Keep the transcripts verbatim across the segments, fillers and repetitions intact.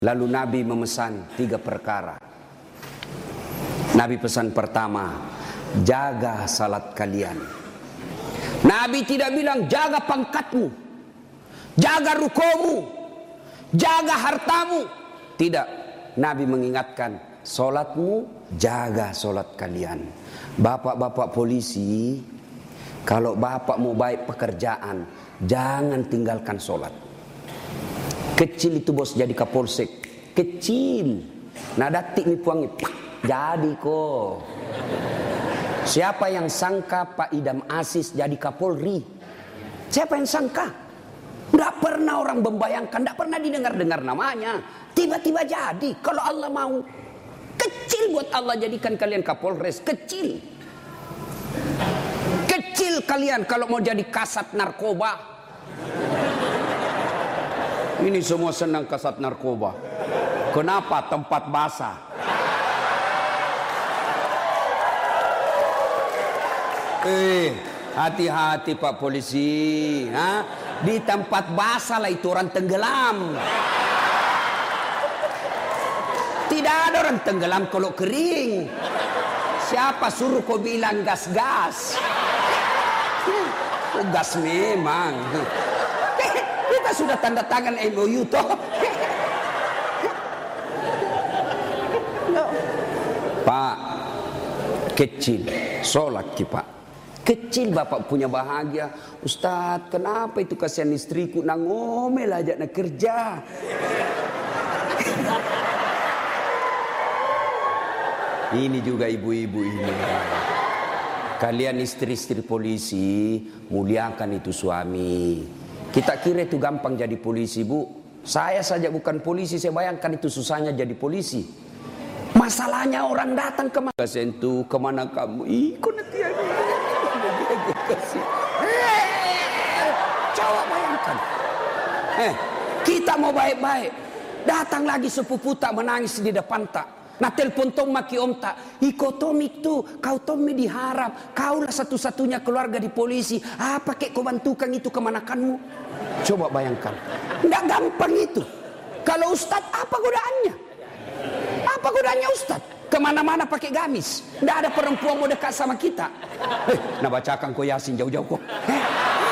Lalu Nabi memesan tiga perkara. Nabi pesan pertama, jaga salat kalian. Nabi tidak bilang jaga pangkatmu, jaga rukomu, jaga hartamu. Tidak. Nabi mengingatkan, salatmu, jaga salat kalian. Bapak-bapak polisi, kalau bapak mau baik pekerjaan, jangan tinggalkan salat. Kecil itu bos jadi kapolsek, kecil. Nah datik nih puangnya, jadi kok. Siapa yang sangka Pak Idam Aziz jadi Kapolri? Siapa yang sangka? Tidak pernah orang membayangkan, tidak pernah didengar-dengar namanya. Tiba-tiba jadi, kalau Allah mau. Kecil buat Allah jadikan kalian Kapolres, kecil. Kecil kalian kalau mau jadi kasat narkoba. Ini semua senang kasat narkoba. Kenapa? Tempat basah. Eh, hati-hati Pak Polisi. Ha? Di tempat basah lah itu orang tenggelam. Tidak ada orang tenggelam kalau kering. Siapa suruh kau bilang gas-gas? Oh, gas memang. Kita sudah tanda tangan M O U toh. Pak, kecil, sholat ki Pak. Kecil bapak punya bahagia. Ustadz, kenapa itu kasihan istriku nak ngomel aja nak kerja. Ini juga ibu-ibu ini. Kalian istri-istri polisi, muliakan itu suami. Kita kira itu gampang jadi polisi, Bu. Saya saja bukan polisi, saya bayangkan itu susahnya jadi polisi. Masalahnya orang datang ke mana? Sentuh, kemana kamu? Ih, kok nanti ada. Coba bayangkan. Eh, kita mau baik-baik. Datang lagi sepupu tak menangis di depan tak. Nah telepon tom maki om tak. Iko tomik tu, kau Tommy diharap. Kaulah satu-satunya keluarga di polisi. Apa kek kau bantukan itu kemanakanmu? Coba bayangkan. Nggak gampang itu. Kalau Ustadz apa godaannya? Apa godaannya Ustadz? Kemana-mana pakai gamis. Nggak ada perempuan mau dekat sama kita. Eh, nah bacakan kau Yasin jauh-jauh kok. Eh.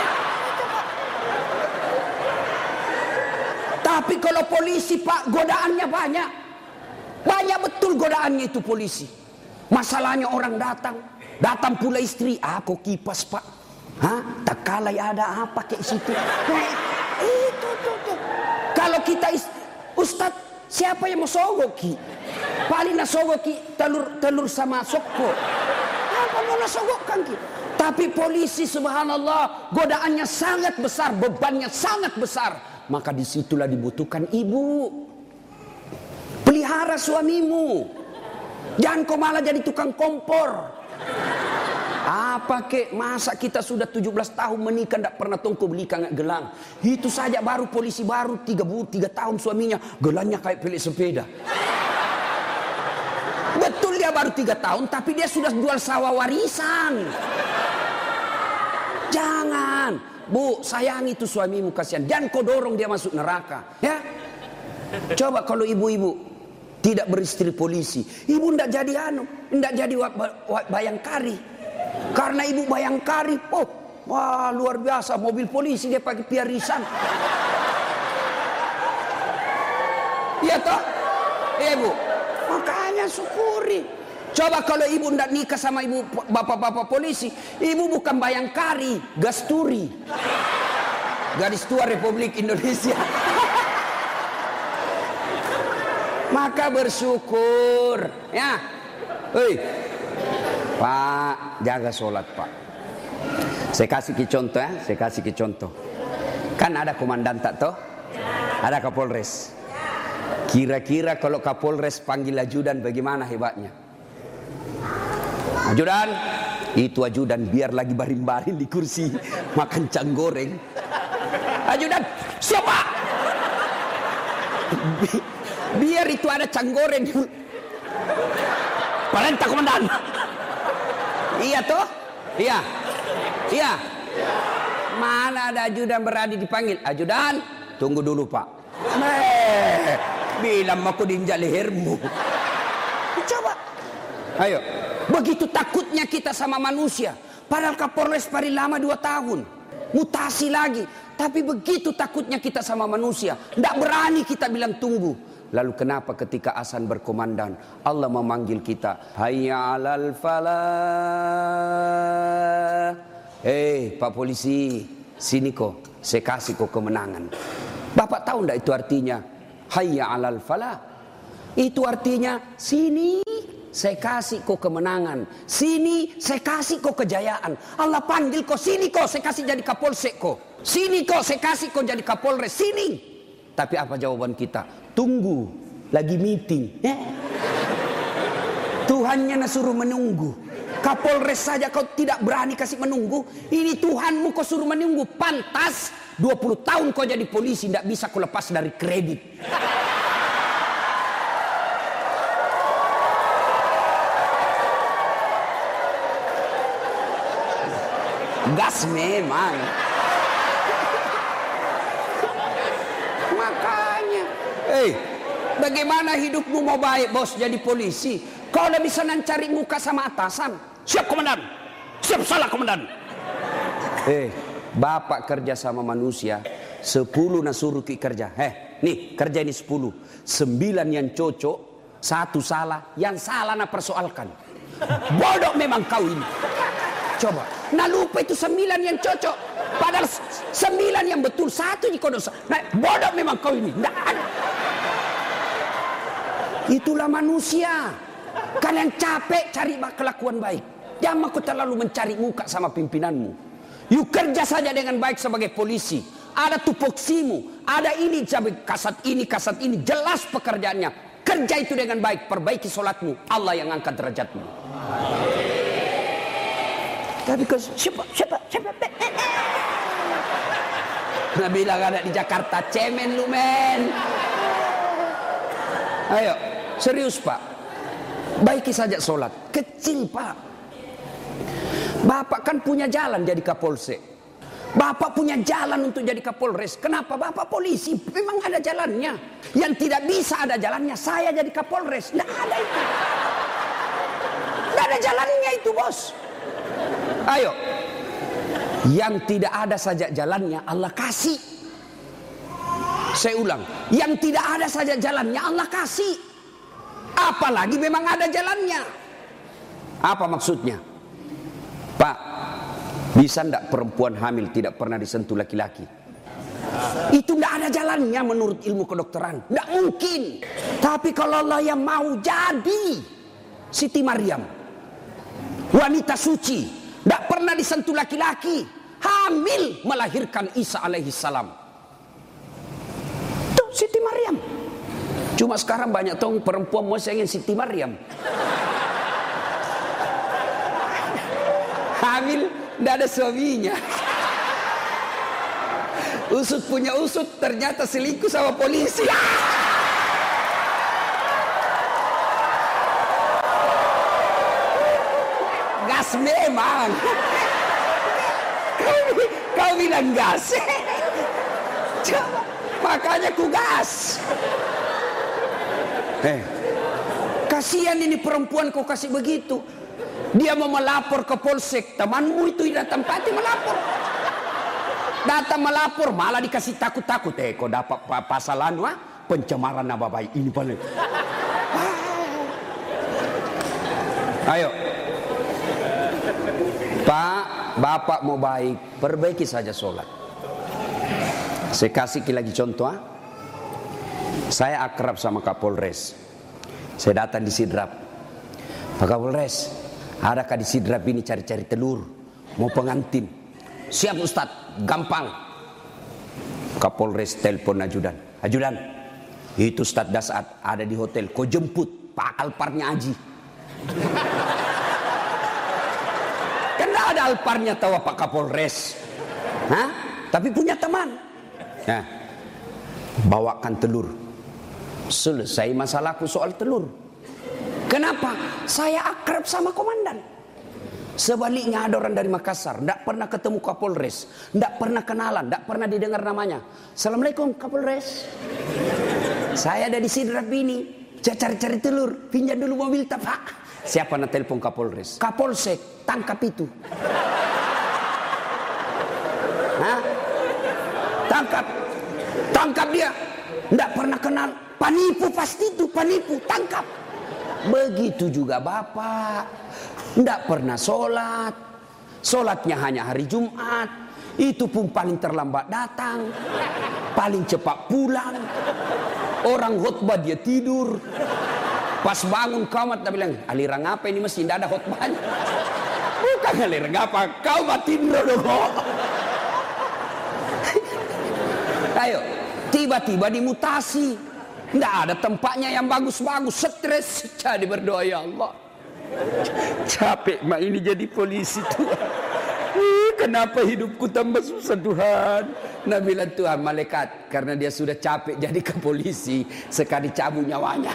Tapi kalau polisi Pak, godaannya banyak. Banyak betul godaannya itu polisi. Masalahnya orang datang. Datang pula istri. Ah kok kipas Pak. Hah? Tak kalai ada apa kayak situ. Nah, itu tuh tuh. Kalau kita ist- Ustadz, siapa yang mau sogoki? Paling nasogoki telur telur sama soko. Apa mau nasogokkan ki? Tapi polisi subhanallah godaannya sangat besar, bebannya sangat besar. Maka disitulah dibutuhkan ibu. Pelihara suamimu. Jangan kau malah jadi tukang kompor. Apa kek, masa kita sudah tujuh belas tahun menikah tidak pernah tongko beli kangak gelang. Itu saja baru polisi baru tiga, tiga tahun suaminya gelangnya kayak pelik sepeda. Betul dia baru tiga tahun tapi dia sudah jual sawah warisan. Jangan. Bu, sayangi itu suamimu kasihan. Jangan kau dorong dia masuk neraka. Ya. Coba kalau ibu-ibu tidak beristri polisi, ibu ndak jadi anu, ndak jadi bayangkari. Karena ibu bayangkari, oh, wah luar biasa mobil polisi dia pakai piarisan. Iya toh? Iya Bu. Makanya syukuri. Coba kalau ibu ndak nikah sama ibu bapak-bapak polisi, ibu bukan bayangkari, gasturi. Gadis tua Republik Indonesia. Maka bersyukur ya. Hei Pak, jaga sholat Pak. Saya kasih ke contoh ya, saya kasih ke contoh. Kan ada komandan tak toh? Ada Kapolres. Kira-kira kalau Kapolres panggil ajudan bagaimana hebatnya? Ajudan, itu ajudan biar lagi baring-baring di kursi makan cang goreng. Ajudan, siapa? Biar itu ada cang goreng. Perintah komandan. Iya toh? Iya. Iya. Mana ada ajudan berani dipanggil? Ajudan, tunggu dulu Pak. Meh. Bilang aku diinjak lehermu. Coba. Ayo. Begitu takutnya kita sama manusia. Padahal Kapolres paling lama dua tahun. Mutasi lagi. Tapi begitu takutnya kita sama manusia. Tidak berani kita bilang tunggu. Lalu kenapa ketika azan berkomandan Allah memanggil kita, hayya 'alal falah. Eh Pak Polisi, sini kok, saya kasih kok kemenangan. Bapak tahu tidak itu artinya? Hayya 'alal falah. Itu artinya sini saya kasih kok kemenangan. Sini saya kasih kok kejayaan. Allah panggil kok, sini kok saya kasih jadi Kapolsek kok. Sini kok saya kasih kok jadi Kapolres. Sini. Tapi apa jawaban kita? Tunggu, lagi meeting. Eh? Tuhannya nak suruh menunggu. Kapolres saja kau tidak berani kasih menunggu. Ini Tuhanmu kau suruh menunggu. Pantas dua puluh tahun kau jadi polisi, tidak bisa kau lepas dari kredit. Gas memang. Makanya, eh, bagaimana hidupmu mau baik bos jadi polisi? Kau udah bisa mencari muka sama atasan. Siap komandan, siap salah komandan. Eh, bapak kerja sama manusia, sepuluh nak suruh ki kerja. Eh, nih kerja ini sepuluh, sembilan yang cocok, satu salah, yang salah nak persoalkan. Bodoh memang kau ini. Coba, nah lupa itu sembilan yang cocok. Padahal sembilan yang betul, satu di kodosa. Nah, bodoh memang kau ini. Nggak ada. Itulah manusia. Kalian capek cari kelakuan baik. Jangan kau terlalu mencari muka sama pimpinanmu. You kerja saja dengan baik sebagai polisi. Ada tupoksimu, ada ini, kasat ini, kasat ini. Jelas pekerjaannya. Kerja itu dengan baik, perbaiki sholatmu. Allah yang angkat derajatmu. Tapi kau siapa, siapa, siapa? Nah bilang ada di Jakarta, cemen lu men. Ayo, serius pak. Baiki saja sholat. Kecil pak. Bapak kan punya jalan jadi Kapolsek. Bapak punya jalan untuk jadi Kapolres. Kenapa? Bapak polisi. Memang ada jalannya. Yang tidak bisa ada jalannya, saya jadi Kapolres. Tidak ada itu. Tidak ada jalannya itu bos. Ayo, yang tidak ada saja jalannya Allah kasih. Saya ulang, yang tidak ada saja jalannya Allah kasih. Apalagi memang ada jalannya. Apa maksudnya? Pak, bisa ndak perempuan hamil tidak pernah disentuh laki-laki? Itu ndak ada jalannya menurut ilmu kedokteran. Ndak mungkin. Tapi kalau Allah yang mau jadi Siti Maryam, wanita suci, tidak pernah disentuh laki-laki, hamil melahirkan Isa alaihi salam. Itu Siti Maryam. Cuma sekarang banyak tong perempuan mau ingin Siti Maryam. Hamil tidak ada suaminya. Usut punya usut, ternyata selingkuh sama polisi. Gas memang. Kau, kau bilang gas. Coba, makanya ku gas. Eh, kasihan ini perempuan kau kasih begitu. Dia mau melapor ke polsek. Temanmu itu datang pati melapor. Datang melapor malah dikasih takut-takut. Eh, kau dapat pasal anu ah? Pencemaran nama baik ini paling. Ayo. Pak, bapak mau baik, perbaiki saja sholat. Saya kasih lagi contoh. Ha? Saya akrab sama Kapolres. Saya datang di Sidrap. Pak Kapolres, adakah di Sidrap ini cari-cari telur? Mau pengantin? Siap Ustadz, gampang. Kapolres telepon ajudan. Ajudan, itu Ustadz Dasat ada di hotel. Kau jemput Pak Alparnya Aji. Ada alparnya tahu Pak Kapolres, hah? Tapi punya teman. Nah, bawakan telur. Selesai masalahku soal telur. Kenapa? Saya akrab sama komandan. Sebaliknya ada orang dari Makassar, tidak pernah ketemu Kapolres, tidak pernah kenalan, tidak pernah didengar namanya. Assalamualaikum Kapolres. Saya ada di Sidrap ini, saya cari-cari telur, pinjam dulu mobil tak Pak. Siapa nak telepon Kapolres? Kapolsek, tangkap itu. Hah? Tangkap, tangkap dia. Tidak pernah kenal, penipu pasti itu, penipu, tangkap. Begitu juga Bapak, tidak pernah sholat, sholatnya hanya hari Jumat, itu pun paling terlambat datang, paling cepat pulang. Orang khutbah dia tidur, pas bangun kamat dia bilang, aliran apa ini masih tidak ada khutbahnya. Bukan aliran apa, kau mati dulu. Ayo, tiba-tiba dimutasi, tidak ada tempatnya yang bagus-bagus, stres. Jadi berdoa, ya Allah, capek mak ini jadi polisi Tuhan. Kenapa hidupku tambah susah Tuhan? Nah bilang Tuhan, malaikat, karena dia sudah capek jadi ke polisi, sekali cabut nyawanya.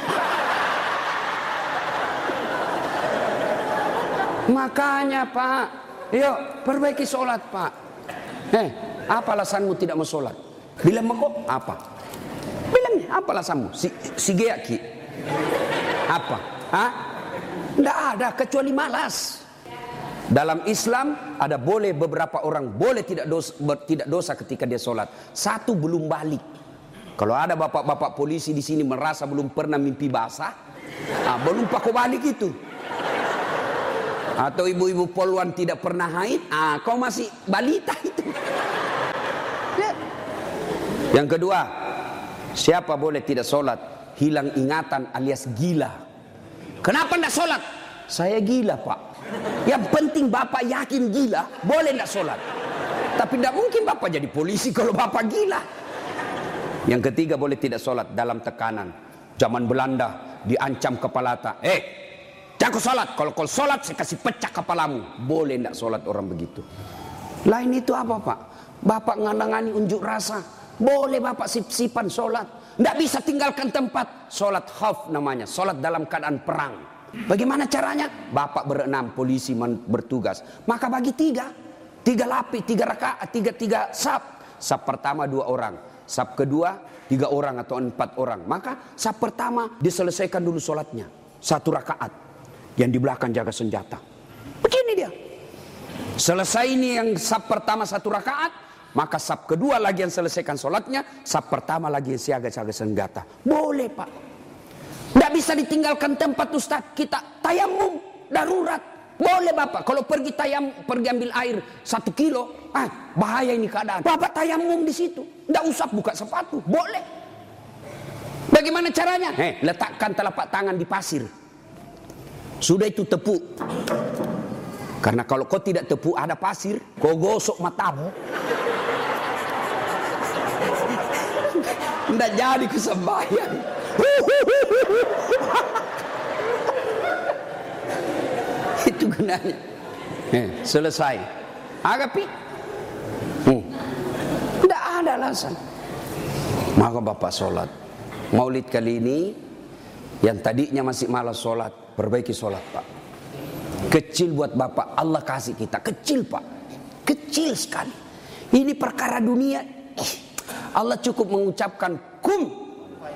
Makanya Pak, yuk perbaiki sholat Pak. Eh, apa alasanmu tidak mau sholat? Bilang kok apa? Bilangnya apa alasanmu? Si, si geaki. Apa? Hah? Tidak ada kecuali malas. Dalam Islam ada boleh beberapa orang boleh tidak dosa, ber, tidak dosa ketika dia sholat. Satu, belum balik. Kalau ada bapak-bapak polisi di sini merasa belum pernah mimpi basah, ah, belum pakai balik itu. Atau ibu-ibu poluan tidak pernah haid, ah, kau masih balita itu. Ya. Yang kedua, siapa boleh tidak sholat? Hilang ingatan alias gila. Kenapa tidak sholat? Saya gila Pak. Yang penting Bapak yakin gila, boleh tidak sholat. Tapi tidak mungkin Bapak jadi polisi kalau Bapak gila. Yang ketiga, boleh tidak sholat dalam tekanan. Zaman Belanda diancam kepala tak. Eh, jangan sholat. Kalau kau sholat saya kasih pecah kepalamu. Boleh tidak sholat orang begitu. Lain itu apa Pak? Bapak ngandangani unjuk rasa. Boleh Bapak sip-sipan sholat. Tidak bisa tinggalkan tempat. Sholat khauf namanya. Sholat dalam keadaan perang. Bagaimana caranya? Bapak berenam, polisi bertugas. Maka bagi tiga, tiga lapis, tiga rakaat, tiga tiga sab. Sab pertama dua orang, sab kedua tiga orang atau empat orang. Maka sab pertama diselesaikan dulu sholatnya, satu rakaat. Yang di belakang jaga senjata. Begini dia. Selesai ini yang sab pertama satu rakaat, maka sab kedua lagi yang selesaikan sholatnya, sab pertama lagi yang siaga-siaga senjata. Boleh Pak. Tidak bisa ditinggalkan tempat Ustaz. Kita tayamum darurat. Boleh Bapak. Kalau pergi tayam, pergi ambil air satu kilo, ah bahaya ini keadaan. Bapak tayamum di situ. Tidak usah buka sepatu. Boleh. Bagaimana caranya? Eh, letakkan telapak tangan di pasir. Sudah itu tepuk. Karena kalau kau tidak tepuk ada pasir, kau gosok matamu. Tidak jadi kesembahyang. Itu gunanya. Eh, selesai. Agapi. Hmm. Tidak ada alasan. Maka Bapak sholat. Maulid kali ini, yang tadinya masih malas sholat, perbaiki sholat Pak. Kecil buat Bapak, Allah kasih kita. Kecil Pak. Kecil sekali. Ini perkara dunia. Eh, Allah cukup mengucapkan kum.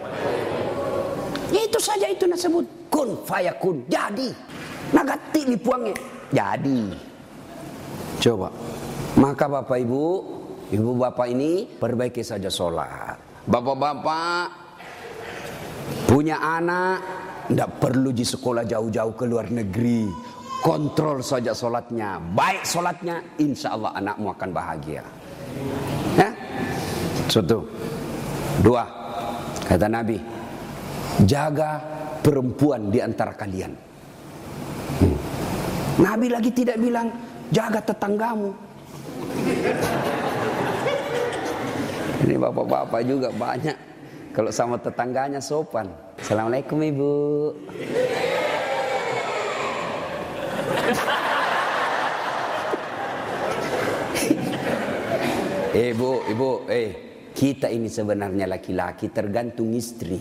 Itu saja itu disebut kun fayakun. Jadi nagati lipuangnya. Jadi coba. Maka Bapak Ibu, Ibu Bapak ini perbaiki saja sholat. Bapak-bapak punya anak, tidak perlu di sekolah jauh-jauh ke luar negeri. Kontrol saja sholatnya. Baik sholatnya, insya Allah anakmu akan bahagia. Ya? Satu. Dua. Kata Nabi, jaga perempuan di antara kalian. Hmm. Nabi lagi tidak bilang jaga tetanggamu. Ini bapak-bapak juga banyak. Kalau sama tetangganya sopan. Assalamualaikum Ibu. Eh bu, ibu, eh kita ini sebenarnya laki-laki tergantung istri.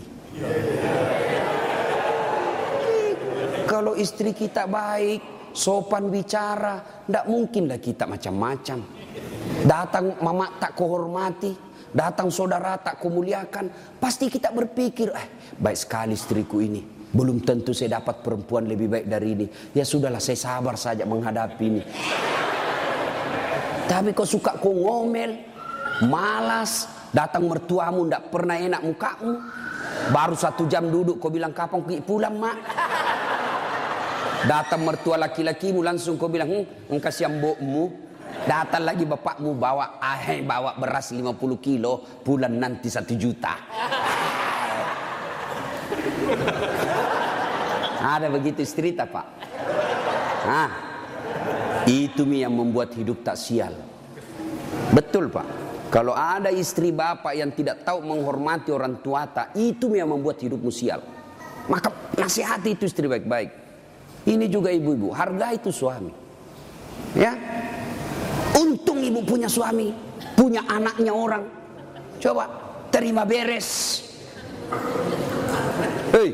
Kalau istri kita baik, sopan bicara, tidak mungkinlah kita macam-macam. Datang mama tak kehormati, datang saudara tak kau muliakan, pasti kita berpikir, eh baik sekali istriku ini. Belum tentu saya dapat perempuan lebih baik dari ini. Ya sudahlah, saya sabar saja menghadapi ini. Tapi kau suka kau ngomel, malas, datang mertuamu ndak pernah enak mukamu. Baru satu jam duduk kau bilang kapan pergi pulang mak. Datang mertua laki-lakimu langsung kau bilang, hm, engkau siam mbokmu. Datang lagi bapakmu bawa ah, bawa beras lima puluh kilo, pulang nanti satu juta. Ada begitu istri tak pak? Nah, itu yang membuat hidup tak sial. Betul pak. Kalau ada istri bapak yang tidak tahu menghormati orang tua tak, itu yang membuat hidupmu sial. Maka nasihati itu istri baik-baik. Ini juga ibu-ibu, hargai itu suami. Ya, untung ibu punya suami, punya anaknya orang. Coba terima beres. Hei,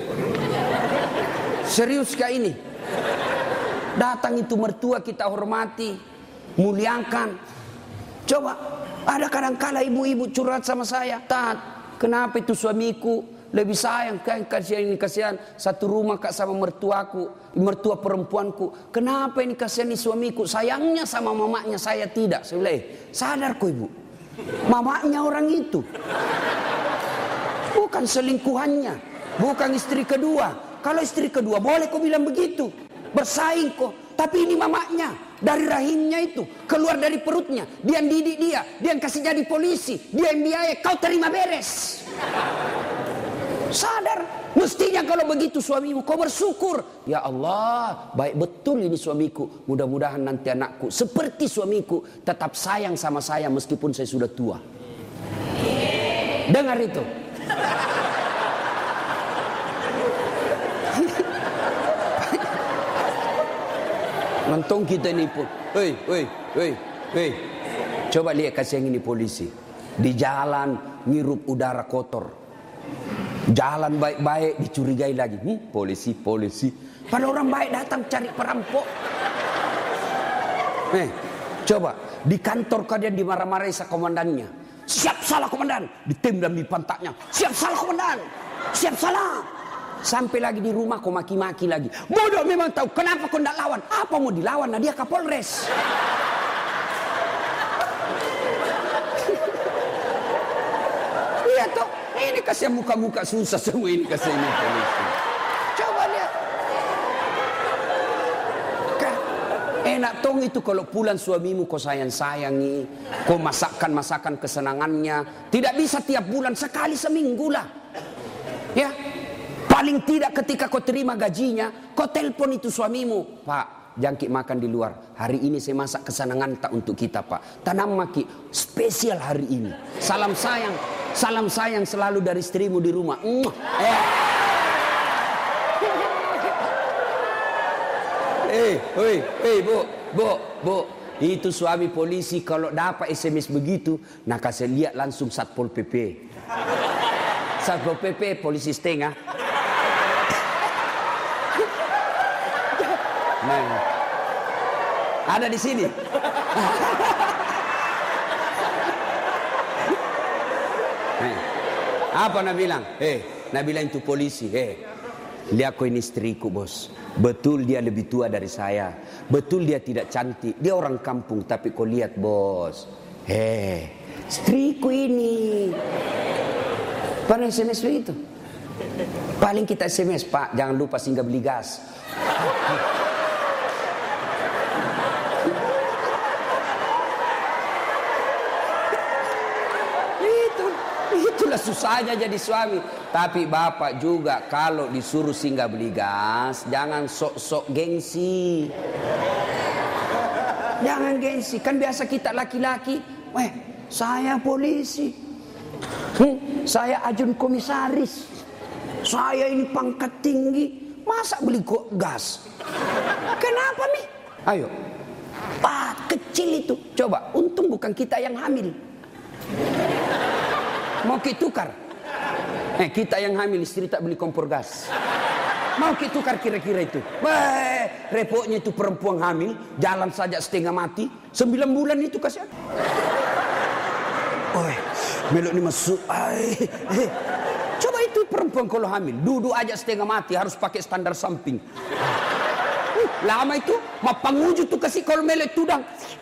serius kah ini? Datang itu mertua kita hormati, muliakan. Coba, ada kadang-kala ibu-ibu curhat sama saya, Tat, kenapa itu suamiku lebih sayang, kan kasihan ini kasihan satu rumah kak sama mertuaku, mertua perempuanku. Kenapa ini kasihan ini suamiku, sayangnya sama mamanya saya tidak. Saya bilang, eh, sadar kok ibu, mamanya orang itu, bukan selingkuhannya, bukan istri kedua. Kalau istri kedua boleh kau bilang begitu, bersaing kok. Tapi ini mamanya, dari rahimnya itu, keluar dari perutnya, dia yang didik dia, dia yang kasih jadi polisi, dia yang biaya, kau terima beres. Sadar, mestinya kalau begitu suamimu, kau bersyukur. Ya Allah, baik betul ini suamiku. Mudah-mudahan nanti anakku seperti suamiku, tetap sayang sama saya meskipun saya sudah tua. Dengar itu. Nonton kita ini pun, hei, hei, hei, hei, coba lihat kasih yang ini polisi, di jalan ngirup udara kotor, jalan baik-baik dicurigai lagi, hmm, polisi, polisi, pada orang baik datang cari perampok. Eh, coba di kantor kalian dimarah-marahi sa komandannya, siap salah komandan, ditembak di pantatnya, siap salah komandan, siap salah. Sampai lagi di rumah kau maki-maki lagi. Bodoh memang tahu. Kenapa kau tidak lawan? Apa mau dilawan? Nah dia Kapolres. Lihat tuh. Ini kasih muka-muka susah semua ini kasih ini polisi. Coba lihat. Enak tong itu kalau pulang suamimu kau sayang-sayangi. Kau masakkan-masakan kesenangannya. Tidak bisa tiap bulan, sekali seminggu lah. Ya. Paling tidak ketika kau terima gajinya, kau telepon itu suamimu. Pak, jangkit makan di luar. Hari ini saya masak kesenangan tak untuk kita pak. Tanam maki, spesial hari ini. Salam sayang, salam sayang selalu dari istrimu di rumah. Mm. Eh. Eh, hei, hei, bu, bu, bu. Itu suami polisi kalau dapat S M S begitu, nah kasih lihat langsung Satpol P P. Satpol P P, polisi setengah. Nah, ada di sini. Eh, apa nak bilang? Eh, nak bilang itu polisi. Eh, lihat kau ini istriku bos. Betul dia lebih tua dari saya. Betul dia tidak cantik. Dia orang kampung. Tapi kau lihat bos. Eh, istriku ini. Paling S M S itu. Paling kita S M S pak. Jangan lupa singgah beli gas. Itulah susahnya jadi suami. Tapi bapak juga kalau disuruh singgah beli gas, jangan sok-sok gengsi. Jangan gengsi. Kan biasa kita laki-laki, weh saya polisi, hmm, saya ajun komisaris, saya ini pangkat tinggi, masa beli gas? Kenapa nih? Ayo, pak kecil itu. Coba, untung bukan kita yang hamil. Mau kita tukar? Eh, kita yang hamil, istri tak beli kompor gas. Mau kita tukar kira-kira itu? Weh, repotnya itu perempuan hamil, jalan saja setengah mati, sembilan bulan itu kasihan. Oh, Melok ni masuk. Ay, eh. Coba itu perempuan kalau hamil, duduk aja setengah mati, harus pakai standar samping. Uh, lama itu, mapanguju tuh kasih kalau melek tudang.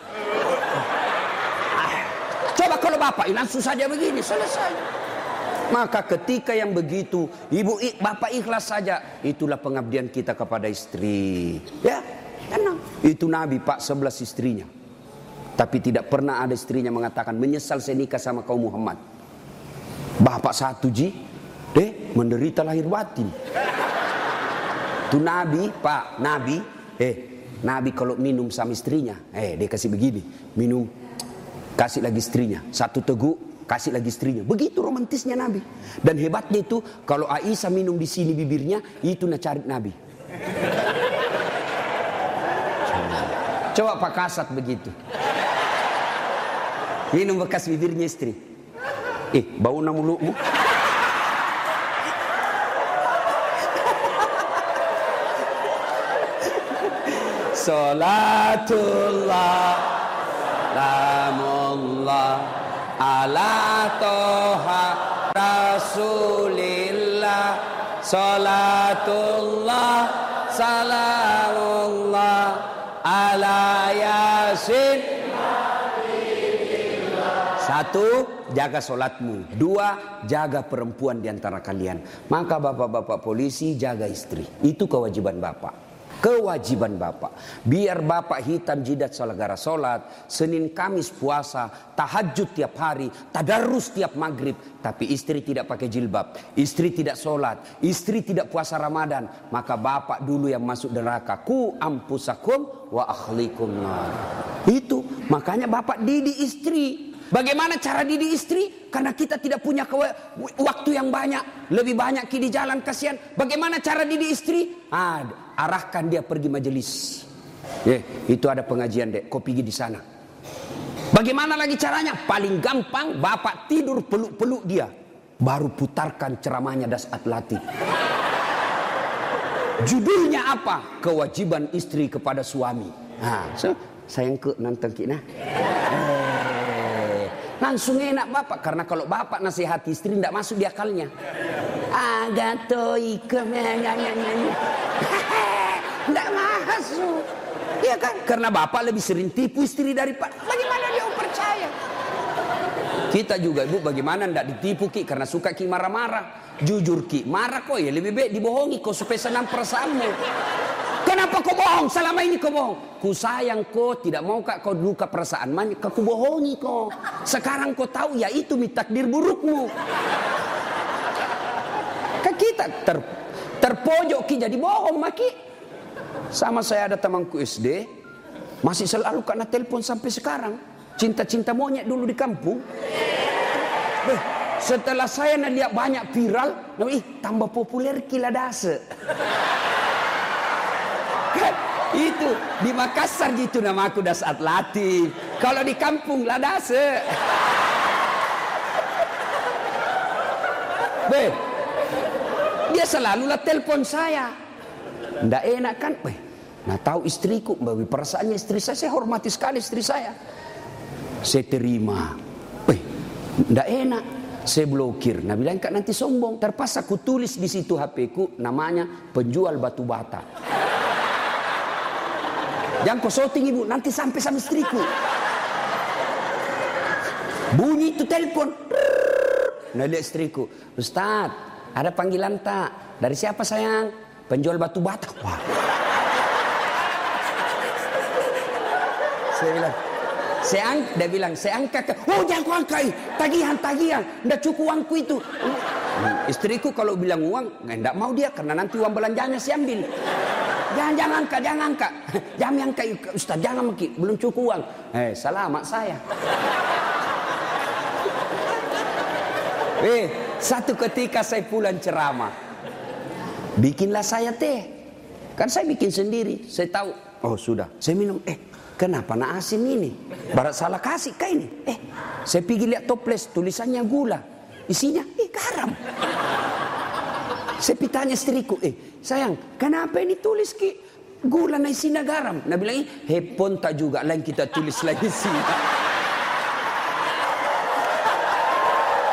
Coba kalau bapak langsung saja begini, selesai. Maka ketika yang begitu, ibu bapak ikhlas saja, itulah pengabdian kita kepada istri. Ya, tenang. Itu Nabi Pak sebelas istrinya. Tapi tidak pernah ada istrinya mengatakan menyesal saya nikah sama kau Muhammad. Bapak satu ji, eh menderita lahir batin. Itu Nabi Pak, Nabi, eh Nabi kalau minum sama istrinya, eh dia kasih begini, minum, kasih lagi istrinya, satu teguk, kasih lagi istrinya. Begitu romantisnya Nabi. Dan hebatnya itu kalau Aisyah minum di sini bibirnya, itu nak cari Nabi. Coba Pak Kasat begitu. Minum bekas bibirnya istri. Eh, bau na mulutmu. Salatullah, salamullah, ala toha rasulillah. Salatullah, salamullah, ala yasin. Satu, jaga solatmu. Dua, jaga perempuan di antara kalian. Maka bapak-bapak polisi jaga istri. Itu kewajiban bapak. Kewajiban bapak. Biar bapak hitam jidat gara solat, Senin Kamis puasa, tahajud tiap hari, tadarus tiap maghrib. Tapi istri tidak pakai jilbab, istri tidak solat, istri tidak puasa Ramadan. Maka bapak dulu yang masuk neraka. Ku ampusakum wa akhlikum nar. Itu makanya bapak didik istri. Bagaimana cara didik istri? Karena kita tidak punya waktu yang banyak. Lebih banyak di jalan, kasihan. Bagaimana cara didik istri? Ah, arahkan dia pergi majelis. Eh, itu ada pengajian dek, kau pergi di sana. Bagaimana lagi caranya? Paling gampang, bapak tidur peluk-peluk dia. Baru putarkan ceramahnya Dasat Latif. Judulnya apa? Kewajiban istri kepada suami. Nah, so, sayang ke nonton kita. Langsung enak bapak. Karena kalau bapak nasihati istri tidak masuk di akalnya. Agak toy kemenya. Tidak masuk. Iya kan? Karena bapak lebih sering tipu istri daripada. Bagaimana dia percaya? Kita juga ibu bagaimana tidak ditipu ki. Karena suka ki marah-marah. Jujur ki. Marah kok ya lebih baik dibohongi kau supaya senang perasaanmu. Kenapa kau bohong? Selama ini kau bohong. Ku sayang kau, tidak mau kak kau luka perasaan. Maka ku bohongi kau. Sekarang kau tahu ya itu takdir burukmu. Kan kita ter, terpojok ki jadi bohong maki. Sama saya ada temanku S D. Masih selalu kena telepon sampai sekarang. Cinta-cinta monyet dulu di kampung. Beh, setelah saya lihat banyak viral. Ih, tambah populer kila dase. Itu di Makassar gitu nama aku Dasat Latif. Kalau di kampung Ladase. Be, dia selalu lah telepon saya. Nggak enak kan? Be, nah tahu istriku, bawi perasaannya istri saya, saya hormati sekali istri saya. Saya terima. Be, nggak enak. Saya blokir. Nah bilang kak nanti sombong. Terpaksa ku tulis di situ H P ku namanya penjual batu bata. Jangan kau shooting ibu, nanti sampai sama istriku. Bunyi itu telepon. Nah lihat istriku, Ustaz, ada panggilan tak? Dari siapa sayang? Penjual batu bata. Wah. Saya bilang, saya ang, dia bilang, saya angkat. Oh jangan kau angkai, tagihan, tagihan. Nggak cukup uangku itu. Hmm, istriku kalau bilang uang, nggak mau dia karena nanti uang belanjanya saya ambil. Jangan, jangan angkat, jangan angkat. Jangan angkat, Ustaz, jangan maki. Belum cukup uang. Eh, salah mak saya. Eh, satu ketika saya pulang ceramah. Bikinlah saya teh. Kan saya bikin sendiri. Saya tahu, oh sudah. Saya minum, eh kenapa nak asin ini? Barat salah kasih kah ini? Eh, saya pergi lihat toples, tulisannya gula. Isinya, eh garam. Saya tanya istriku, eh sayang, kenapa ini tulis ki gula na isinya garam? Nah bilang, eh hepon tak juga, lain kita tulis lagi isinya.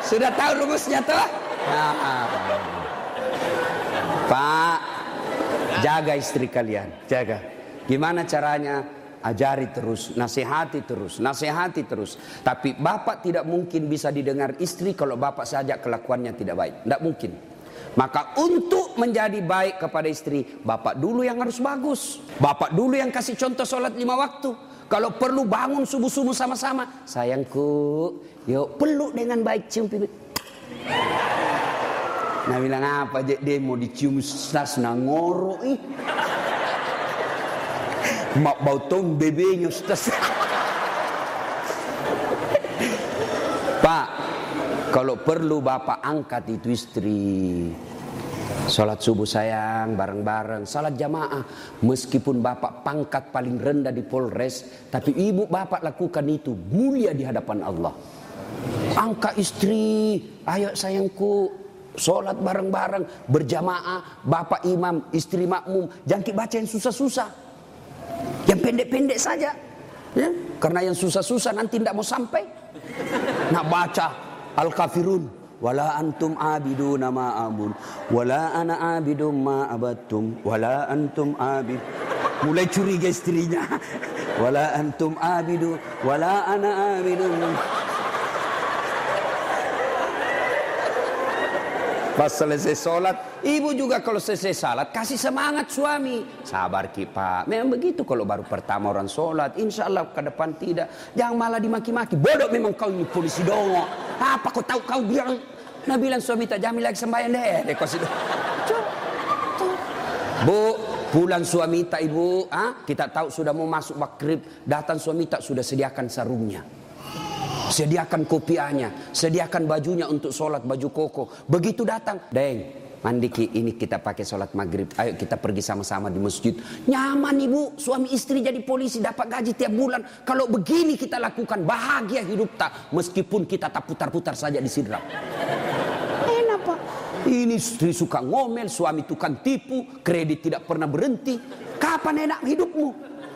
Sudah tahu rumusnya tuh? Nah, Pak, jaga istri kalian, jaga. Gimana caranya? Ajari terus, nasihati terus, nasihati terus. Tapi bapak tidak mungkin bisa didengar istri kalau bapak saja kelakuannya tidak baik. Tidak mungkin. Maka untuk menjadi baik kepada istri, bapak dulu yang harus bagus. Bapak dulu yang kasih contoh sholat lima waktu. Kalau perlu bangun subuh-subuh sama-sama. Sayangku, yuk peluk dengan baik, cium pipi. Nah bilang apa, dia mau dicium stas nangoro ih. Mak bau tong bebenya Ustaz. Pak, kalau perlu bapak angkat itu istri. Salat subuh sayang, bareng-bareng, salat jamaah. Meskipun bapak pangkat paling rendah di Polres, tapi ibu bapak lakukan itu mulia di hadapan Allah. Angkat istri, ayo sayangku, salat bareng-bareng, berjamaah, bapak imam, istri makmum. Jangan baca yang susah-susah. Yang pendek-pendek saja, ya? Karena yang susah-susah nanti tidak mau sampai. Nak baca Al-Kafirun, wala antum abiduna ma abun, wala ana abidum ma abattum, wala antum abid. Mulai curiga istrinya. Wala antum abidu, wala ana abidum. Pas selesai sholat, ibu juga kalau selesai sholat kasih semangat suami. Sabar ki pak, memang begitu kalau baru pertama orang sholat. Insya Allah ke depan tidak. Jangan malah dimaki-maki. Bodoh memang kau ini polisi dongo. Apa kau tahu kau bilang? Nah bilang suami tak jamin lagi sembahyang deh. Deh kau situ. Bu, pulang suami tak ibu. Ah, kita tahu sudah mau masuk maghrib. Datang suami tak sudah sediakan sarungnya. Sediakan kopiahnya, sediakan bajunya untuk sholat, baju koko. Begitu datang, Deng, mandi ki, ini kita pakai sholat maghrib. Ayo kita pergi sama-sama di masjid. Nyaman ibu, suami istri jadi polisi, dapat gaji tiap bulan. Kalau begini kita lakukan, bahagia hidup tak. Meskipun kita tak putar-putar saja di sidrap. Enak pak. Ini istri suka ngomel, suami tukang tipu, kredit tidak pernah berhenti. Kapan enak hidupmu?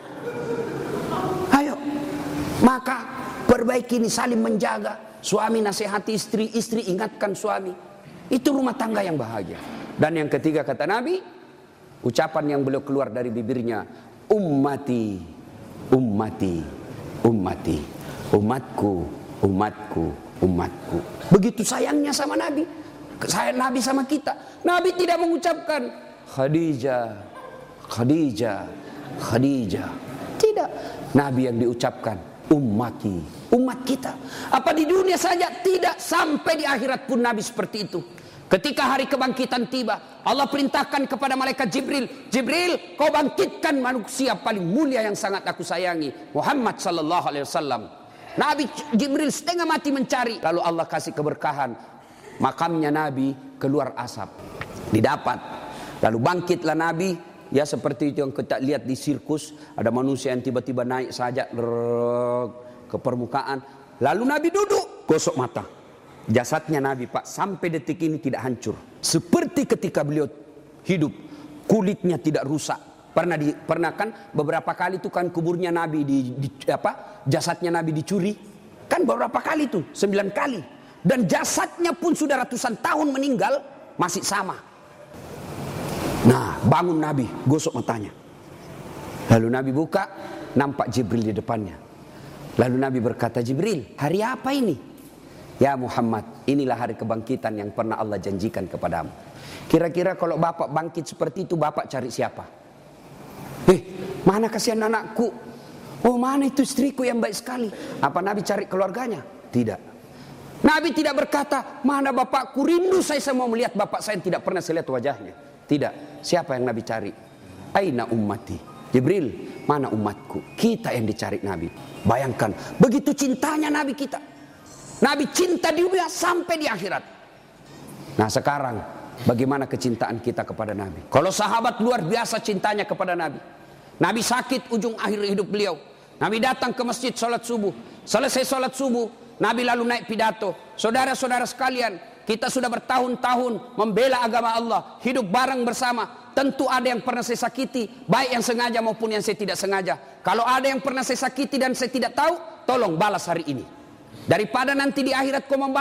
Ayo, maka perbaiki ini, saling menjaga. Suami nasihati istri, istri ingatkan suami. Itu rumah tangga yang bahagia. Dan yang ketiga kata Nabi, ucapan yang beliau keluar dari bibirnya, ummati, ummati, ummati, umatku, umatku, umatku. Begitu sayangnya sama Nabi. Sayang Nabi sama kita. Nabi tidak mengucapkan Khadijah, Khadijah, Khadijah. Tidak. Nabi yang diucapkan ummati, umat kita. Apa di dunia saja? Tidak, sampai di akhirat pun Nabi seperti itu. Ketika hari kebangkitan tiba, Allah perintahkan kepada malaikat Jibril, Jibril, kau bangkitkan manusia paling mulia yang sangat aku sayangi, Muhammad sallallahu alaihi wasallam. Nabi Jibril setengah mati mencari, lalu Allah kasih keberkahan. Makamnya Nabi keluar asap, didapat. Lalu bangkitlah Nabi. Ya seperti itu yang kita lihat di sirkus. Ada manusia yang tiba-tiba naik saja ke permukaan. Lalu Nabi duduk, gosok mata. Jasadnya Nabi pak sampai detik ini tidak hancur. Seperti ketika beliau hidup, kulitnya tidak rusak. Pernah di, pernah kan beberapa kali itu kan kuburnya Nabi di, di apa? Jasadnya Nabi dicuri. Kan beberapa kali itu, sembilan kali. Dan jasadnya pun sudah ratusan tahun meninggal masih sama. Nah, bangun Nabi, gosok matanya. Lalu Nabi buka, nampak Jibril di depannya. Lalu Nabi berkata, Jibril, hari apa ini? Ya Muhammad, inilah hari kebangkitan yang pernah Allah janjikan kepadamu. Kira-kira kalau bapak bangkit seperti itu, bapak cari siapa? Eh, mana kasihan anakku? Oh, mana itu istriku yang baik sekali? Apa Nabi cari keluarganya? Tidak. Nabi tidak berkata, mana bapakku, rindu saya semua melihat bapak saya yang tidak pernah saya lihat wajahnya. Tidak. Siapa yang Nabi cari? Aina ummati. Jibril, mana umatku? Kita yang dicari Nabi. Bayangkan, begitu cintanya Nabi kita. Nabi cinta di dunia sampai di akhirat. Nah sekarang, bagaimana kecintaan kita kepada Nabi? Kalau sahabat luar biasa cintanya kepada Nabi. Nabi sakit ujung akhir hidup beliau. Nabi datang ke masjid sholat subuh. Selesai sholat subuh, Nabi lalu naik pidato. Saudara-saudara sekalian, kita sudah bertahun-tahun membela agama Allah, hidup bareng bersama. Tentu ada yang pernah saya sakiti, baik yang sengaja maupun yang saya tidak sengaja. Kalau ada yang pernah saya sakiti dan saya tidak tahu, tolong balas hari ini. Daripada nanti di akhirat kau membalas,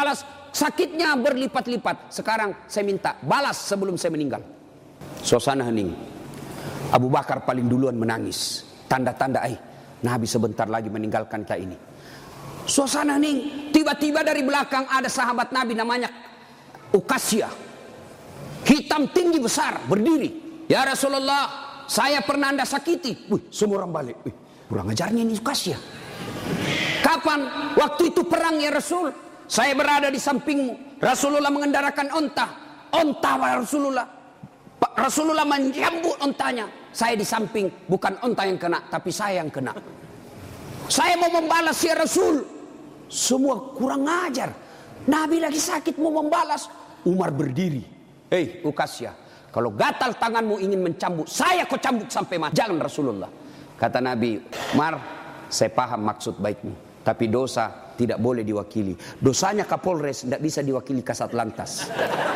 sakitnya berlipat-lipat. Sekarang saya minta balas sebelum saya meninggal. Suasana hening. Abu Bakar paling duluan menangis. Tanda-tanda eh Nabi sebentar lagi meninggalkan kita ini. Suasana hening. Tiba-tiba dari belakang ada sahabat Nabi namanya Ukasya. Hitam tinggi besar berdiri. Ya Rasulullah, saya pernah anda sakiti. Wih, semua orang balik. Wih, kurang ajarnya ini Ukasya. Kapan? Waktu itu perang ya Rasul. Saya berada di sampingmu. Rasulullah mengendarakan onta. Onta Rasulullah. Rasulullah menjambut ontanya. Saya di samping. Bukan onta yang kena, tapi saya yang kena. Saya mau membalas ya Rasul. Semua kurang ajar. Nabi lagi sakit mau membalas. Umar berdiri. Hei Ukasya, kalau gatal tanganmu ingin mencambuk, saya kau cambuk sampai mati. Jangan Rasulullah. Kata Nabi, Mar, saya paham maksud baikmu. Tapi dosa tidak boleh diwakili. Dosanya Kapolres tidak bisa diwakili Kasat Lantas.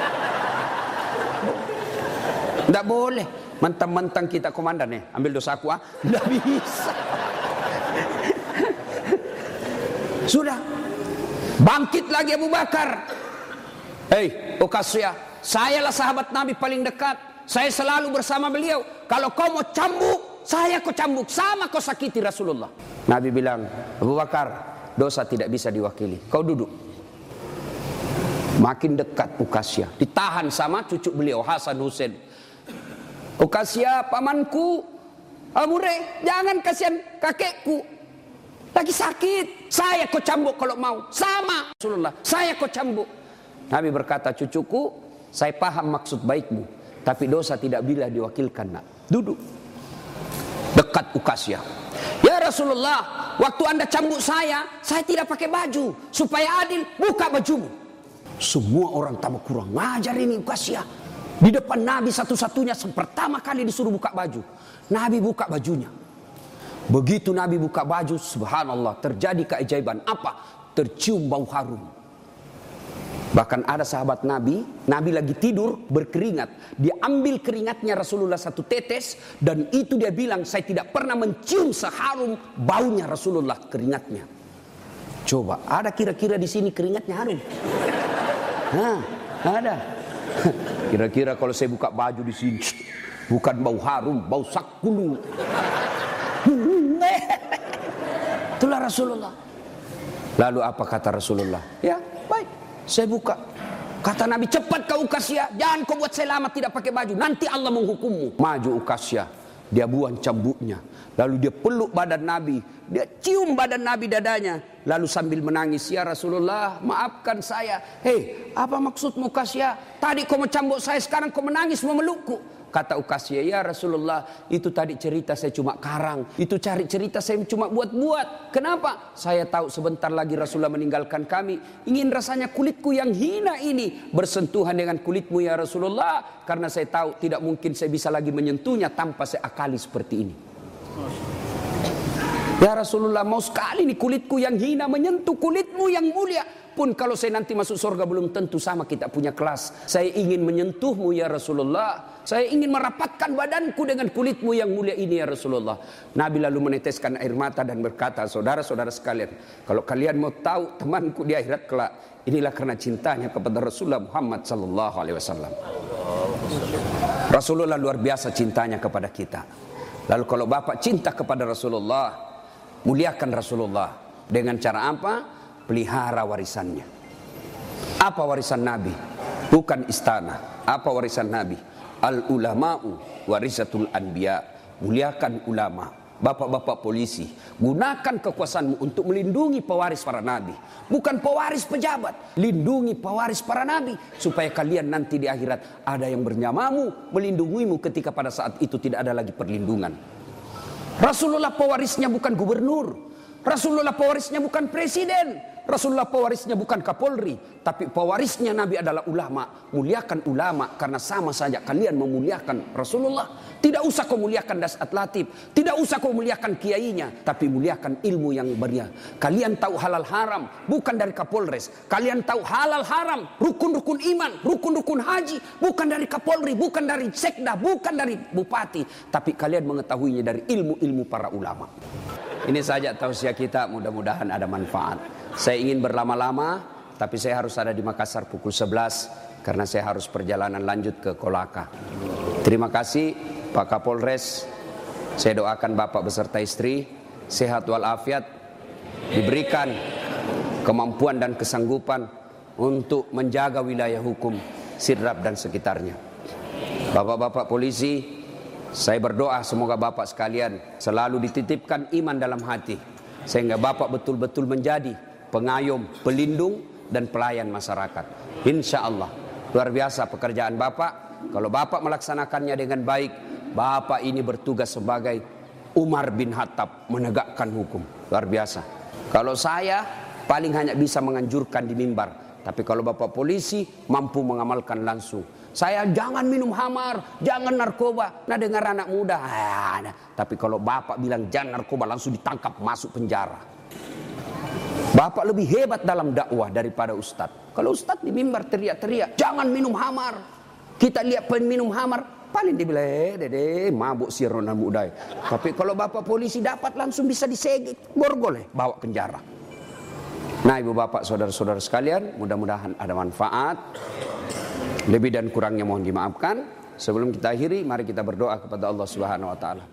Tidak boleh. Mentang-mentang kita komandan ya, ambil dosaku ah. Tidak bisa. Sudah. Bangkit lagi Abu Bakar. Hei Ukasya, sayalah sahabat Nabi paling dekat. Saya selalu bersama beliau. Kalau kau mau cambuk, saya kau cambuk. Sama kau sakiti Rasulullah. Nabi bilang, Abu Bakar, dosa tidak bisa diwakili. Kau duduk. Makin dekat Ukasya. Ditahan sama cucu beliau, Hasan Hussein. Ukasya, pamanku. Abu Re, jangan kasihan kakekku. Lagi sakit. Saya kau cambuk kalau mau. Sama Rasulullah. Saya kau cambuk. Nabi berkata, cucuku, saya paham maksud baikmu. Tapi dosa tidak bila diwakilkan nak. Duduk. Dekat Ukasya. Ya Rasulullah, waktu anda cambuk saya, saya tidak pakai baju. Supaya adil, buka bajumu. Semua orang tambah kurang ngajar ini Ukasya. Di depan Nabi satu-satunya pertama kali disuruh buka baju. Nabi buka bajunya. Begitu Nabi buka baju, subhanallah, terjadi keajaiban. Apa? Tercium bau harum. Bahkan ada sahabat Nabi, Nabi lagi tidur berkeringat. Dia ambil keringatnya Rasulullah satu tetes. Dan itu dia bilang, saya tidak pernah mencium seharum baunya Rasulullah keringatnya. Coba, ada kira-kira di sini keringatnya harum? Nah, ada. Kira-kira kalau saya buka baju di sini, bukan bau harum, bau sakulu. Itulah Rasulullah. Lalu apa kata Rasulullah? Ya, baik. Saya buka. Kata Nabi, cepat kau Ukasya, jangan kau buat saya lama tidak pakai baju, nanti Allah menghukummu. Maju Ukasya, dia buang cambuknya. Lalu dia peluk badan Nabi, dia cium badan Nabi dadanya. Lalu sambil menangis, ya Rasulullah, maafkan saya. Hei, apa maksudmu Ukasya? Tadi kau mencambuk saya, sekarang kau menangis memelukku. Kata Ukasya, ya Rasulullah, itu tadi cerita saya cuma karang. Itu cari cerita saya cuma buat-buat. Kenapa? Saya tahu sebentar lagi Rasulullah meninggalkan kami. Ingin rasanya kulitku yang hina ini bersentuhan dengan kulitmu ya Rasulullah. Karena saya tahu tidak mungkin saya bisa lagi menyentuhnya tanpa saya akali seperti ini. Ya Rasulullah, mau sekali nih kulitku yang hina menyentuh kulitmu yang mulia. Pun kalau saya nanti masuk surga belum tentu sama kita punya kelas. Saya ingin menyentuhmu ya Rasulullah. Saya ingin merapatkan badanku dengan kulitmu yang mulia ini ya Rasulullah. Nabi lalu meneteskan air mata dan berkata, saudara-saudara sekalian, kalau kalian mau tahu temanku di akhirat kelak, inilah karena cintanya kepada Rasulullah Muhammad sallallahu alaihi wasallam. Rasulullah luar biasa cintanya kepada kita. Lalu kalau Bapak cinta kepada Rasulullah, muliakan Rasulullah. Dengan cara apa? Pelihara warisannya. Apa warisan Nabi? Bukan istana. Apa warisan Nabi? Al ulama'u warisatul anbiya. Muliakan ulama. Bapak-bapak polisi, gunakan kekuasaanmu untuk melindungi pewaris para nabi. Bukan pewaris pejabat. Lindungi pewaris para nabi. Supaya kalian nanti di akhirat ada yang bernyamamu, melindungimu ketika pada saat itu tidak ada lagi perlindungan. Rasulullah pewarisnya bukan gubernur. Rasulullah pewarisnya bukan presiden. Rasulullah pewarisnya bukan Kapolri. Tapi pewarisnya Nabi adalah ulama. Muliakan ulama karena sama saja kalian memuliakan Rasulullah. Tidak usah kau muliakan Dasat Latif. Tidak usah kau muliakan kiainya. Tapi muliakan ilmu yang beria. Kalian tahu halal haram bukan dari Kapolres. Kalian tahu halal haram, rukun-rukun iman, rukun-rukun haji bukan dari Kapolri, bukan dari sekda, bukan dari bupati. Tapi kalian mengetahuinya dari ilmu-ilmu para ulama. Ini saja tausiah kita, mudah-mudahan ada manfaat. Saya ingin berlama-lama, tapi saya harus ada di Makassar pukul sebelas karena saya harus perjalanan lanjut ke Kolaka. Terima kasih Pak Kapolres. Saya doakan Bapak beserta istri sehat walafiat, diberikan kemampuan dan kesanggupan untuk menjaga wilayah hukum Sidrap dan sekitarnya. Bapak-bapak polisi, saya berdoa semoga Bapak sekalian selalu dititipkan iman dalam hati, sehingga Bapak betul-betul menjadi pengayom, pelindung, dan pelayan masyarakat. Insya Allah, luar biasa pekerjaan Bapak. Kalau Bapak melaksanakannya dengan baik, Bapak ini bertugas sebagai Umar bin Khattab, menegakkan hukum. Luar biasa. Kalau saya paling hanya bisa menganjurkan di mimbar, tapi kalau Bapak polisi mampu mengamalkan langsung. Saya jangan minum khamar, jangan narkoba. Nah dengar anak muda, ah, nah. Tapi kalau Bapak bilang jangan narkoba, langsung ditangkap masuk penjara. Bapak lebih hebat dalam dakwah daripada ustadz. Kalau ustadz di mimbar teriak-teriak, jangan minum khamar. Kita lihat peminum khamar, paling dibilang, eh dede, mabuk si Ronald Mudai. Tapi kalau Bapak polisi dapat langsung bisa disegit, borgol, bawa penjara. Nah ibu bapak saudara-saudara sekalian, mudah-mudahan ada manfaat. Lebih dan kurangnya mohon dimaafkan. Sebelum kita akhiri, mari kita berdoa kepada Allah Subhanahu wa taala.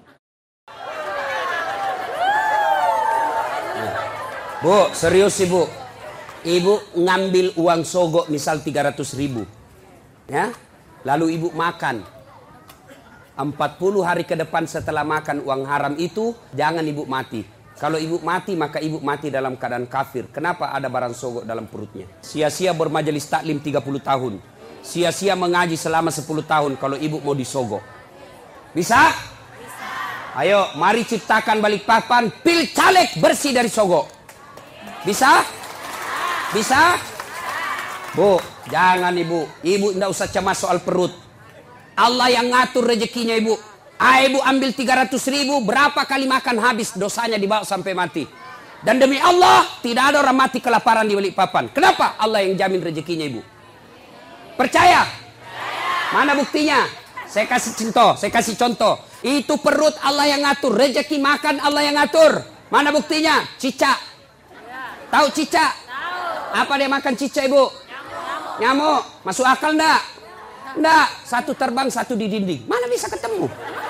Bu, serius Ibu. Ibu ngambil uang sogok misal tiga ratus ribu. Ya? Lalu Ibu makan. empat puluh hari ke depan setelah makan uang haram itu, jangan Ibu mati. Kalau Ibu mati, maka Ibu mati dalam keadaan kafir. Kenapa ada barang sogok dalam perutnya? Sia-sia bermajelis taklim tiga puluh tahun. Sia-sia mengaji selama sepuluh tahun kalau Ibu mau disogok. Bisa? Bisa. Ayo, mari ciptakan Balikpapan pil caleg bersih dari sogok. Bisa? Bisa? Bu, jangan Ibu. Ibu tidak usah cemas soal perut. Allah yang ngatur rezekinya Ibu. Ayo Ibu ambil tiga ratus ribu, berapa kali makan habis, dosanya dibawa sampai mati. Dan demi Allah, tidak ada orang mati kelaparan di Balikpapan. Kenapa? Allah yang jamin rezekinya Ibu. Percaya? Mana buktinya? Saya kasih contoh, saya kasih contoh. Itu perut Allah yang ngatur, rezeki makan Allah yang ngatur. Mana buktinya? Cicak. Tahu cicak? Apa dia makan cicak Ibu? Nyamuk. Nyamuk. Masuk akal enggak? Enggak. Satu terbang, satu di dinding. Mana bisa ketemu?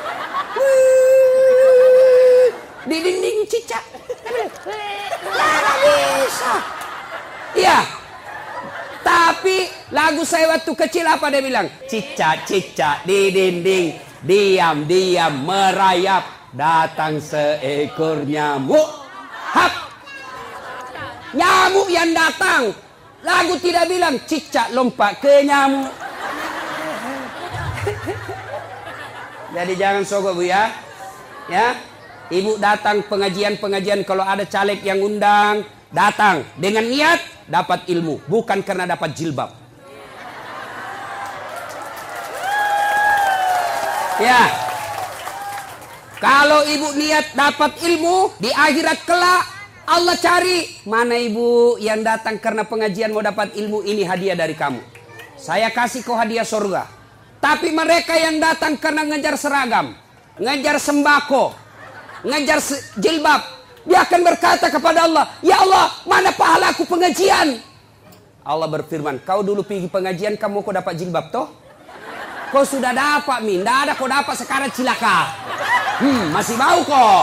Wih, di dinding cicak. Mana bisa? Iya. Tapi lagu saya waktu kecil apa dia bilang? Cicak-cicak di dinding, diam-diam merayap, datang seekor nyamuk. Hap! Nyamuk yang datang. Lagu tidak bilang cicak lompat ke nyamuk. Jadi jangan sogok Bu ya. Ya. Ibu datang pengajian-pengajian, kalau ada caleg yang undang, datang dengan niat dapat ilmu, bukan karena dapat jilbab. Ya. Kalau Ibu niat dapat ilmu di akhirat kelak, Allah cari mana Ibu yang datang karena pengajian mau dapat ilmu, ini hadiah dari kamu. Saya kasih kau hadiah surga. Tapi mereka yang datang karena ngejar seragam, ngejar sembako, ngejar jilbab, dia akan berkata kepada Allah, ya Allah, mana pahalaku pengajian? Allah berfirman, kau dulu pergi pengajian, kamu kau dapat jilbab toh? Kau sudah dapat, min, tidak ada kau dapat sekarang cilaka. Hmm, masih mau kok.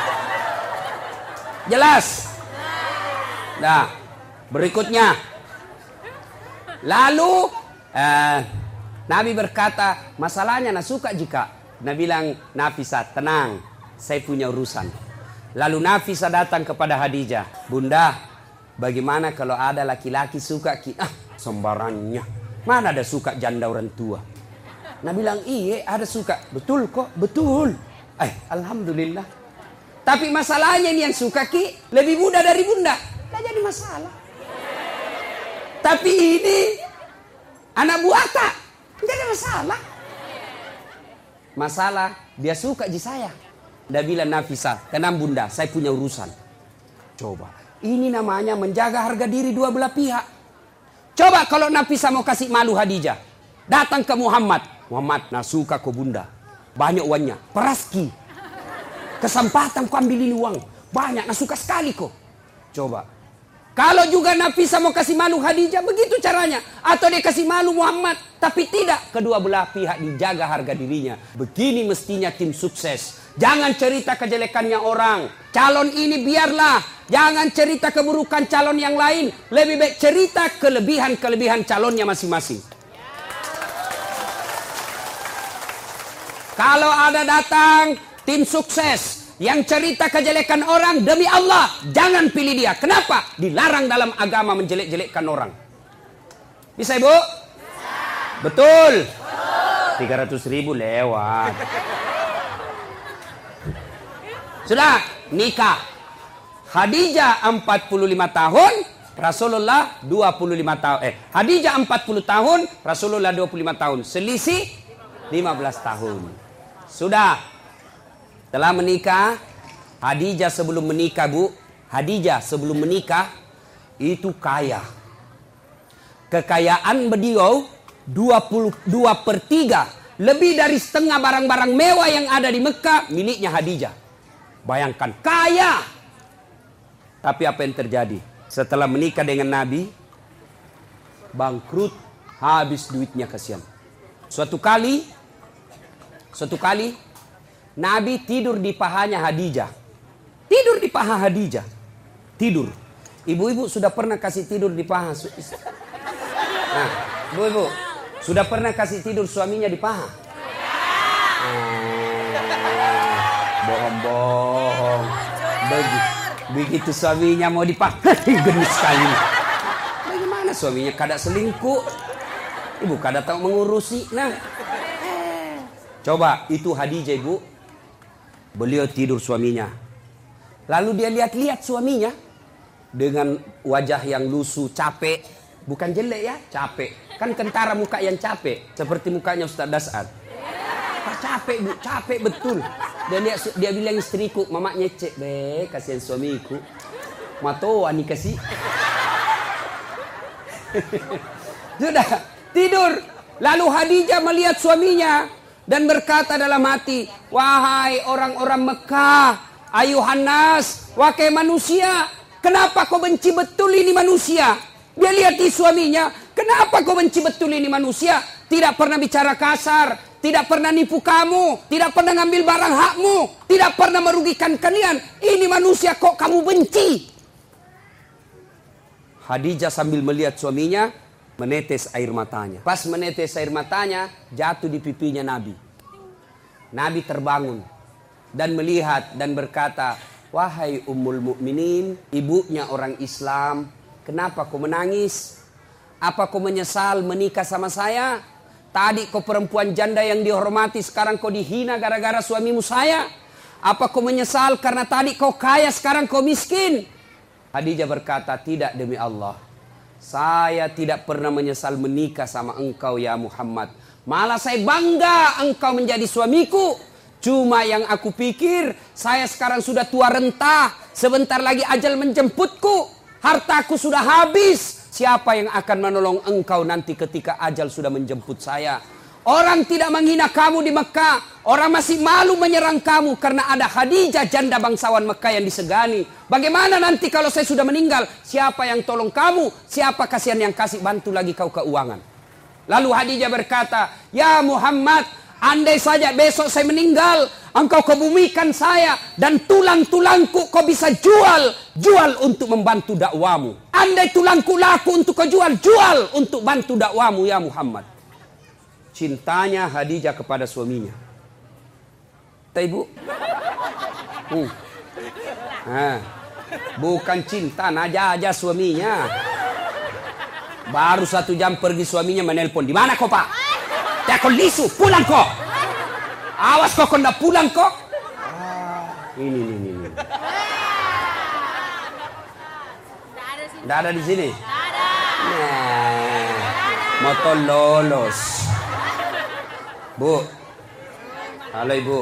Jelas? Nah, berikutnya. Lalu, eh, Nabi berkata, masalahnya nak suka jika. Nabi bilang, Nafisah, tenang, saya punya urusan. Lalu Nafisah datang kepada Khadijah, Bunda, bagaimana kalau ada laki-laki suka kita? Ah, sembarannya. Mana ada suka janda orang tua? Nabi bilang, iya ada suka. Betul kok, betul. Eh, Alhamdulillah. Tapi masalahnya ini yang suka ki lebih muda dari Bunda. Tidak jadi masalah. Tapi ini anak buah tak. Tidak ada masalah. Masalah dia suka di saya. Dia bilang, Nafisah, tenang Bunda, saya punya urusan. Coba, ini namanya menjaga harga diri dua belah pihak. Coba kalau Nafisah mau kasih malu Khadijah, datang ke Muhammad. Muhammad, nah suka kok Bunda, banyak uangnya, peraski. Kesempatan kau ambil ini uang, banyak, nah suka sekali kok. Coba, Kalau juga Nafisa mau kasih malu Khadijah, begitu caranya. Atau dia kasih malu Muhammad. Tapi tidak, kedua belah pihak dijaga harga dirinya. Begini mestinya tim sukses. Jangan cerita kejelekannya orang. Calon ini biarlah. Jangan cerita keburukan calon yang lain. Lebih baik cerita kelebihan-kelebihan calonnya masing-masing. Kalau ada datang tim sukses yang cerita kejelekan orang, demi Allah jangan pilih dia. Kenapa? Dilarang dalam agama menjelek-jelekkan orang. Bisa Ibu? Bisa. Betul? tiga ratus ribu lewat. Sudah nikah. Khadijah empat puluh lima tahun, Rasulullah dua puluh lima tahun. Eh, Khadijah empat puluh tahun, Rasulullah dua puluh lima tahun. Selisih lima belas tahun. Sudah. Telah menikah. Khadijah sebelum menikah, Bu. Khadijah sebelum menikah itu kaya. Kekayaan beliau dua puluh dua per tiga. Lebih dari setengah barang-barang mewah yang ada di Mekah miliknya Khadijah. Bayangkan, kaya. Tapi apa yang terjadi? Setelah menikah dengan Nabi, bangkrut, habis duitnya, kasihan. Suatu kali Suatu kali Nabi tidur di pahanya Khadijah. Tidur di paha Khadijah. Tidur. Ibu-ibu sudah pernah kasih tidur di paha? Nah, ibu-ibu sudah pernah kasih tidur suaminya di paha? Bohong-bohong. Begitu, begitu suaminya mau dipaha, gendut sekali. Bagaimana suaminya kada selingkuh? Ibu kada tahu mengurusi. Nah, coba itu Khadijah, Ibu. Beliau tidur suaminya. Lalu dia lihat-lihat suaminya dengan wajah yang lusuh, capek. Bukan jelek ya, capek. Kan kentara muka yang capek, seperti mukanya Ustaz Dasad. Capek, Bu, capek betul. Dan dia dia bilang istriku, "Mama nyecek, be, kasihan suamiku. Matoa nih kasih." Sudah tidur. Lalu Khadijah melihat suaminya dan berkata dalam hati, "Wahai orang-orang Mekah, ayuhan nas, wahai manusia, kenapa kau benci betul ini manusia?" Dia lihat di suaminya, "Kenapa kau benci betul ini manusia? Tidak pernah bicara kasar, tidak pernah nipu kamu, tidak pernah ngambil barang hakmu, tidak pernah merugikan kalian. Ini manusia kok kamu benci?" Khadijah sambil melihat suaminya, menetes air matanya. Pas menetes air matanya, jatuh di pipinya Nabi. Nabi terbangun dan melihat dan berkata, "Wahai Ummul Mukminin, ibunya orang Islam, kenapa kau menangis? Apa kau menyesal menikah sama saya? Tadi kau perempuan janda yang dihormati, sekarang kau dihina gara-gara suamimu saya. Apa kau menyesal karena tadi kau kaya, sekarang kau miskin?" Khadijah berkata, "Tidak, demi Allah. Saya tidak pernah menyesal menikah sama engkau ya Muhammad. Malah saya bangga engkau menjadi suamiku. Cuma yang aku pikir, saya sekarang sudah tua renta. Sebentar lagi ajal menjemputku. Hartaku sudah habis. Siapa yang akan menolong engkau nanti ketika ajal sudah menjemput saya? Orang tidak menghina kamu di Mekah. Orang masih malu menyerang kamu karena ada Khadijah, janda bangsawan Mekah yang disegani. Bagaimana nanti kalau saya sudah meninggal? Siapa yang tolong kamu? Siapa kasihan yang kasih bantu lagi kau keuangan?" Lalu Khadijah berkata, "Ya Muhammad, andai saja besok saya meninggal, engkau kebumikan saya dan tulang-tulangku kau bisa jual, jual untuk membantu dakwamu. Andai tulangku laku untuk kau jual, jual untuk bantu dakwamu ya Muhammad." Cintanya Khadijah kepada suaminya. Tahu Ibu? Hmm. Nah, bukan cinta, naja-aja suaminya. Baru satu jam pergi suaminya menelpon. "Di mana kau, Pak?" "Ya kau lisu, pulang kok. Awas kok kau ndak pulang kok." Ah, ini, ini, ini. Nggak ada di sini. Nah, motor lolos. Bu, halo Ibu.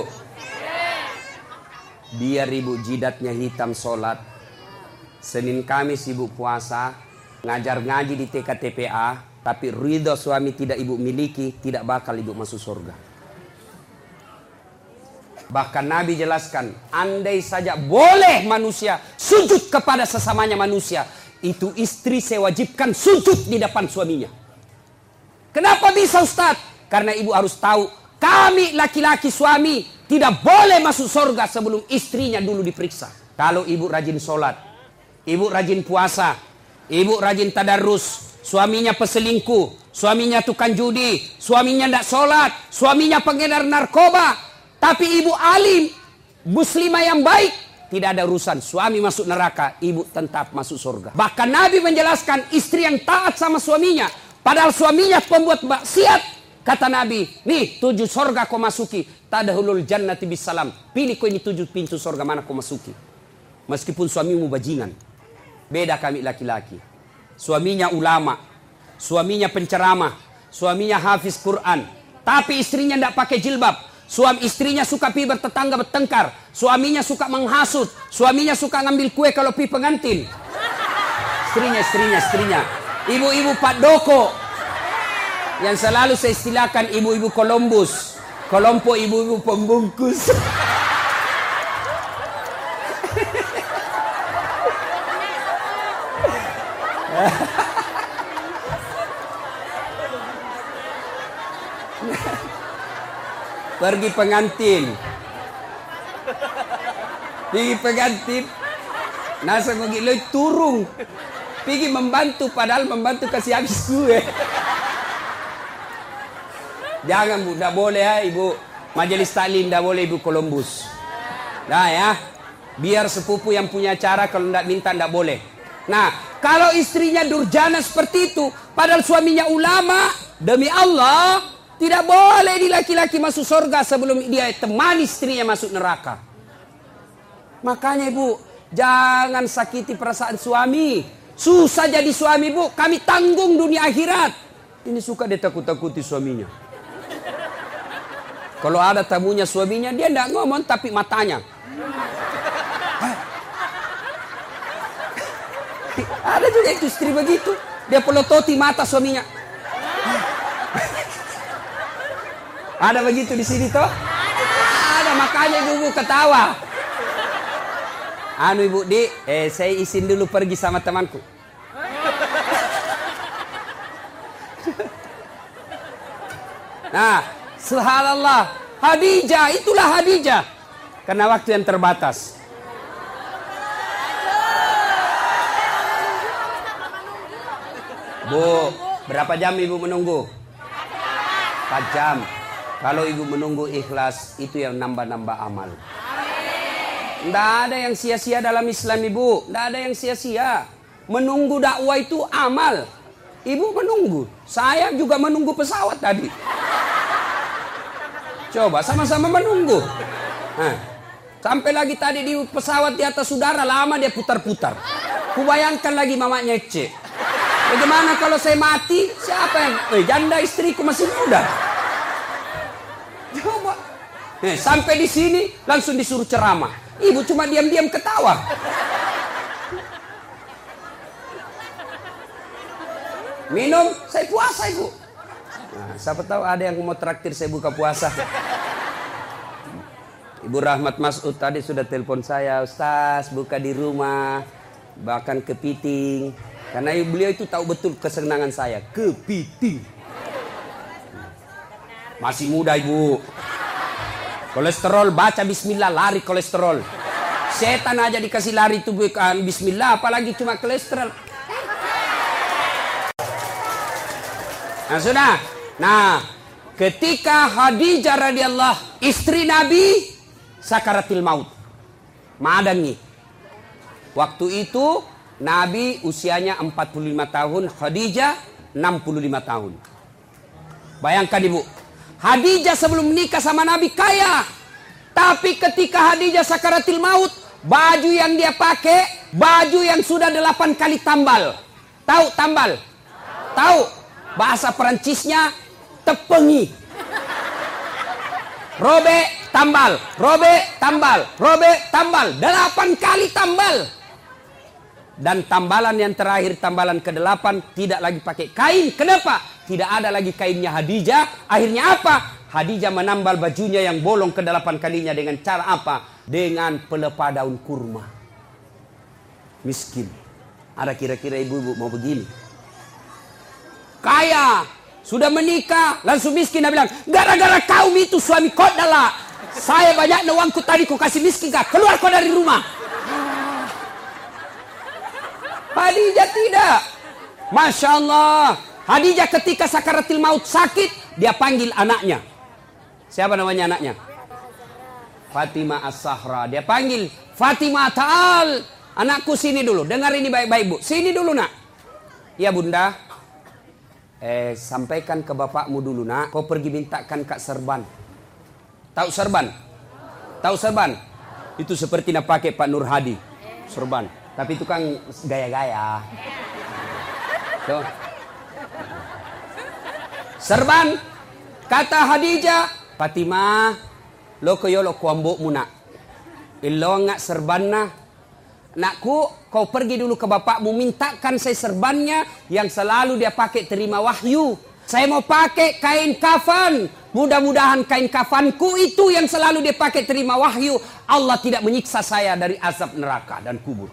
Biar Ibu jidatnya hitam sholat, Senin Kamis Ibu puasa, ngajar ngaji di T K T P A, tapi ridho suami tidak Ibu miliki, tidak bakal Ibu masuk surga. Bahkan Nabi jelaskan, andai saja boleh manusia sujud kepada sesamanya manusia, itu istri saya wajibkan sujud di depan suaminya. Kenapa bisa Ustaz? Karena ibu harus tahu, kami laki-laki suami tidak boleh masuk surga sebelum istrinya dulu diperiksa. Kalau ibu rajin sholat, ibu rajin puasa, ibu rajin tadarus, suaminya peselingkuh, suaminya tukang judi, suaminya tidak sholat, suaminya pengedar narkoba, tapi ibu alim, muslimah yang baik, tidak ada urusan. Suami masuk neraka, ibu tetap masuk surga. Bahkan Nabi menjelaskan istri yang taat sama suaminya, padahal suaminya pembuat maksiat, kata Nabi, nih tujuh surga kau masuki, tadahulul jannati bisalam. Pilih kau ini tujuh pintu surga mana kau masuki. Meskipun suamimu bajingan. Beda kami laki-laki. Suaminya ulama, suaminya penceramah, suaminya hafiz Quran, tapi istrinya tidak pakai jilbab. Suami istrinya suka pi bertetangga bertengkar, suaminya suka menghasut, suaminya suka ngambil kue kalau pi pengantin. Istrinya, istrinya, istrinya. Ibu-ibu Pak Doko yang selalu saya istilahkan ibu-ibu Columbus, kelompok ibu-ibu pembungkus. Pergi pengantin, pergi pengantin, nasa pergi lo turung, pergi membantu padahal membantu kasih habis kue. Jangan bu, tidak boleh ya ibu majelis taklim, tidak boleh ibu Columbus. Nah ya, biar sepupu yang punya acara kalau tidak minta tidak boleh. Nah, kalau istrinya durjana seperti itu, padahal suaminya ulama, demi Allah, tidak boleh di laki-laki masuk surga sebelum dia temani istrinya masuk neraka. Makanya ibu, jangan sakiti perasaan suami. Susah jadi suami bu, kami tanggung dunia akhirat. Ini suka dia takut-takuti suaminya. Kalau ada tamunya suaminya, dia tidak ngomong tapi matanya. Ada juga itu istri begitu. Dia pelototi mata suaminya. Ada begitu di sini toh? Ada, makanya ibu-ibu ketawa. Anu ibu di, eh saya izin dulu pergi sama temanku. Nah, subhanallah, Khadijah, itulah Khadijah. Karena waktu yang terbatas. Bu, berapa jam ibu menunggu? empat jam. Kalau ibu menunggu ikhlas, itu yang nambah-nambah amal. Tidak ada yang sia-sia dalam Islam ibu. Tidak ada yang sia-sia. Menunggu dakwah itu amal. Ibu menunggu. Saya juga menunggu pesawat tadi. Coba sama-sama menunggu. Nah, sampai lagi tadi di pesawat di atas udara, lama dia putar-putar. Kubayangkan lagi mamanya Ece. Bagaimana kalau saya mati? Siapa yang... Eh, janda istriku masih muda. Coba. Eh, sampai di sini langsung disuruh ceramah. Ibu cuma diam-diam ketawa. Minum, saya puasa ibu. Nah, siapa tahu ada yang mau traktir saya buka puasa. Ibu Rahmat Mas'ud tadi sudah telepon saya, Ustaz buka di rumah, bahkan kepiting. Karena beliau itu tahu betul kesenangan saya, kepiting. Masih muda ibu. Kolesterol, baca bismillah, lari kolesterol. Setan aja dikasih lari itu bukan bismillah, apalagi cuma kolesterol. Nah sudah. Nah, ketika Khadijah radhiyallahu istri Nabi sakaratil maut, madangi. Waktu itu Nabi usianya empat puluh lima tahun, Khadijah enam puluh lima tahun. Bayangkan ibu, Khadijah sebelum menikah sama Nabi kaya, tapi ketika Khadijah sakaratil maut, baju yang dia pakai baju yang sudah delapan kali tambal. Tahu tambal? Tahu? Bahasa Perancisnya tepengi. Robe tambal, robe tambal, robe tambal, delapan kali tambal. Dan tambalan yang terakhir, tambalan kedelapan, tidak lagi pakai kain. Kenapa? Tidak ada lagi kainnya Khadijah. Akhirnya apa? Khadijah menambal bajunya yang bolong kedelapan kalinya dengan cara apa? Dengan pelepah daun kurma. Miskin. Ada kira-kira ibu-ibu mau begini? Kaya, sudah menikah, langsung miskin. Dia bilang, gara-gara kaum itu suami kau adalah. Saya banyak uangku tadi kau kasih miskin kah? Keluar kau dari rumah. Khadijah tidak. Masya Allah. Khadijah ketika sakaratil maut sakit, dia panggil anaknya. Siapa namanya anaknya? Fatimah As-Zahra. Dia panggil, Fatimah ta'al. Anakku sini dulu, dengar ini baik-baik bu. Sini dulu nak. Ya bunda. Eh sampaikan ke bapakmu dulu nak. Kau pergi mintakan kak serban. Tahu serban? Tahu serban? Itu seperti nak pakai Pak Nur Hadi. Serban. Tapi itu kan gaya-gaya. Tuh. Serban. Kata Khadijah, Fatimah, lo koyo lo kuambuk mu nak. Ilo ngak serban nah. Nakku, kau pergi dulu ke bapakmu, mintakan saya serbannya yang selalu dia pakai terima wahyu. Saya mau pakai kain kafan. Mudah-mudahan kain kafanku itu yang selalu dia pakai terima wahyu. Allah tidak menyiksa saya dari azab neraka dan kubur.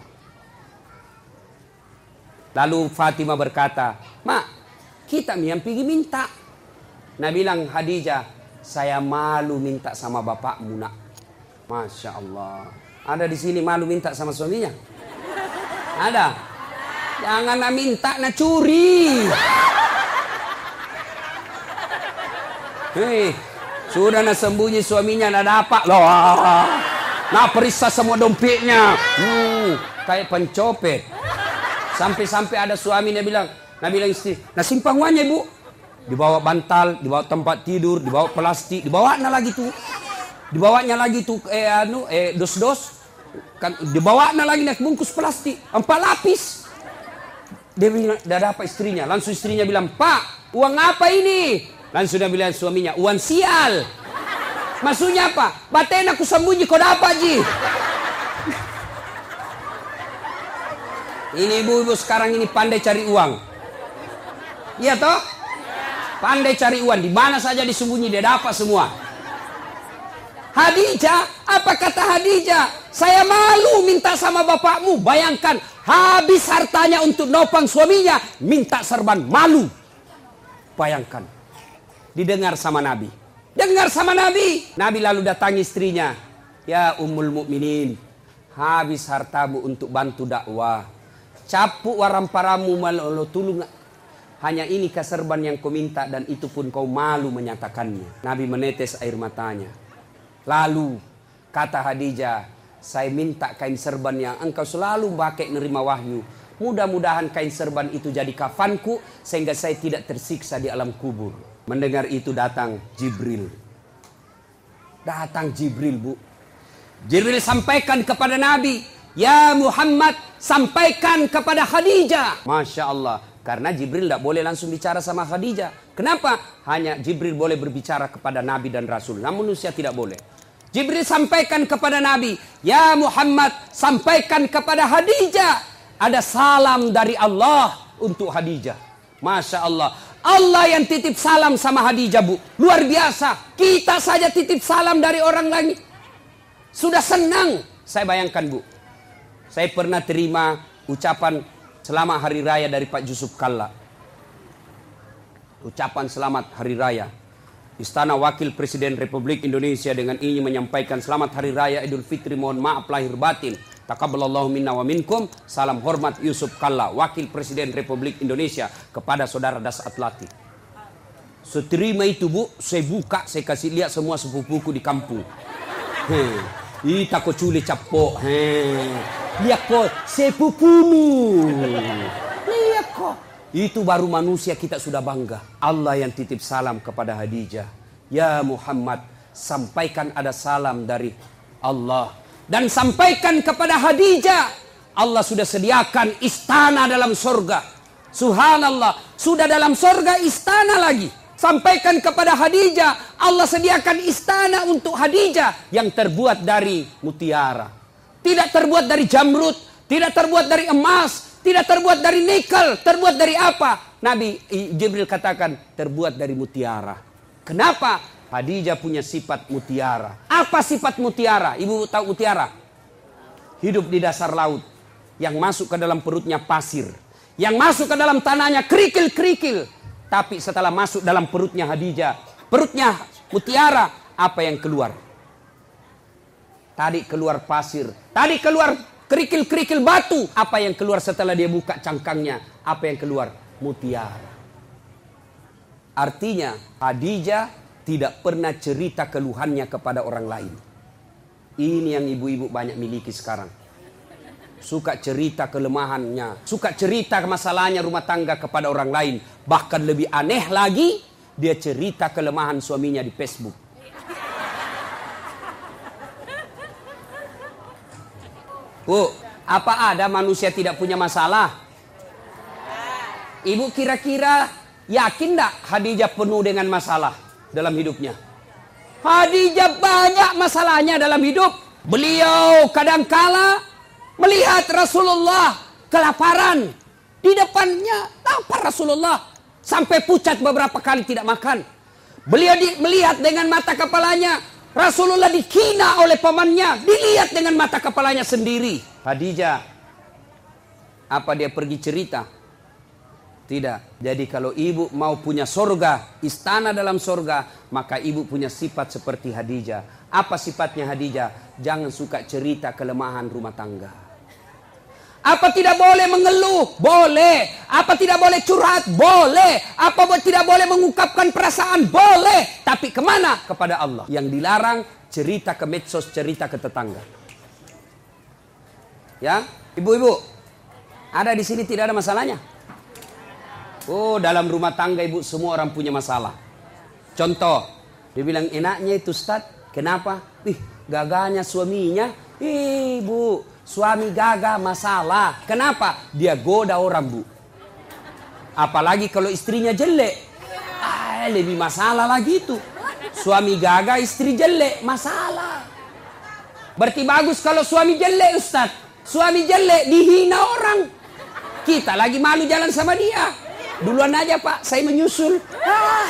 Lalu Fatimah berkata, Mak, kita yang pergi minta. Nah bilang Khadijah, saya malu minta sama bapakmu nak. Masya Allah. Ada di sini malu minta sama suaminya? Ada? Jangan nak minta, nak curi. Hei, sudah nak sembunyi suaminya, nak dapat loh. Nak periksa semua dompetnya. Hmm, kayak pencopet. Sampai-sampai ada suami dia bilang, nak bilang istri, nak simpang uangnya ibu. Dibawa bantal, dibawa tempat tidur, dibawa plastik, dibawa na lagi tuh. Dibawanya lagi tuh eh anu eh dos-dos kan dibawanya lagi naik bungkus plastik empat lapis. Dia bilang dah dapat istrinya, langsung istrinya bilang, "Pak, uang apa ini?" Langsung dia bilang suaminya, "Uang sial." Maksudnya apa? Baten aku sembunyi kau dapat ji. Ini ibu-ibu sekarang ini pandai cari uang. Iya toh? Pandai cari uang, di mana saja disembunyi dia dapat semua. Khadijah, apa kata Khadijah? Saya malu minta sama bapakmu. Bayangkan, habis hartanya untuk nopang suaminya, minta serban, malu. Bayangkan. Didengar sama Nabi. Dengar sama Nabi. Nabi lalu datangi istrinya. Ya Ummul Mukminin, habis hartamu untuk bantu dakwah. Capuk waramparamu malu tulung. Hanya ini keserban yang kau minta dan itu pun kau malu menyatakannya. Nabi menetes air matanya. Lalu kata Khadijah, saya minta kain serban yang engkau selalu pakai nerima wahyu. Mudah-mudahan kain serban itu jadi kafanku sehingga saya tidak tersiksa di alam kubur. Mendengar itu datang Jibril. Datang Jibril bu. Jibril sampaikan kepada Nabi, ya Muhammad, sampaikan kepada Khadijah. Masya Allah. Karena Jibril tidak boleh langsung bicara sama Khadijah. Kenapa? Hanya Jibril boleh berbicara kepada Nabi dan Rasul. Namun manusia tidak boleh. Jibril sampaikan kepada Nabi, ya Muhammad, sampaikan kepada Khadijah. Ada salam dari Allah untuk Khadijah. Masya Allah. Allah yang titip salam sama Khadijah bu. Luar biasa. Kita saja titip salam dari orang lain. Sudah senang. Saya bayangkan bu. Saya pernah terima ucapan selamat hari raya dari Pak Yusuf Kalla. Ucapan selamat hari raya. Istana Wakil Presiden Republik Indonesia dengan ingin menyampaikan selamat hari raya Idul Fitri, mohon maaf lahir batin. Taqabbalallahu minna wa minkum. Salam hormat Yusuf Kalla, Wakil Presiden Republik Indonesia kepada saudara Das Atlantik. Seterima itu bu, saya buka, saya kasih lihat semua sepupuku di kampung. Hei, ita ko cule capok. Hei, lihat kok sepupumu. Lihat kok. Itu baru manusia kita sudah bangga. Allah yang titip salam kepada Khadijah. Ya Muhammad, sampaikan ada salam dari Allah. Dan sampaikan kepada Khadijah, Allah sudah sediakan istana dalam surga. Subhanallah, sudah dalam surga istana lagi. Sampaikan kepada Khadijah, Allah sediakan istana untuk Khadijah yang terbuat dari mutiara. Tidak terbuat dari jamrud, tidak terbuat dari emas, tidak terbuat dari nikel, terbuat dari apa? Nabi Jibril katakan terbuat dari mutiara. Kenapa? Khadijah punya sifat mutiara. Apa sifat mutiara? Ibu tahu mutiara? Hidup di dasar laut. Yang masuk ke dalam perutnya pasir. Yang masuk ke dalam tanahnya kerikil-kerikil. Tapi setelah masuk dalam perutnya Khadijah, perutnya Mutiara, apa yang keluar? Tadi keluar pasir. Tadi keluar kerikil-kerikil batu. Apa yang keluar setelah dia buka cangkangnya? Apa yang keluar? Mutiara. Artinya Khadijah tidak pernah cerita keluhannya kepada orang lain. Ini yang ibu-ibu banyak miliki sekarang. Suka cerita kelemahannya, suka cerita masalahnya rumah tangga kepada orang lain. Bahkan lebih aneh lagi, dia cerita kelemahan suaminya di Facebook. Bu, apa ada manusia tidak punya masalah? Ibu kira-kira yakin tak Khadijah penuh dengan masalah dalam hidupnya? Khadijah banyak masalahnya dalam hidup. Beliau kadangkala melihat Rasulullah kelaparan. Di depannya lapar Rasulullah. Sampai pucat beberapa kali tidak makan. Beliau di, melihat dengan mata kepalanya. Rasulullah dihina oleh pamannya. Dilihat dengan mata kepalanya sendiri. Khadijah, apa dia pergi cerita? Tidak. Jadi kalau ibu mau punya sorga, istana dalam sorga, maka ibu punya sifat seperti Khadijah. Apa sifatnya Khadijah? Jangan suka cerita kelemahan rumah tangga. Apa tidak boleh mengeluh? Boleh. Apa tidak boleh curhat? Boleh. Apa tidak boleh mengungkapkan perasaan? Boleh. Tapi kemana? Kepada Allah. Yang dilarang cerita ke medsos, cerita ke tetangga. Ya, ibu-ibu, ada di sini tidak ada masalahnya? Oh, dalam rumah tangga ibu semua orang punya masalah. Contoh, dia bilang enaknya itu Ustaz. Kenapa? Ih, gagahnya suaminya. Ibu, suami gagah masalah. Kenapa? Dia goda orang, Bu. Apalagi kalau istrinya jelek. Ah, lebih masalah lagi itu. Suami gagah, istri jelek, masalah. Berarti bagus kalau suami jelek, Ustaz. Suami jelek dihina orang. Kita lagi malu jalan sama dia. Duluan aja, Pak, saya menyusul. Ah.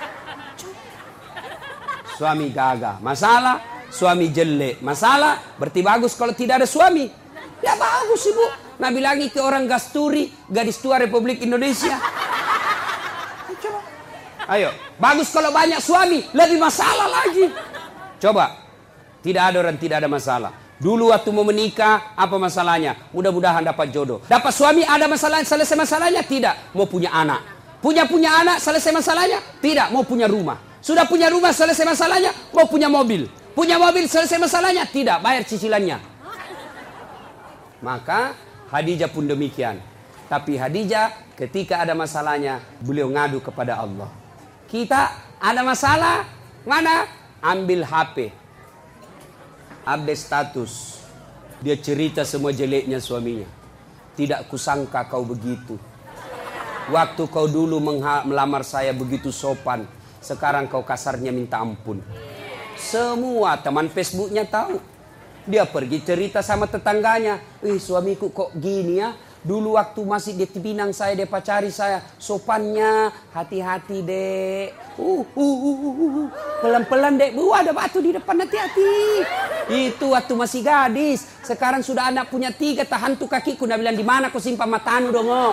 Suami gagah, masalah. Suami jelek, masalah. Berarti bagus kalau tidak ada suami. Ya bagus, Ibu. Nah bilangi ke orang Gasturi, gadis tua Republik Indonesia. Coba. Ayo, bagus kalau banyak suami, lebih masalah lagi. Coba. Tidak ada orang tidak ada masalah. Dulu waktu mau menikah, apa masalahnya? Mudah-mudahan dapat jodoh. Dapat suami, ada masalah, selesai masalahnya? Tidak. Mau punya anak. Punya-punya anak, selesai masalahnya? Tidak. Mau punya rumah. Sudah punya rumah, selesai masalahnya? Mau punya mobil. Punya mobil, selesai masalahnya? Tidak. Bayar cicilannya. Maka Khadijah pun demikian. Tapi Khadijah ketika ada masalahnya, beliau ngadu kepada Allah. Kita ada masalah, mana? Ambil H P. Update status. Dia cerita semua jeleknya suaminya. Tidak kusangka kau begitu. Waktu kau dulu melamar saya begitu sopan. Sekarang kau kasarnya minta ampun. Semua teman Facebooknya tahu. Dia pergi cerita sama tetangganya. Ih, suamiku kok gini ya. Dulu waktu masih di Pinang saya, dia pacari saya. Sopannya, hati-hati dek. Uh, uh, uh, uh. Pelan-pelan dek. Bu, ada batu di depan, hati-hati. Itu waktu masih gadis. Sekarang sudah anak punya tiga, tahan tuh kakiku. Dia bilang, di mana kau simpan matanu dong? Oh.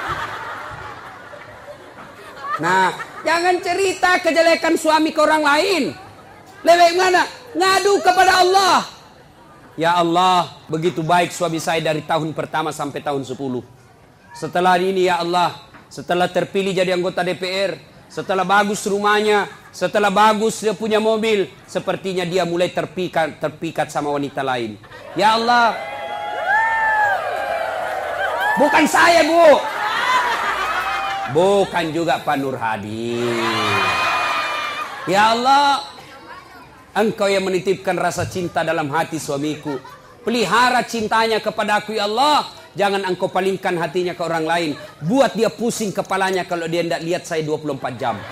Nah, jangan cerita kejelekan suami ke orang lain. Lebih mana? Ngadu kepada Allah. Ya Allah, begitu baik suami saya dari tahun pertama sampai tahun sepuluh. Setelah ini ya Allah, setelah terpilih jadi anggota D P R, setelah bagus rumahnya, setelah bagus dia punya mobil, sepertinya dia mulai terpikat, terpikat sama wanita lain. Ya Allah. Bukan saya, Bu. Bukan juga Pak Nur Hadi. Ya Allah, Engkau yang menitipkan rasa cinta dalam hati suamiku. Pelihara cintanya kepada aku ya Allah. Jangan engkau palingkan hatinya ke orang lain. Buat dia pusing kepalanya kalau dia tidak lihat saya dua puluh empat jam.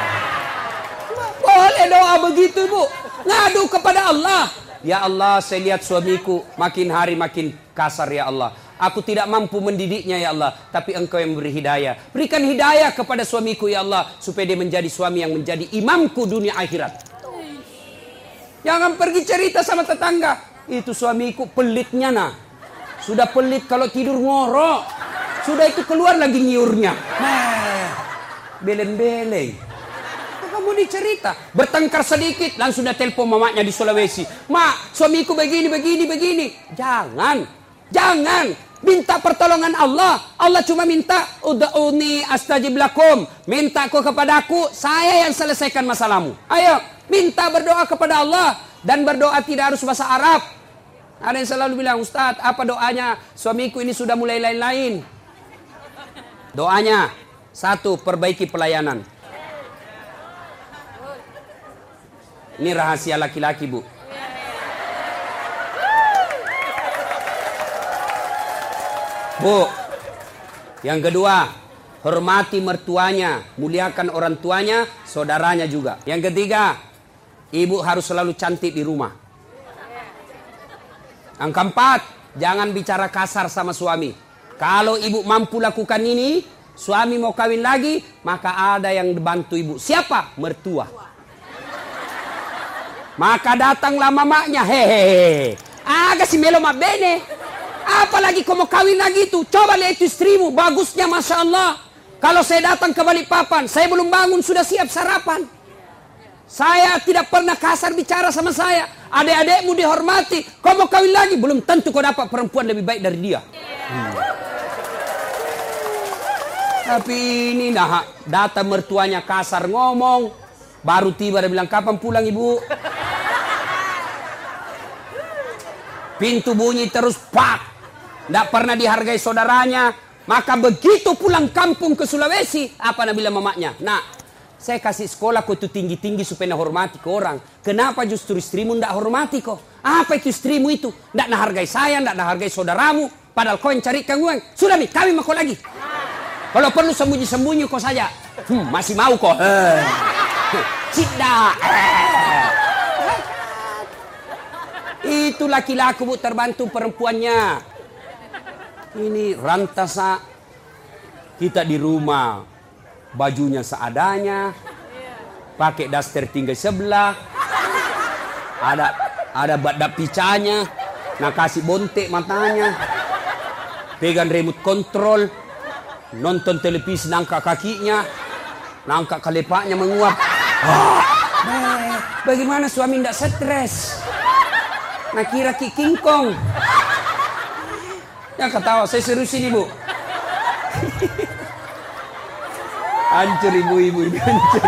Boleh doa begitu, Bu. Ngadu kepada Allah. Ya Allah, saya lihat suamiku makin hari makin kasar ya Allah. Aku tidak mampu mendidiknya ya Allah. Tapi engkau yang memberi hidayah. Berikan hidayah kepada suamiku ya Allah. Supaya dia menjadi suami yang menjadi imamku dunia akhirat. Jangan pergi cerita sama tetangga. Itu suamiku pelitnya nah. Sudah pelit kalau tidur ngorok. Sudah itu keluar lagi nyiurnya. Nah, beleng-beleng. Kamu dicerita. Bertengkar sedikit, langsung sudah telepon mamanya di Sulawesi. Mak, suamiku begini, begini, begini. Jangan. Jangan. Minta pertolongan Allah. Allah cuma minta, ud'uni astajib lakum. Minta kau kepadaku, saya yang selesaikan masalahmu. Ayo, minta berdoa kepada Allah. Dan berdoa tidak harus bahasa Arab. Ada yang selalu bilang, Ustadz, apa doanya? Suamiku ini sudah mulai lain-lain. Doanya, satu, perbaiki pelayanan. Ini rahasia laki-laki, Bu. Bu, yang kedua, hormati mertuanya, muliakan orang tuanya, saudaranya juga. Yang ketiga, ibu harus selalu cantik di rumah. Yang keempat, jangan bicara kasar sama suami. Kalau ibu mampu lakukan ini, suami mau kawin lagi, maka ada yang bantu ibu. Siapa? Mertua. Maka datanglah mamanya, hehehe. Agak si melo ma bene. Apalagi kau mau kawin lagi itu. Coba lihat istrimu, bagusnya Masya Allah. Kalau saya datang ke Balikpapan, saya belum bangun sudah siap sarapan. Saya tidak pernah kasar bicara sama saya. Adik-adikmu dihormati. Kau mau kawin lagi, belum tentu kau dapat perempuan lebih baik dari dia. Hmm. Tapi ini nah, datang mertuanya kasar ngomong. Baru tiba dia bilang, kapan pulang ibu? Pintu bunyi terus, pak. Tidak pernah dihargai saudaranya. Maka begitu pulang kampung ke Sulawesi, apa nak bilang mamanya? Nak, saya kasih sekolah kau itu tinggi-tinggi supaya nak hormati ke orang. Kenapa justru istrimu tidak hormati kau? Apa itu istrimu itu? Tidak nak hargai saya, tidak nak hargai saudaramu. Padahal kau yang carikan uang. Sudah nih, kawin sama kau lagi. Kalau perlu sembunyi-sembunyi kau saja. Hmm, masih mau kau? Eh. Tidak. Eh. Itu laki-laki bu terbantu perempuannya. Ini rantasa kita di rumah, bajunya seadanya, pakai daster tinggal sebelah, ada ada badak picanya, nak kasih bontek matanya, pegang remote control, nonton televisi nangka kakinya, nangka kelepaknya menguap. Ah, eh, bagaimana suami tidak stres? Nak kira Ki King Kong. Yang ketawa, saya seriusin ibu. Hancur ibu-ibu ini, hancur.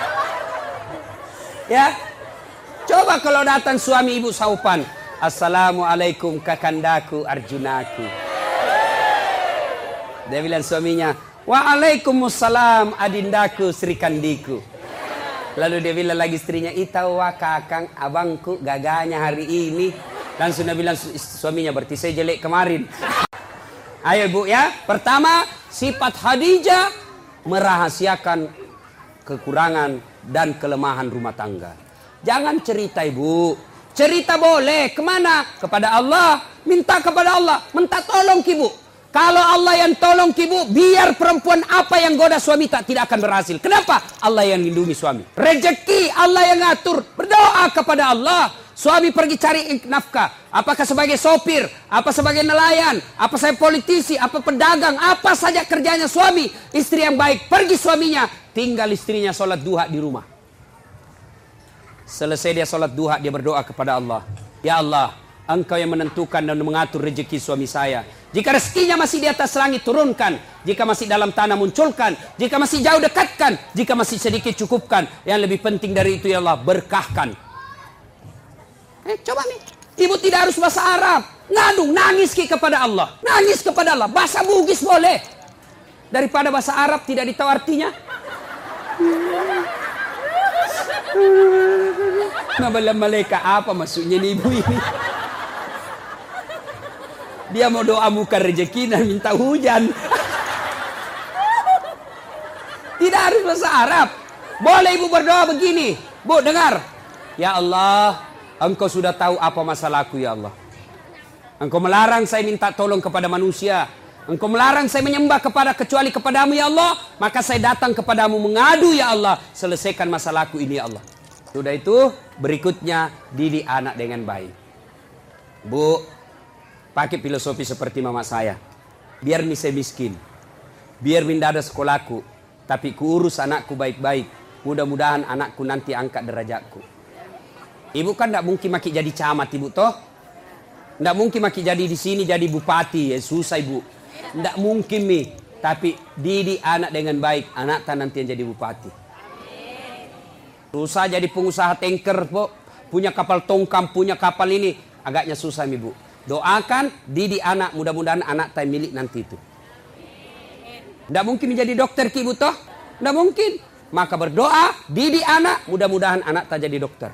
Ya, coba kalau datang suami ibu saupan. Assalamualaikum kakandaku Arjunaku. Dia bilang suaminya, waalaikumsalam adindaku Sri Kandiku. Lalu dia bilang lagi istrinya, itawa kakang abangku gaganya hari ini. Langsung dia bilang suaminya, berarti saya jelek kemarin. Ayo bu ya. Pertama, sifat Khadijah merahasiakan kekurangan dan kelemahan rumah tangga. Jangan cerita ibu. Cerita boleh. Kemana? Kepada Allah. Minta kepada Allah. Minta tolong ibu. Kalau Allah yang tolong ibu, biar perempuan apa yang goda suami tak tidak akan berhasil. Kenapa? Allah yang lindungi suami. Rezeki Allah yang ngatur. Berdoa kepada Allah. Suami pergi cari nafkah. Apakah sebagai sopir, apa sebagai nelayan, apa sebagai politisi, apa pedagang, apa saja kerjanya suami. Istri yang baik, pergi suaminya. Tinggal istrinya sholat duha di rumah. Selesai dia sholat duha, dia berdoa kepada Allah. Ya Allah, Engkau yang menentukan dan mengatur rezeki suami saya. Jika rezekinya masih di atas langit, turunkan. Jika masih dalam tanah, munculkan. Jika masih jauh, dekatkan. Jika masih sedikit, cukupkan. Yang lebih penting dari itu, ya Allah, berkahkan. Eh, coba nih, ibu tidak harus bahasa Arab. Ngadu, nangis kepada Allah. Nangis kepada Allah. Bahasa Bugis boleh. Daripada bahasa Arab tidak ditahu artinya. Nabalam malaikat apa maksudnya nih ibu ini? Dia mau doa bukan rezeki dan minta hujan. Tidak harus bahasa Arab. Boleh ibu berdoa begini. Bu, dengar. Ya Allah, Engkau sudah tahu apa masalahku ya Allah. Engkau melarang saya minta tolong kepada manusia. Engkau melarang saya menyembah kepada kecuali kepadamu ya Allah. Maka saya datang kepadamu mengadu ya Allah. Selesaikan masalahku ini ya Allah. Sudah itu berikutnya didik anak dengan baik. Bu, pakai filosofi seperti mama saya. Biar saya miskin, biar minda ada sekolahku, tapi kuurus anakku baik-baik. Mudah-mudahan anakku nanti angkat derajatku. Ibu kan tidak mungkin maki jadi camat ibu toh. Tidak mungkin maki jadi di sini jadi bupati, ya susah ibu. Tidak mungkin mi. Tapi didik anak dengan baik, anak tak nanti yang jadi bupati. Susah jadi pengusaha tanker, po. Punya kapal tongkang, punya kapal ini, agaknya susah mi bu. Doakan didik anak, mudah-mudahan anak tak milik nanti itu. Tidak mungkin menjadi dokter ki ibu toh. Tidak mungkin. Maka berdoa, didik anak, mudah-mudahan anak tak jadi dokter.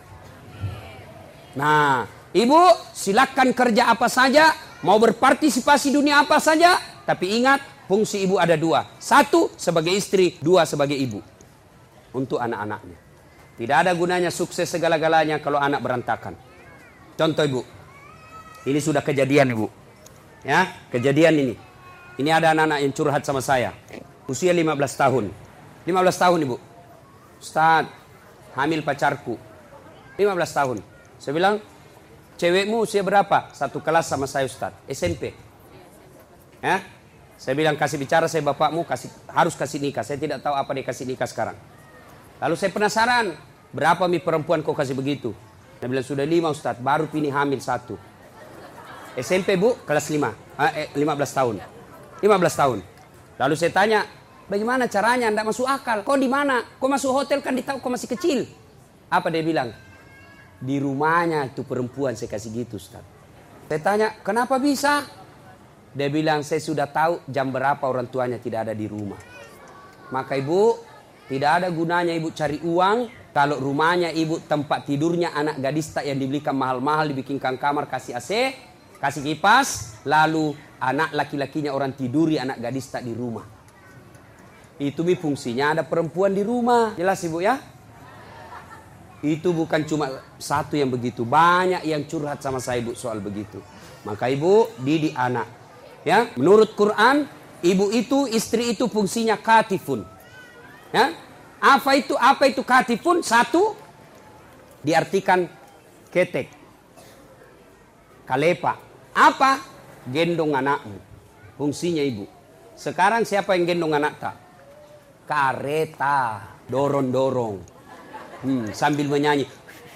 Nah, ibu silakan kerja apa saja, mau berpartisipasi dunia apa saja, tapi ingat fungsi ibu ada dua. Satu sebagai istri, dua sebagai ibu. Untuk anak-anaknya. Tidak ada gunanya sukses segala-galanya kalau anak berantakan. Contoh ibu, ini sudah kejadian ibu. Ya, kejadian ini. Ini ada anak-anak yang curhat sama saya. Usia lima belas tahun. lima belas tahun ibu. Ustaz, hamil pacarku. lima belas tahun. Saya bilang, cewekmu usia berapa? Satu kelas sama saya Ustaz. S M P. Ya? Saya bilang kasih bicara saya bapakmu kasih harus kasih nikah. Saya tidak tahu apa dia kasih nikah sekarang. Lalu saya penasaran, berapa mi perempuan kau kasih begitu? Dia bilang sudah lima Ustaz, baru pini hamil satu. S M P bu, kelas lima. Eh, lima belas tahun. lima belas tahun. Lalu saya tanya, bagaimana caranya? Tidak masuk akal. Kau di mana? Kau masuk hotel kan ditahu kau masih kecil. Apa dia bilang? Di rumahnya itu perempuan saya kasih gitu Ustaz. Saya tanya, kenapa bisa? Dia bilang, saya sudah tahu jam berapa orang tuanya tidak ada di rumah. Maka ibu, tidak ada gunanya ibu cari uang. Kalau rumahnya ibu tempat tidurnya anak gadis tak yang dibelikan mahal-mahal, dibikinkan kamar, kasih A C, kasih kipas. Lalu anak laki-lakinya orang tiduri anak gadis tak di rumah. Itu mi fungsinya ada perempuan di rumah. Jelas ibu ya? Itu bukan cuma satu yang begitu. Banyak yang curhat sama saya ibu soal begitu. Maka ibu didik anak. Ya, menurut Quran, ibu itu, istri itu fungsinya katifun. Ya, apa itu? Apa itu katifun? Satu, diartikan ketek, kalepa. Apa? Gendong anakmu. Fungsinya ibu. Sekarang siapa yang gendong anak tak? Kareta, dorong-dorong. Hmm, sambil menyanyi.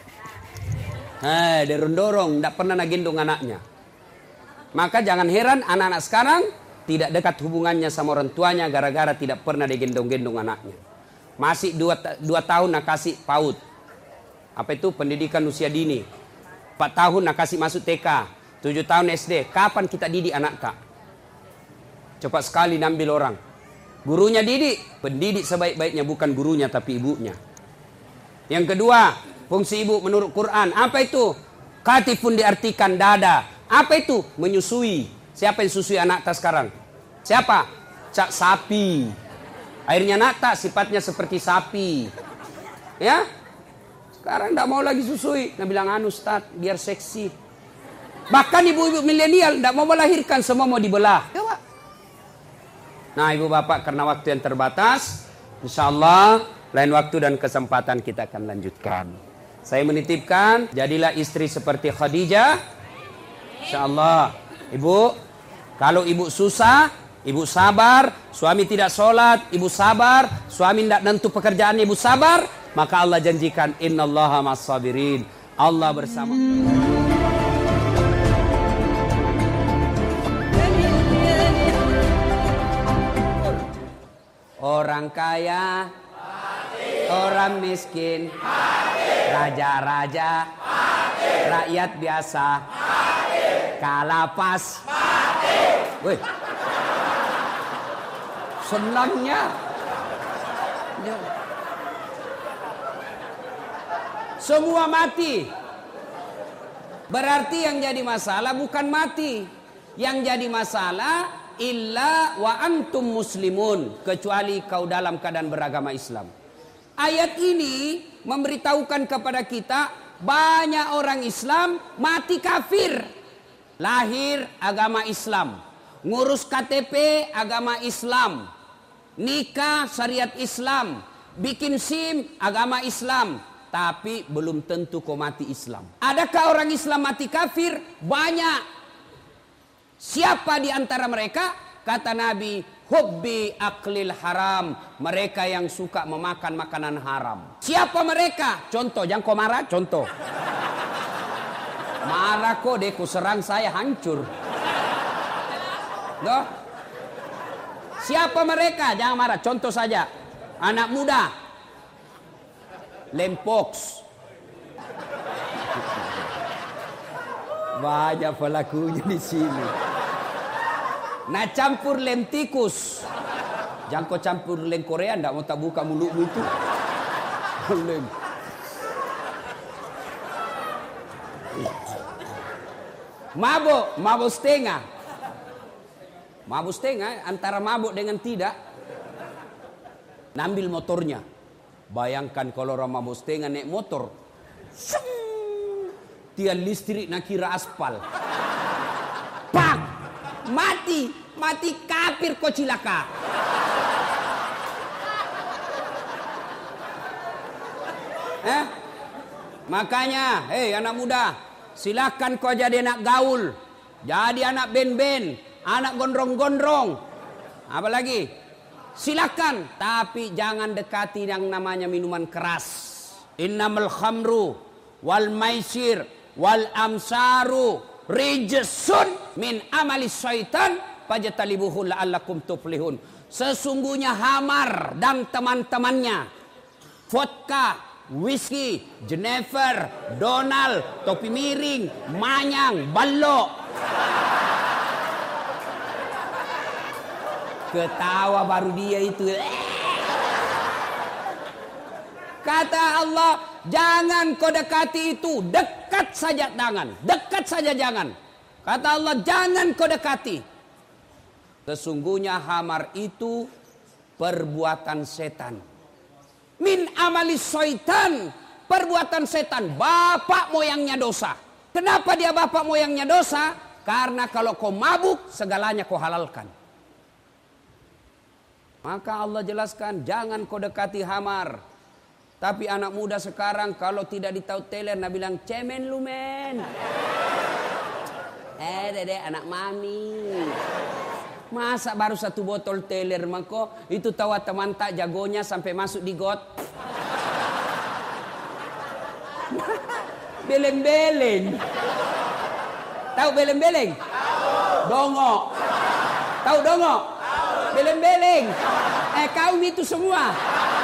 Eh, dorong-dorong, tidak pernah gendong anaknya. Maka jangan heran anak-anak sekarang tidak dekat hubungannya sama orang tuanya gara-gara tidak pernah digendong-gendong anaknya. Masih dua, dua tahun nak kasih PAUD. Apa itu? Pendidikan usia dini. Empat tahun nak kasih masuk T K. Tujuh tahun S D. Kapan kita didik anak tak? Cepat sekali nambil orang. Gurunya didik. Pendidik sebaik-baiknya bukan gurunya tapi ibunya. Yang kedua, fungsi ibu menurut Quran. Apa itu? Katifun diartikan dada. Apa itu? Menyusui. Siapa yang susui anak tak sekarang? Siapa? Cak sapi. Akhirnya anak tak sifatnya seperti sapi. Ya? Sekarang tidak mau lagi susui. Nah bilang anu Ustaz, biar seksi. Bahkan ibu-ibu milenial tidak mau melahirkan, semua mau dibelah. Coba. Nah ibu bapak karena waktu yang terbatas, insya Allah lain waktu dan kesempatan kita akan lanjutkan. Saya menitipkan, jadilah istri seperti Khadijah. InsyaAllah. Ibu, kalau ibu susah, ibu sabar. Suami tidak sholat, ibu sabar. Suami tidak nentu pekerjaannya, ibu sabar. Maka Allah janjikan, innallaha ma'as-sabirin. Allah bersama. Orang kaya, orang miskin, raja-raja, rakyat biasa, kalapas, wih, senangnya, semua mati. Berarti yang jadi masalah bukan mati, yang jadi masalah illa wa antum muslimun, kecuali kau dalam keadaan beragama Islam. Ayat ini memberitahukan kepada kita banyak orang Islam mati kafir. Lahir agama Islam, ngurus K T P agama Islam, nikah syariat Islam, bikin SIM agama Islam, tapi belum tentu kau mati Islam. Adakah orang Islam mati kafir? Banyak. Siapa di antara mereka? Kata Nabi, hubbi aklil haram. Mereka yang suka memakan makanan haram. Siapa mereka? Contoh, jangan kau marah, contoh. Marah kok deh, ku serang saya hancur. Loh? Siapa mereka? Jangan marah, contoh saja. Anak muda. Lempox. Banyak pelakunya di sini. Nah campur lem tikus. Jangan kau campur lem Korea, ndak mau tak buka mulutmu itu. Lem. Mabuk, mabuk setengah. Mabuk setengah antara mabuk dengan tidak. Nambil motornya. Bayangkan kalau orang mabuk setengah naik motor. Tiang listrik nak kira aspal. Pak! Mati, mati kafir kau cilaka. Eh? Makanya, hei anak muda, silakan kau jadi anak gaul, jadi anak ben-ben, anak gondrong-gondrong. Apa lagi? Silakan, tapi jangan dekati yang namanya minuman keras. Innamal khamru wal maisir wal amsaru rijsun min amali syaitan fajtalibuhu la'allakum tuflihun. Sesungguhnya hamar dan teman-temannya, vodka, whisky, Jenever, Donald, topi miring, manyang, balok. Ketawa baru dia itu. Kata Allah, jangan kau dekati itu. Dekat saja jangan. Dekat saja jangan. Kata Allah, jangan kau dekati. Sesungguhnya hamar itu perbuatan setan. Min amali syaitan. Perbuatan setan. Bapak moyangnya dosa. Kenapa dia bapak moyangnya dosa? Karena kalau kau mabuk, segalanya kau halalkan. Maka Allah jelaskan, jangan kau dekati hamar. Tapi anak muda sekarang kalau tidak ditahu teler, nak bilang cemen lu men. Eh dede anak mami. Masa baru satu botol teler mako itu tahu teman tak jagonya sampai masuk di got. Beleng-beleng. Tahu beleng-beleng? Dongo. Tahu dongo? Beleng-beleng. Eh kaum itu semua.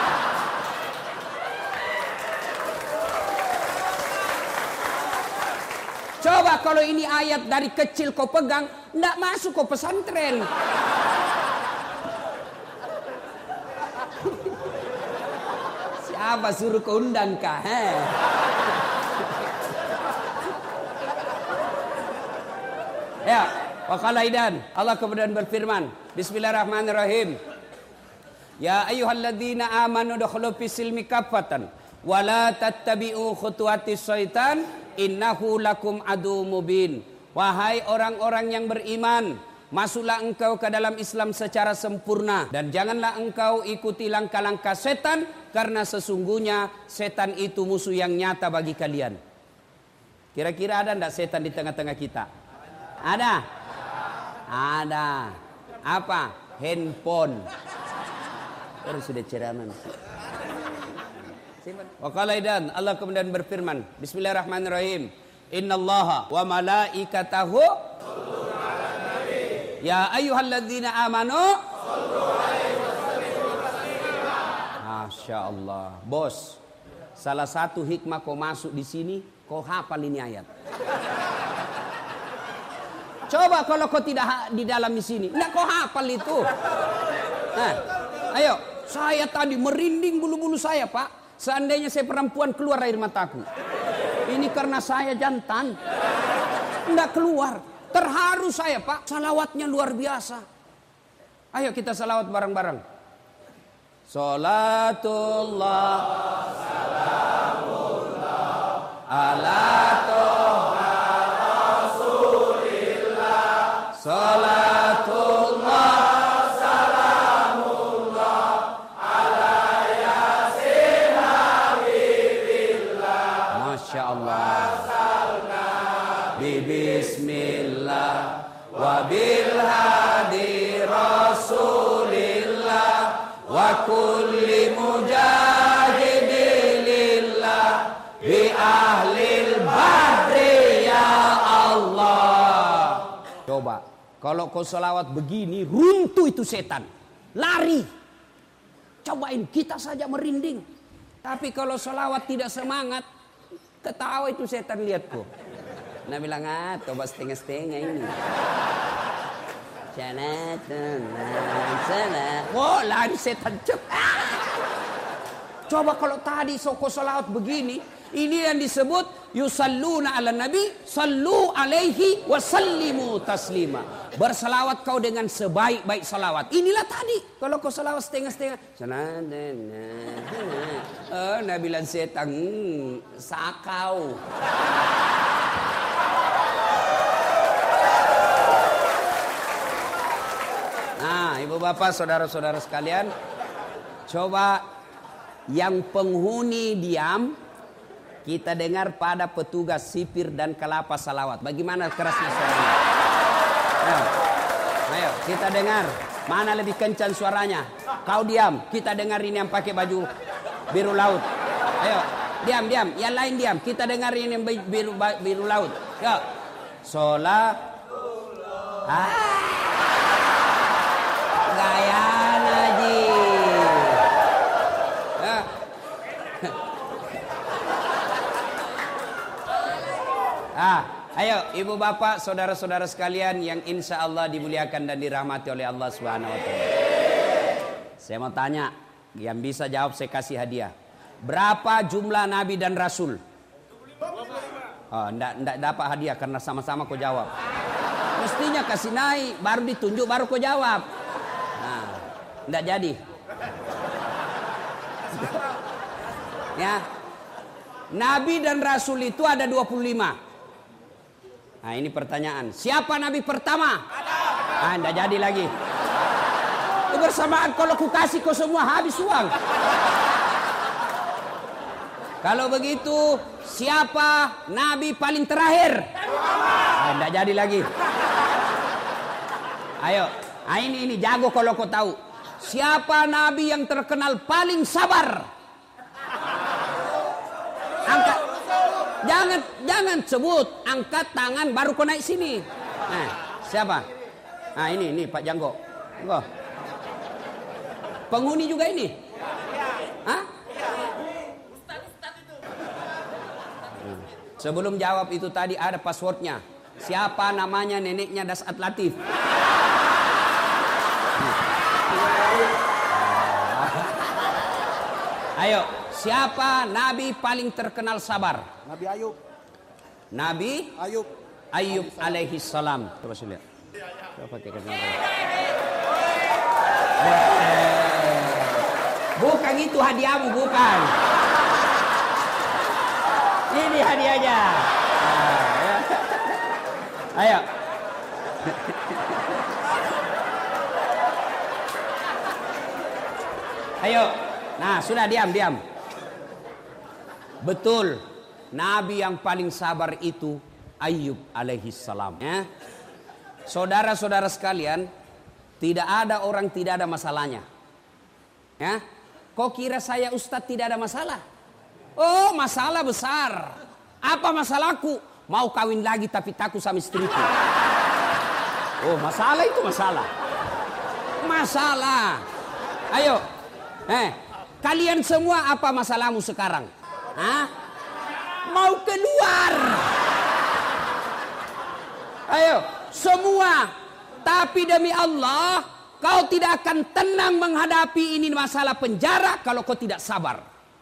Coba kalau ini ayat dari kecil kau pegang, ndak masuk kau pesantren. Siapa suruh kau undang kah? He? Ya, waqalaidan. Allah kemudian berfirman, Bismillahirrahmanirrahim. Ya ayyuhalladzina amanu dukhulu fis silmi kaffatan wa la tattabi'u khutuwatis syaitan. Innahu lakum adu mubin. Wahai orang-orang yang beriman, masuklah engkau ke dalam Islam secara sempurna. Dan janganlah engkau ikuti langkah-langkah setan. Karena sesungguhnya setan itu musuh yang nyata bagi kalian. Kira-kira ada enggak setan di tengah-tengah kita? Ada? Ada. Apa? Handphone. Baru sudah ceramah. Waqalaidan, Allah kemudian berfirman, Bismillahirrahmanirrahim. Innallaha wa malaikatahu ya ayyuhalladzina amanu Masya Allah. Bos, salah satu hikmah kau masuk di sini, kau hafal ini ayat. Coba kalau kau tidak di dalam di sini, enggak kau hafal itu. Nah, ayo, saya tadi merinding bulu-bulu saya, Pak. Seandainya saya perempuan keluar air mataku. Ini karena saya jantan. Enggak keluar. Terharu saya, Pak. Salawatnya luar biasa. Ayo kita salawat bareng-bareng. Salatullah salamullah ala toha rasulillah. Salatullah Masya Allah. Bismillah wa bil hadi Rasulillah wa kulli mujahidilillah bi ahlil badri ya Allah. Coba kalau kau selawat begini runtuh itu setan, lari. Cobain, kita saja merinding. Tapi kalau selawat tidak semangat, ketawa itu setan, lihat kok. Nah bilang, ah coba setengah-setengah ini. Sana, sana. Oh lari setan cep. Coba kalau tadi soko selawat begini, ini yang disebut yusalluna ala nabi, sallu alaihi wa sallimu taslima. Berselawat kau dengan sebaik-baik salawat. Inilah tadi. Kalau kau selawat setengah-setengah. Oh, Nabi bilang setan, hmm, sakau. Nah, ibu bapak, saudara-saudara sekalian, coba yang penghuni diam, kita dengar pada petugas sipir dan kelapa salawat. Bagaimana kerasnya suaranya? Ayo, ayo kita dengar. Mana lebih kencang suaranya? Kau diam, kita dengar ini yang pakai baju biru laut. Ayo, diam, diam. Yang lain diam. Kita dengar ini yang biru, biru laut. Yuk. Sholat. Ah. Gaya Naji. Ya. Ah, ayo ibu bapak, saudara-saudara sekalian yang insya Allah dimuliakan dan dirahmati oleh Allah Subhanahu Wa Taala. Saya mau tanya, yang bisa jawab saya kasih hadiah. Berapa jumlah nabi dan rasul? Oh, enggak, enggak dapat hadiah karena sama-sama kau jawab. Mestinya kasih naik, baru ditunjuk, baru kau jawab. Nah, enggak jadi. Ya. Nabi dan rasul itu ada dua puluh lima. Nah, ini pertanyaan. Siapa nabi pertama? Ah, enggak jadi lagi. Bersamaan kalau ku kasih kau semua habis uang. Kalau begitu, siapa nabi paling terakhir? Ah, enggak jadi lagi. Ayo, ah, ini ini jago kalau kau tahu. Siapa nabi yang terkenal paling sabar? Angkat, jangan jangan sebut, angkat tangan baru kau naik sini. Nah, siapa? Nah, ini ini Pak Janggo. Janggo. Penghuni juga ini? Hah? Sebelum jawab itu tadi ada passwordnya. Siapa namanya neneknya Dasat Latif? Ayo, siapa nabi paling terkenal sabar? Nabi Ayub. Nabi Ayub. Ayub alaihi salam. Coba saya lihat. Coba pakai kacamata. Bukan itu hadiahmu, bukan. Ini hadiahnya. Ayo. Ayo. Nah, sudah diam, diam. Betul. Nabi yang paling sabar itu Ayub alaihi salam. Ya. Saudara-saudara sekalian, tidak ada orang tidak ada masalahnya. Ya. Kok kira saya Ustadz tidak ada masalah? Oh, masalah besar. Apa masalahku? Mau kawin lagi tapi takut sama istriku. Oh, masalah itu masalah. Masalah. Ayo. Eh, kalian semua apa masalahmu sekarang? Hah? Mau keluar. Ayo, semua. Tapi demi Allah, kau tidak akan tenang menghadapi ini masalah penjara kalau kau tidak sabar.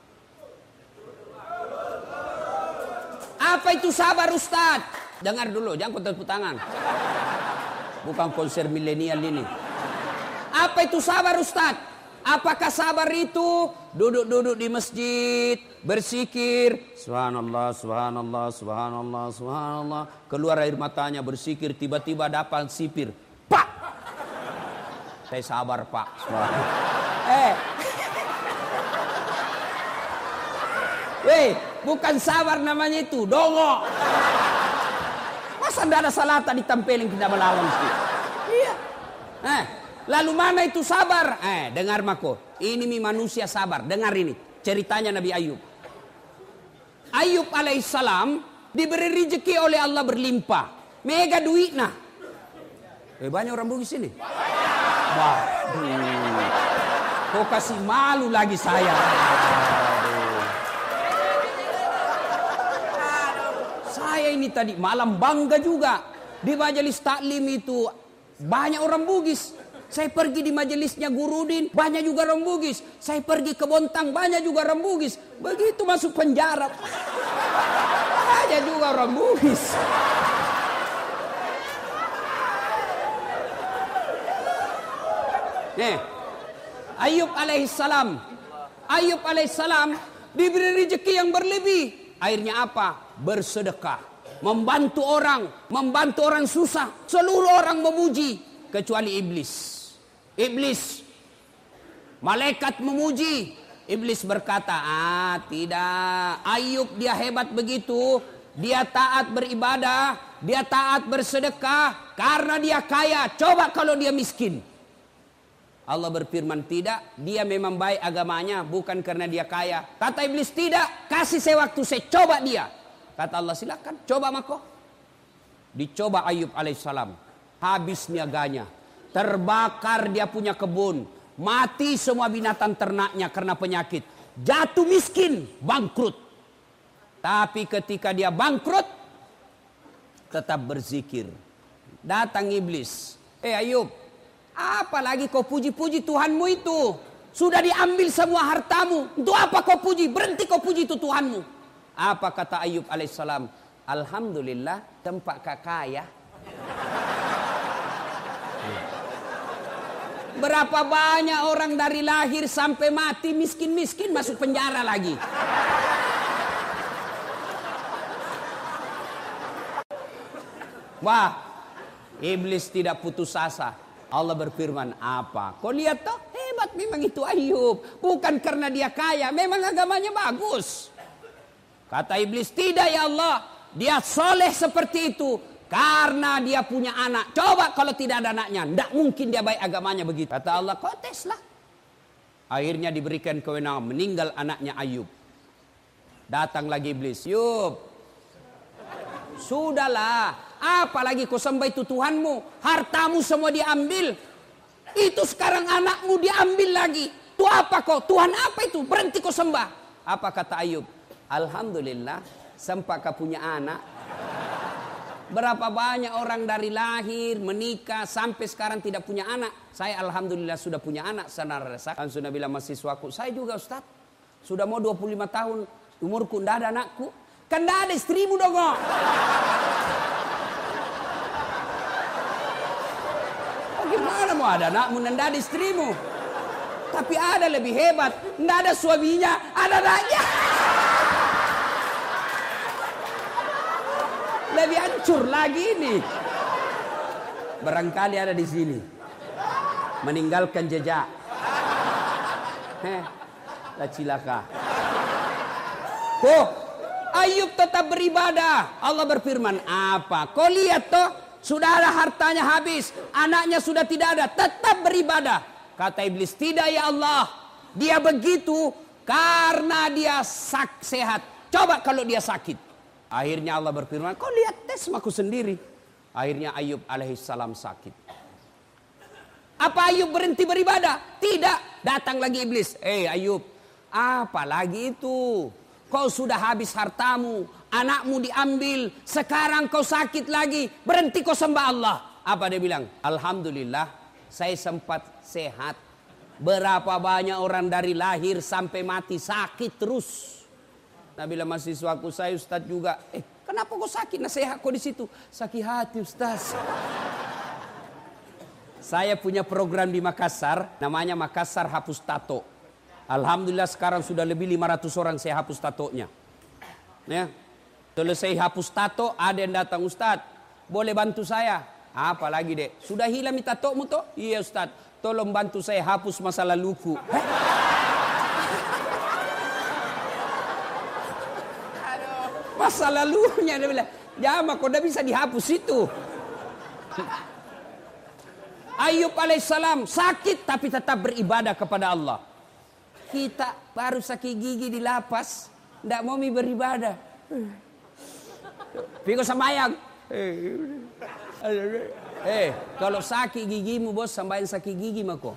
Apa itu sabar, Ustaz? Dengar dulu, jangan kau tepuk tangan. Bukan konser milenial ini. Apa itu sabar, Ustaz? Apakah sabar itu duduk-duduk di masjid, bersikir, subhanallah, subhanallah, subhanallah, subhanallah, keluar air matanya, bersikir, tiba-tiba dapat sipir. Pak! Saya sabar, Pak. Eh. Weh, bukan sabar namanya itu, dongo. Masa tidak ada salata ditempelin kita melawan sih? Iya. Eh, lalu mana itu sabar? Eh, dengar mako. Ini mi manusia sabar. Dengar ini ceritanya Nabi Ayub. Ayub alaihissalam diberi rezeki oleh Allah berlimpah. Mega duit nah. Eh, banyak orang Bugis ini. Waduh. Kok kasih malu lagi saya. Saya ini tadi malam bangga juga. Di majelis taklim itu banyak orang Bugis. Saya pergi di majelisnya Gurudin, banyak juga orang Bugis. Saya pergi ke Bontang, banyak juga orang Bugis. Begitu masuk penjara, banyak juga orang Bugis. Nih, Ayub alaihissalam. Ayub alaihissalam diberi rezeki yang berlebih. Akhirnya apa? Bersedekah. Membantu orang. Membantu orang susah. Seluruh orang memuji. Kecuali iblis. Iblis. Malaikat memuji. Iblis berkata, ah tidak. Ayub dia hebat begitu. Dia taat beribadah. Dia taat bersedekah. Karena dia kaya. Coba kalau dia miskin. Allah berfirman, tidak, dia memang baik agamanya, bukan karena dia kaya. Kata iblis, tidak, kasih saya waktu, saya coba dia. Kata Allah, silakan, coba mako. Dicoba Ayub alaihissalam, habis niaganya. Terbakar dia punya kebun, mati semua binatang ternaknya karena penyakit. Jatuh miskin, bangkrut. Tapi ketika dia bangkrut, tetap berzikir. Datang iblis, eh Ayub, apalagi kau puji-puji Tuhanmu itu? Sudah diambil semua hartamu. Untuk apa kau puji? Berhenti kau puji itu Tuhanmu. Apa kata Ayub alaihissalam? Alhamdulillah tempat kakaya. Berapa banyak orang dari lahir sampai mati miskin-miskin masuk penjara lagi. Wah, iblis tidak putus asa. Allah berfirman, apa? Kau lihat toh, hebat memang itu Ayub. Bukan karena dia kaya, memang agamanya bagus. Kata iblis, tidak ya Allah. Dia soleh seperti itu karena dia punya anak. Coba kalau tidak ada anaknya, tidak mungkin dia baik agamanya begitu. Kata Allah, kau teslah. Akhirnya diberikan kewenangan, meninggal anaknya Ayub. Datang lagi iblis, Ayub, sudahlah. Apalagi kau sembah itu Tuhanmu. Hartamu semua diambil. Itu sekarang anakmu diambil lagi. Itu apa kau? Tuhan apa itu? Berhenti kau sembah. Apa kata Ayub? Alhamdulillah. Sempat kau punya anak. Berapa banyak orang dari lahir, menikah, sampai sekarang tidak punya anak. Saya alhamdulillah sudah punya anak. Saudara kan sudah bilang mahasiswaku. Saya juga Ustaz. Sudah mau dua puluh lima tahun. Umurku tidak ada anakku. Kan tidak ada istrimu dong. Gimana mau ada anakmu dan ada istrimu? Tapi ada lebih hebat. Tidak ada suaminya, ada anaknya. Lebih hancur lagi ini. Barangkali ada di sini. Meninggalkan jejak. Heh, lah cilaka. Oh, Ayub tetap beribadah. Allah berfirman, apa? Kau lihat toh? Sudah ada hartanya habis, anaknya sudah tidak ada, tetap beribadah. Kata iblis, tidak ya Allah. Dia begitu karena dia sak sehat. Coba kalau dia sakit. Akhirnya Allah berfirman, kau lihat tes aku sendiri. Akhirnya Ayub alaihissalam sakit. Apa Ayub berhenti beribadah? Tidak. Datang lagi iblis. Eh Ayub, apa lagi itu? Kau sudah habis hartamu, anakmu diambil, sekarang kau sakit lagi, berhenti kau sembah Allah. Apa dia bilang? Alhamdulillah, saya sempat sehat. Berapa banyak orang dari lahir sampai mati sakit terus. Nah bila mahasiswaku, saya Ustaz juga, eh kenapa kau sakit? Nasihat kau di situ. Sakit hati Ustaz. Saya punya program di Makassar, namanya Makassar Hapus Tato. Alhamdulillah sekarang sudah lebih lima ratus orang saya hapus tatonya. Ya. Selesai hapus tato, ada yang datang, Ustaz, boleh bantu saya? Apa lagi dek? Sudah hilang tatomu toh? Iya Ustaz, tolong bantu saya hapus masa laluku. Masa lalunya dia bilang, Jama kok udah bisa dihapus itu. Ayub alaihissalam sakit tapi tetap beribadah kepada Allah. Kita baru sakit gigi di lapas, ndak mau mi beribadah. Piko sembayang. Eh, kalau sakit gigimu bos, sambahin sakit gigi mako.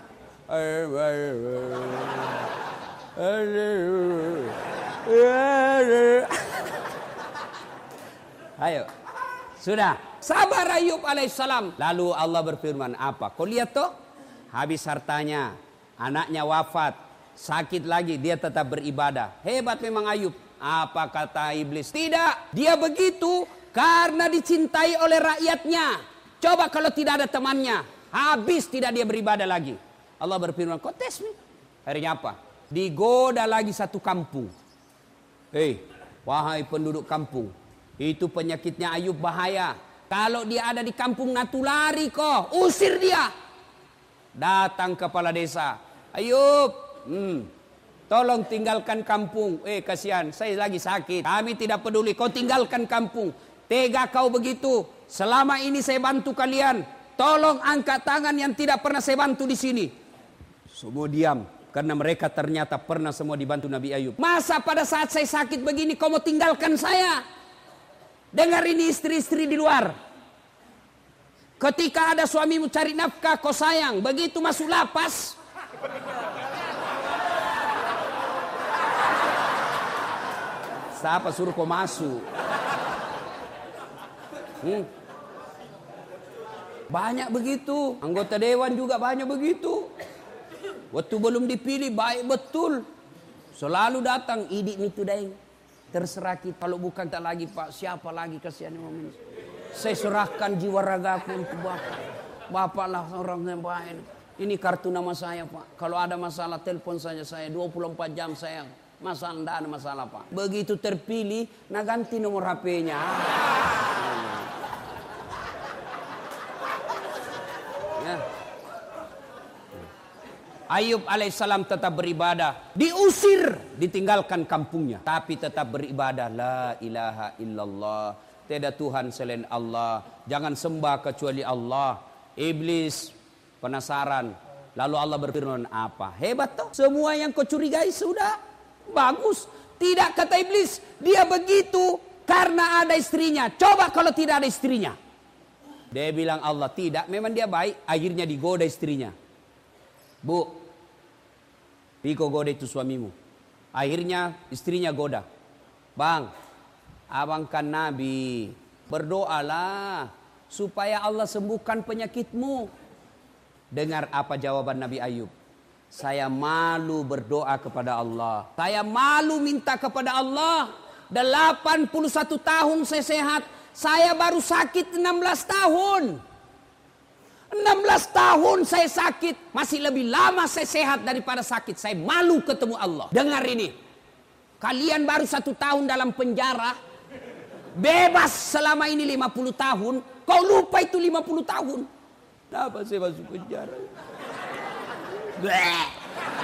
Ayo, sudah. Sabar Ayub alaihissalam. Lalu Allah berfirman apa? Kau lihat toh, habis hartanya, anaknya wafat, sakit lagi, dia tetap beribadah. Hebat memang Ayub. Apa kata iblis? Tidak, dia begitu karena dicintai oleh rakyatnya. Coba kalau tidak ada temannya, habis tidak dia beribadah lagi. Allah berfirman, kau tes nih. Akhirnya apa? Digoda lagi satu kampung. Hei, wahai penduduk kampung, itu penyakitnya Ayub bahaya. Kalau dia ada di kampung natulari kok, usir dia. Datang kepala desa, Ayub, hmm, tolong tinggalkan kampung. Eh kasihan, saya lagi sakit. Kami tidak peduli, kau tinggalkan kampung. Tega kau begitu. Selama ini saya bantu kalian. Tolong angkat tangan yang tidak pernah saya bantu di sini. Semua diam. Karena mereka ternyata pernah semua dibantu Nabi Ayub. Masa pada saat saya sakit begini kau mau tinggalkan saya? Dengar ini istri-istri di luar. Ketika ada suamimu cari nafkah kau sayang. Begitu masuk lapas. Siapa suruh kau masuk? Hmm. Banyak begitu. Anggota dewan juga banyak begitu. Waktu belum dipilih baik betul. Selalu datang idik itu daeng. Terserah kita. Kalau bukan tak lagi Pak, siapa lagi kasihan momen. Saya serahkan jiwa ragaku untuk Bapak. Bapak lah orang yang baik. Ini kartu nama saya Pak. Kalau ada masalah telepon saja saya. dua puluh empat jam saya. Masalah tidak ada masalah Pak. Begitu terpilih, nah ganti nomor H P-nya. Ya. Ayub alaihissalam tetap beribadah. Diusir, ditinggalkan kampungnya. Tapi tetap beribadah. La ilaha illallah. Tiada Tuhan selain Allah. Jangan sembah kecuali Allah. Iblis penasaran. Lalu Allah berfirman apa? Hebat toh. Semua yang kau curigai sudah. Bagus. Tidak kata iblis. Dia begitu karena ada istrinya. Coba kalau tidak ada istrinya. Dia bilang Allah tidak. Memang dia baik. Akhirnya digoda istrinya. Bu. Piko goda itu suamimu. Akhirnya istrinya goda. Bang, abang kan Nabi. Berdoalah supaya Allah sembuhkan penyakitmu. Dengar apa jawaban Nabi Ayub. Saya malu berdoa kepada Allah. Saya malu minta kepada Allah. delapan puluh satu tahun saya sehat. Saya baru sakit enam belas tahun. enam belas tahun saya sakit. Masih lebih lama saya sehat daripada sakit. Saya malu ketemu Allah. Dengar ini. Kalian baru satu tahun dalam penjara. Bebas selama ini lima puluh tahun. Kau lupa itu lima puluh tahun. Kenapa saya masuk penjara? Bleh.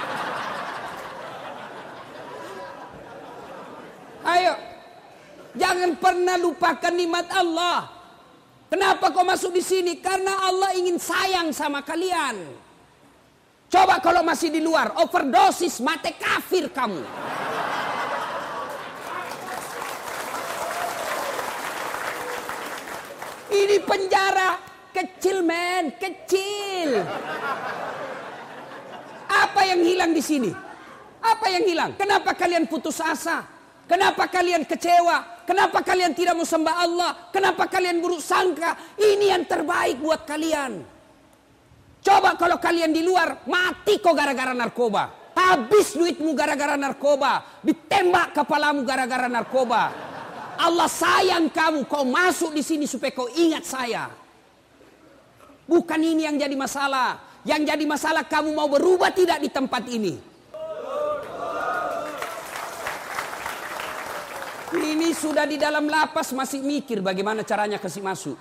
Ayo. Jangan pernah lupakan nikmat Allah. Kenapa kau masuk di sini? Karena Allah ingin sayang sama kalian. Coba kalau masih di luar, overdosis, mati kafir kamu. Ini penjara kecil men, kecil. Apa yang hilang di sini? Apa yang hilang? Kenapa kalian putus asa? Kenapa kalian kecewa? Kenapa kalian tidak mau sembah Allah? Kenapa kalian buruk sangka? Ini yang terbaik buat kalian. Coba kalau kalian di luar, mati kok gara-gara narkoba. Habis duitmu gara-gara narkoba. Ditembak kepalamu gara-gara narkoba. Allah sayang kamu, kau masuk di sini supaya kau ingat saya. Bukan ini yang jadi masalah. Yang jadi masalah kamu mau berubah tidak di tempat ini. Ini sudah di dalam lapas masih mikir bagaimana caranya kasih masuk.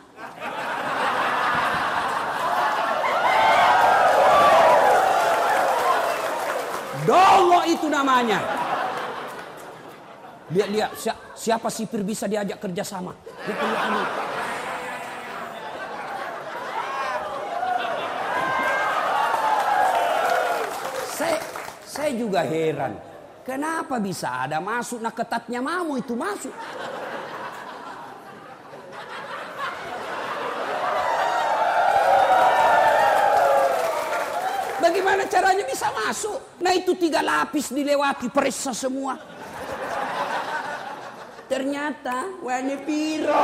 Dongo itu namanya. Dia lihat siapa sipir bisa diajak kerjasama. Gitu, ya, saya, saya juga heran. Kenapa bisa ada masuk nak ketatnya mau itu masuk. Bagaimana caranya bisa masuk? Nah itu tiga lapis dilewati, periksa semua. Ternyata warna biru.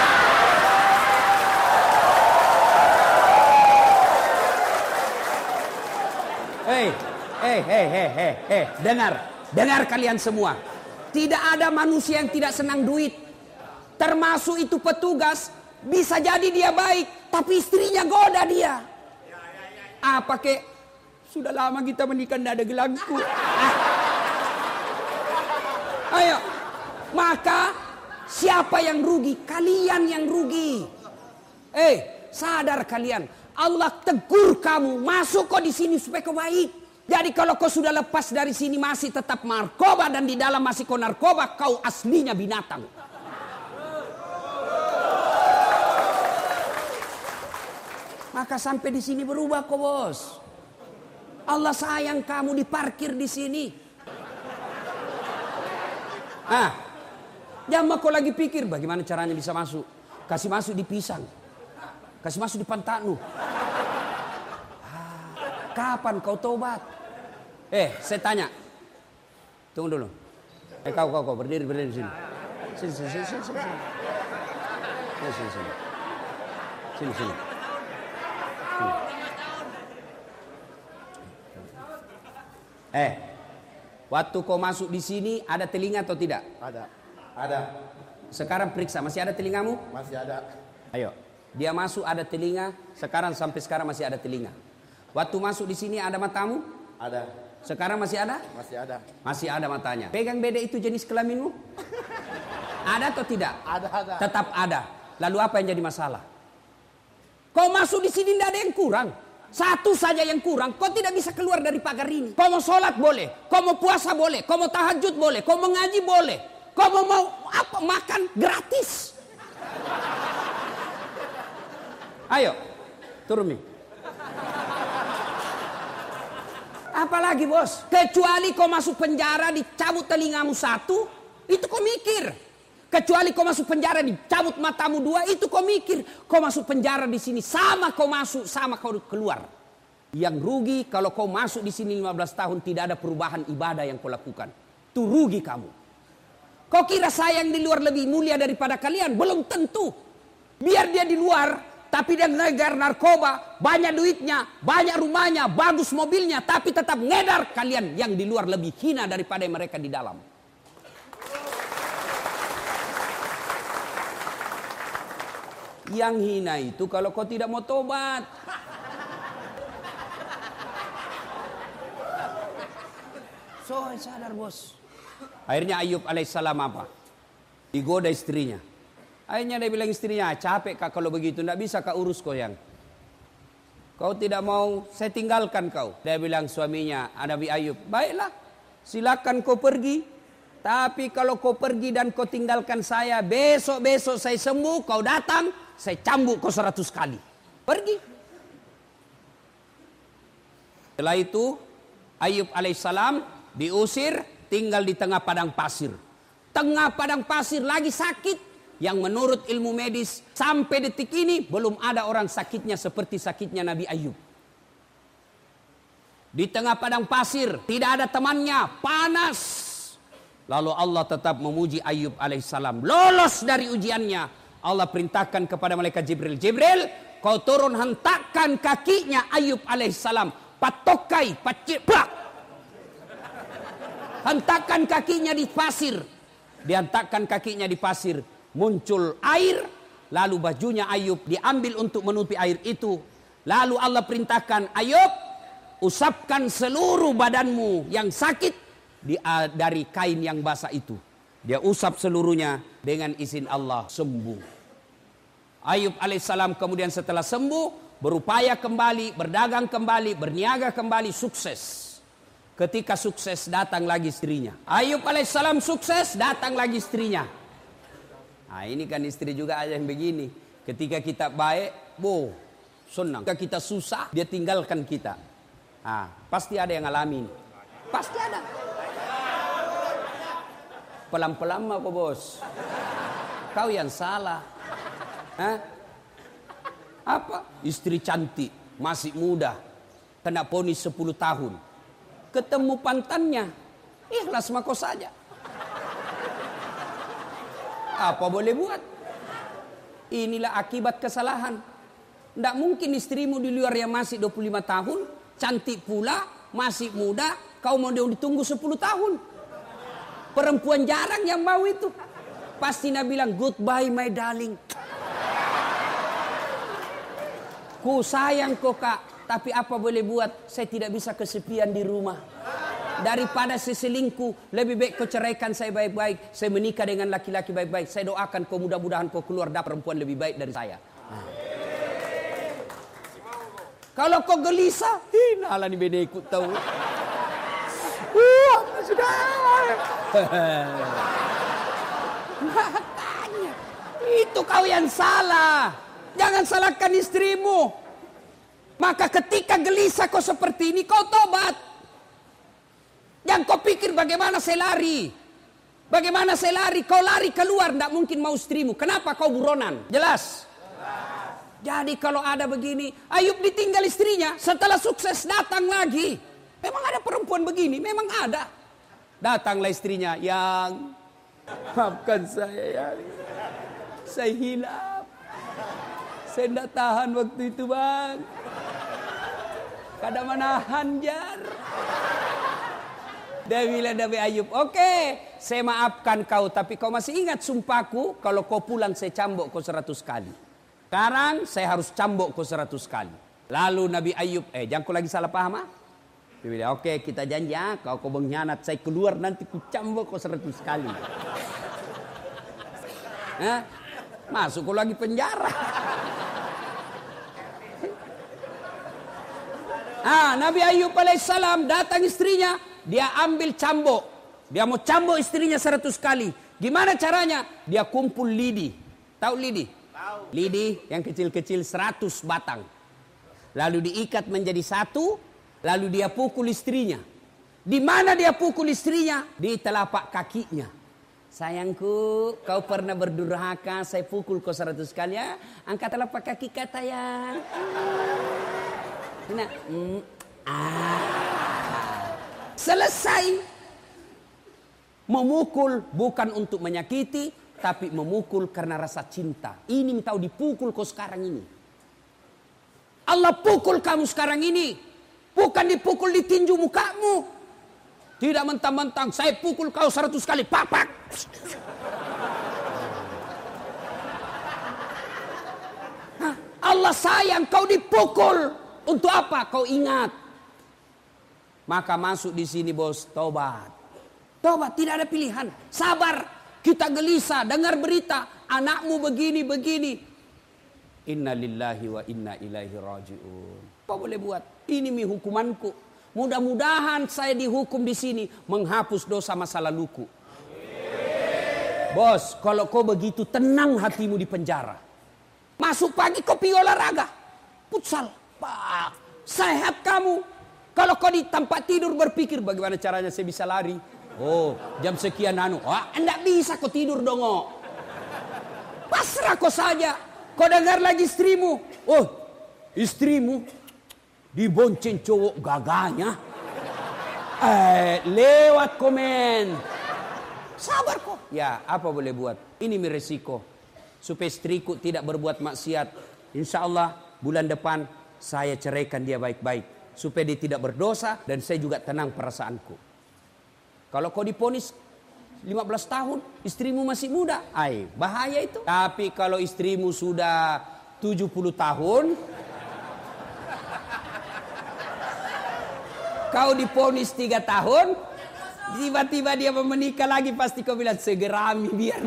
Hei, hei, hei, hei, hei, hei, dengar, dengar kalian semua. Tidak ada manusia yang tidak senang duit. Termasuk itu petugas, bisa jadi dia baik, tapi istrinya goda dia. Apa kek? Sudah lama kita menikah, tidak ada gelangku. Ah. Ayo, maka siapa yang rugi? Kalian yang rugi. Eh, sadar kalian. Allah tegur kamu, masuk kau di sini supaya kau baik. Jadi kalau kau sudah lepas dari sini masih tetap narkoba dan di dalam masih kau narkoba, kau aslinya binatang. Maka sampai di sini berubah kau, bos. Allah sayang kamu diparkir di sini. Ah, jangan kau lagi pikir bagaimana caranya bisa masuk. Kasih masuk di pisang, kasih masuk di pantanu. Ah, kapan kau tobat? Eh, saya tanya. Tunggu dulu. Eh, kau, kau, kau berdiri, berdiri di sini. Sini, sini, sini, sini, sini. Sini, sini, sini. Sini, sini. Eh, waktu kau masuk di sini ada telinga atau tidak? Ada. Ada. Sekarang periksa, masih ada telingamu? Masih ada. Ayo, dia masuk ada telinga, sekarang sampai sekarang masih ada telinga. Waktu masuk di sini ada matamu? Ada. Sekarang masih ada? Masih ada. Masih ada matanya. Pegang beda itu jenis kelaminmu? Ada atau tidak? Ada, ada. Tetap ada. Lalu apa yang jadi masalah? Kau masuk di sini tidak ada yang kurang. Satu saja yang kurang, kau tidak bisa keluar dari pagar ini. Kau mau sholat boleh, kau mau puasa boleh, kau mau tahajud boleh, kau mau ngaji boleh, kau mau, mau apa makan gratis. Ayo, turun nih. Apalagi bos, kecuali kau masuk penjara dicabut telingamu satu, itu kau mikir. Kecuali kau masuk penjara dicabut matamu dua, itu kau mikir. Kau masuk penjara di sini sama kau masuk, sama kau keluar. Yang rugi kalau kau masuk di sini lima belas tahun tidak ada perubahan ibadah yang kau lakukan. Itu rugi kamu. Kau kira saya yang di luar lebih mulia daripada kalian? Belum tentu. Biar dia di luar, tapi dia ngegar narkoba, banyak duitnya, banyak rumahnya, bagus mobilnya, tapi tetap ngedar. Kalian yang di luar lebih hina daripada mereka di dalam. Yang hina itu kalau kau tidak mau tobat. So, sadar bos. Akhirnya Ayub alaihissalam apa? Digoda istrinya. Akhirnya dia bilang istrinya, capek kak kalau begitu. Tidak bisa kak urus kau yang. Kau tidak mau, saya tinggalkan kau. Dia bilang suaminya, Nabi Ayub, baiklah. Silakan kau pergi. Tapi kalau kau pergi dan kau tinggalkan saya, besok-besok saya sembuh, kau datang, saya cambuk kau seratus kali. Pergi. Setelah itu, Ayub alaihissalam diusir, tinggal di tengah padang pasir. Tengah padang pasir lagi sakit. Yang menurut ilmu medis, sampai detik ini, belum ada orang sakitnya seperti sakitnya Nabi Ayub. Di tengah padang pasir, tidak ada temannya, panas. Lalu Allah tetap memuji Ayub alaihissalam. Lolos dari ujiannya. Allah perintahkan kepada malaikat Jibril. Jibril, kau turun hentakkan kakinya Ayub alaihissalam. Patokai, paciplak. Hentakkan kakinya di pasir. Dihentakkan kakinya di pasir. Muncul air. Lalu bajunya Ayub diambil untuk menutupi air itu. Lalu Allah perintahkan, Ayub, usapkan seluruh badanmu yang sakit. Di, uh, dari kain yang basah itu. Dia usap seluruhnya dengan izin Allah sembuh. Ayub alaihissalam kemudian setelah sembuh berupaya kembali, berdagang kembali, berniaga kembali, sukses. Ketika sukses datang lagi istrinya. Ayub alaihissalam sukses datang lagi istrinya. Nah ini kan istri juga ada yang begini. Ketika kita baik, boh, senang. Ketika kita susah, dia tinggalkan kita. Nah, pasti ada yang ngalamin. Pasti ada. Pelan-pelan mah kok bos. Kau yang salah. Hah? Apa? Istri cantik, masih muda. Kena vonis sepuluh tahun. Ketemu pantannya, ikhlas mako saja. Apa boleh buat? Inilah akibat kesalahan. Tidak mungkin istrimu di luar yang masih dua puluh lima tahun, cantik pula, masih muda, kau mau dia ditunggu sepuluh tahun. Perempuan jarang yang mau itu. Pasti dia bilang, goodbye my darling. Ku sayang kok kak. Tapi apa boleh buat, saya tidak bisa kesepian di rumah. Daripada saya selingkuh, lebih baik kau ceraikan saya baik-baik. Saya menikah dengan laki-laki baik-baik. Saya doakan kau mudah-mudahan kau keluar dapat perempuan lebih baik dari saya. Nah. Kalau kau gelisah, hinalah nih beda ikut tahu. Wah, sudah. Makanya, itu kau yang salah. Jangan salahkan istrimu. Maka ketika gelisah kau seperti ini, kau tobat. Jangan kau pikir bagaimana saya lari. Bagaimana saya lari? Kau lari keluar, tidak mungkin mau istrimu. Kenapa kau buronan? Jelas? Jelas. Jadi kalau ada begini, Ayub ditinggal istrinya, setelah sukses datang lagi. Memang ada perempuan begini? Memang ada. Datanglah istrinya, yang maafkan saya ya. Saya hilaf. Saya tidak tahan waktu itu bang. Kada menahan jar. Dia bilang Nabi Ayub, oke, okay, saya maafkan kau, tapi kau masih ingat sumpahku, kalau kau pulang saya cambuk kau seratus kali. Sekarang saya harus cambuk kau seratus kali. Lalu Nabi Ayub, eh jangan kau lagi salah paham ah? Dia bilang, oke okay, kita janji ya, kau kau mengkhianat, saya keluar nanti ku cambuk kau seratus kali. Hah? Masuk kau lagi penjara. Ah, Nabi Ayub alaihissalam datang istrinya, dia ambil cambuk. Dia mau cambuk istrinya seratus kali. Gimana caranya? Dia kumpul lidi. Tahu lidi? Tahu. Lidi yang kecil-kecil seratus batang. Lalu diikat menjadi satu, lalu dia pukul istrinya. Di mana dia pukul istrinya? Di telapak kakinya. Sayangku, kau pernah berdurhaka, saya pukul kau seratus kali ya. Angkat telapak kaki kata yang. Nah, mm, ah. Selesai. Memukul bukan untuk menyakiti, tapi memukul karena rasa cinta. Ini tahu dipukul kau sekarang ini. Allah pukul kamu sekarang ini. Bukan dipukul di tinju mukamu. Tidak mentang-mentang saya pukul kau seratus kali. Papak. Hah? Allah sayang kau dipukul. Untuk apa? Kau ingat. Maka masuk di sini bos, tobat. Tobat, tidak ada pilihan. Sabar. Kita gelisah, dengar berita. Anakmu begini, begini. Inna lillahi wa inna ilaihi raji'un. Apa boleh buat? Ini mi hukumanku. Mudah-mudahan saya dihukum di sini. Menghapus dosa masa laluku. Bos, kalau kau begitu tenang hatimu di penjara. Masuk pagi kau pergi olahraga. Futsal. Pak, sehat kamu. Kalau kau di tempat tidur berpikir bagaimana caranya saya bisa lari. Oh, jam sekian anu. Wah, enggak bisa kau tidur dong. Oh. Pasrah kau saja. Kau dengar lagi istrimu. Oh, istrimu dibonceng cowok gagahnya. Eh, lewat komen. Sabar kok. Ya, apa boleh buat? Ini resiko. Supaya istriku tidak berbuat maksiat. Insya Allah bulan depan saya ceraikan dia baik-baik. Supaya dia tidak berdosa dan saya juga tenang perasaanku. Kalau kau diponis lima belas tahun, istrimu masih muda. Ay, bahaya itu. Tapi kalau istrimu sudah tujuh puluh tahun, kau diponis tiga tahun, tiba-tiba dia mau menikah lagi, pasti kau bilang segerami biar.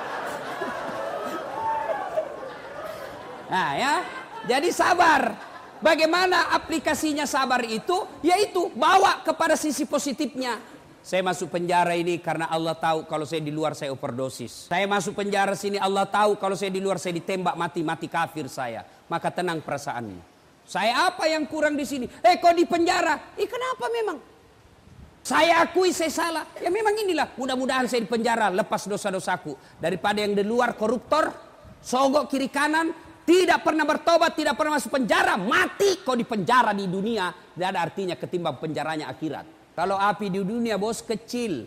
Nah ya, jadi sabar. Bagaimana aplikasinya sabar itu? Yaitu bawa kepada sisi positifnya. Saya masuk penjara ini karena Allah tahu kalau saya di luar saya overdosis. Saya masuk penjara sini Allah tahu kalau saya di luar saya ditembak mati, mati kafir saya. Maka tenang perasaanmu. Saya apa yang kurang di sini? Eh kok di penjara? Eh kenapa memang? Saya akui saya salah. Ya memang inilah. Mudah-mudahan saya di penjara lepas dosa-dosaku. Daripada yang di luar koruptor, sogok kiri kanan, tidak pernah bertobat, tidak pernah masuk penjara, mati kau di penjara di dunia. Tidak ada artinya ketimbang penjaranya akhirat. Kalau api di dunia bos kecil.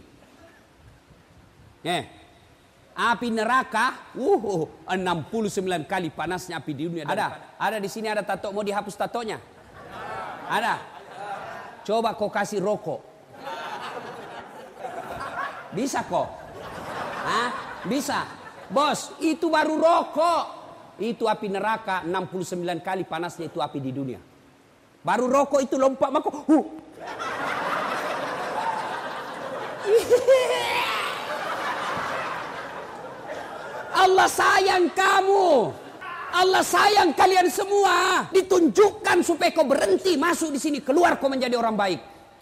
Eh, api neraka, uh, enam puluh sembilan kali panasnya api di dunia. Ada, ada di sini ada tato, mau dihapus tatonya? Ada. Coba kau kasih rokok. Bisa kok? Hah? Bisa. Bos, itu baru rokok. Itu api neraka enam puluh sembilan kali panasnya itu api di dunia. Baru rokok itu lompat maka huh. Allah sayang kamu. Allah sayang kalian semua. Ditunjukkan supaya kau berhenti masuk di sini, keluar kau menjadi orang baik.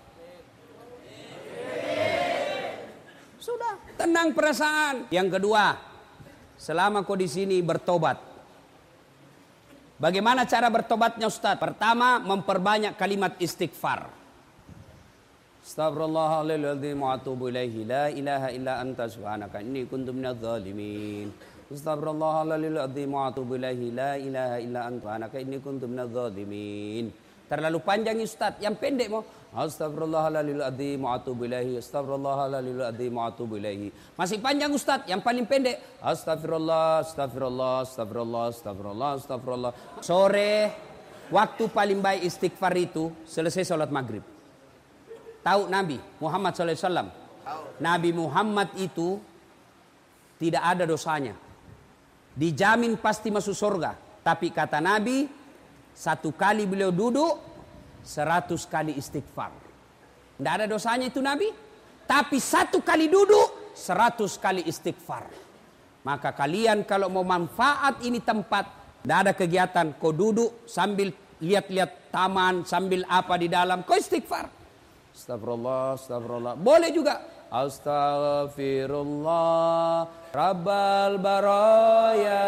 Sudah, tenang perasaan. Yang kedua, selama kau di sini bertobat. Bagaimana cara bertobatnya Ustaz? Pertama, memperbanyak kalimat istighfar. Astaghfirullahaladzim wa atubu ilaihi la ilaha illa anta subhanaka inni kuntu minadz zalimin. Astaghfirullahaladzim wa atubu ilaihi la ilaha illa anta subhanaka inni kuntu minadz zalimin. Terlalu panjang Ustaz, yang pendek mau Astaghfirullahaladzim wa atubu ilaihi. Astaghfirullahaladzim wa atubu ilaihi. Masih panjang Ustaz, yang paling pendek Astaghfirullah, Astaghfirullah, Astaghfirullah, Astaghfirullah, Astaghfirullah. Sore, waktu paling baik istighfar itu selesai sholat maghrib. Tahu Nabi Muhammad shallallahu alaihi wasallam? Nabi Muhammad itu tidak ada dosanya. Dijamin pasti masuk surga. Tapi kata Nabi, satu kali beliau duduk, seratus kali istighfar. Tidak ada dosanya itu Nabi. Tapi satu kali duduk, seratus kali istighfar. Maka kalian kalau mau manfaat ini tempat, tidak ada kegiatan, kau duduk sambil lihat-lihat taman, sambil apa di dalam, kau istighfar. Astagfirullah, astagfirullah. Boleh juga. Astaghfirullah Rabbal baraya.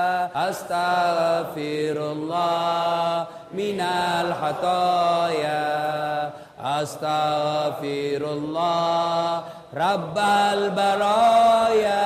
Astaghfirullah minal hataya. Astaghfirullah Rabbal baraya.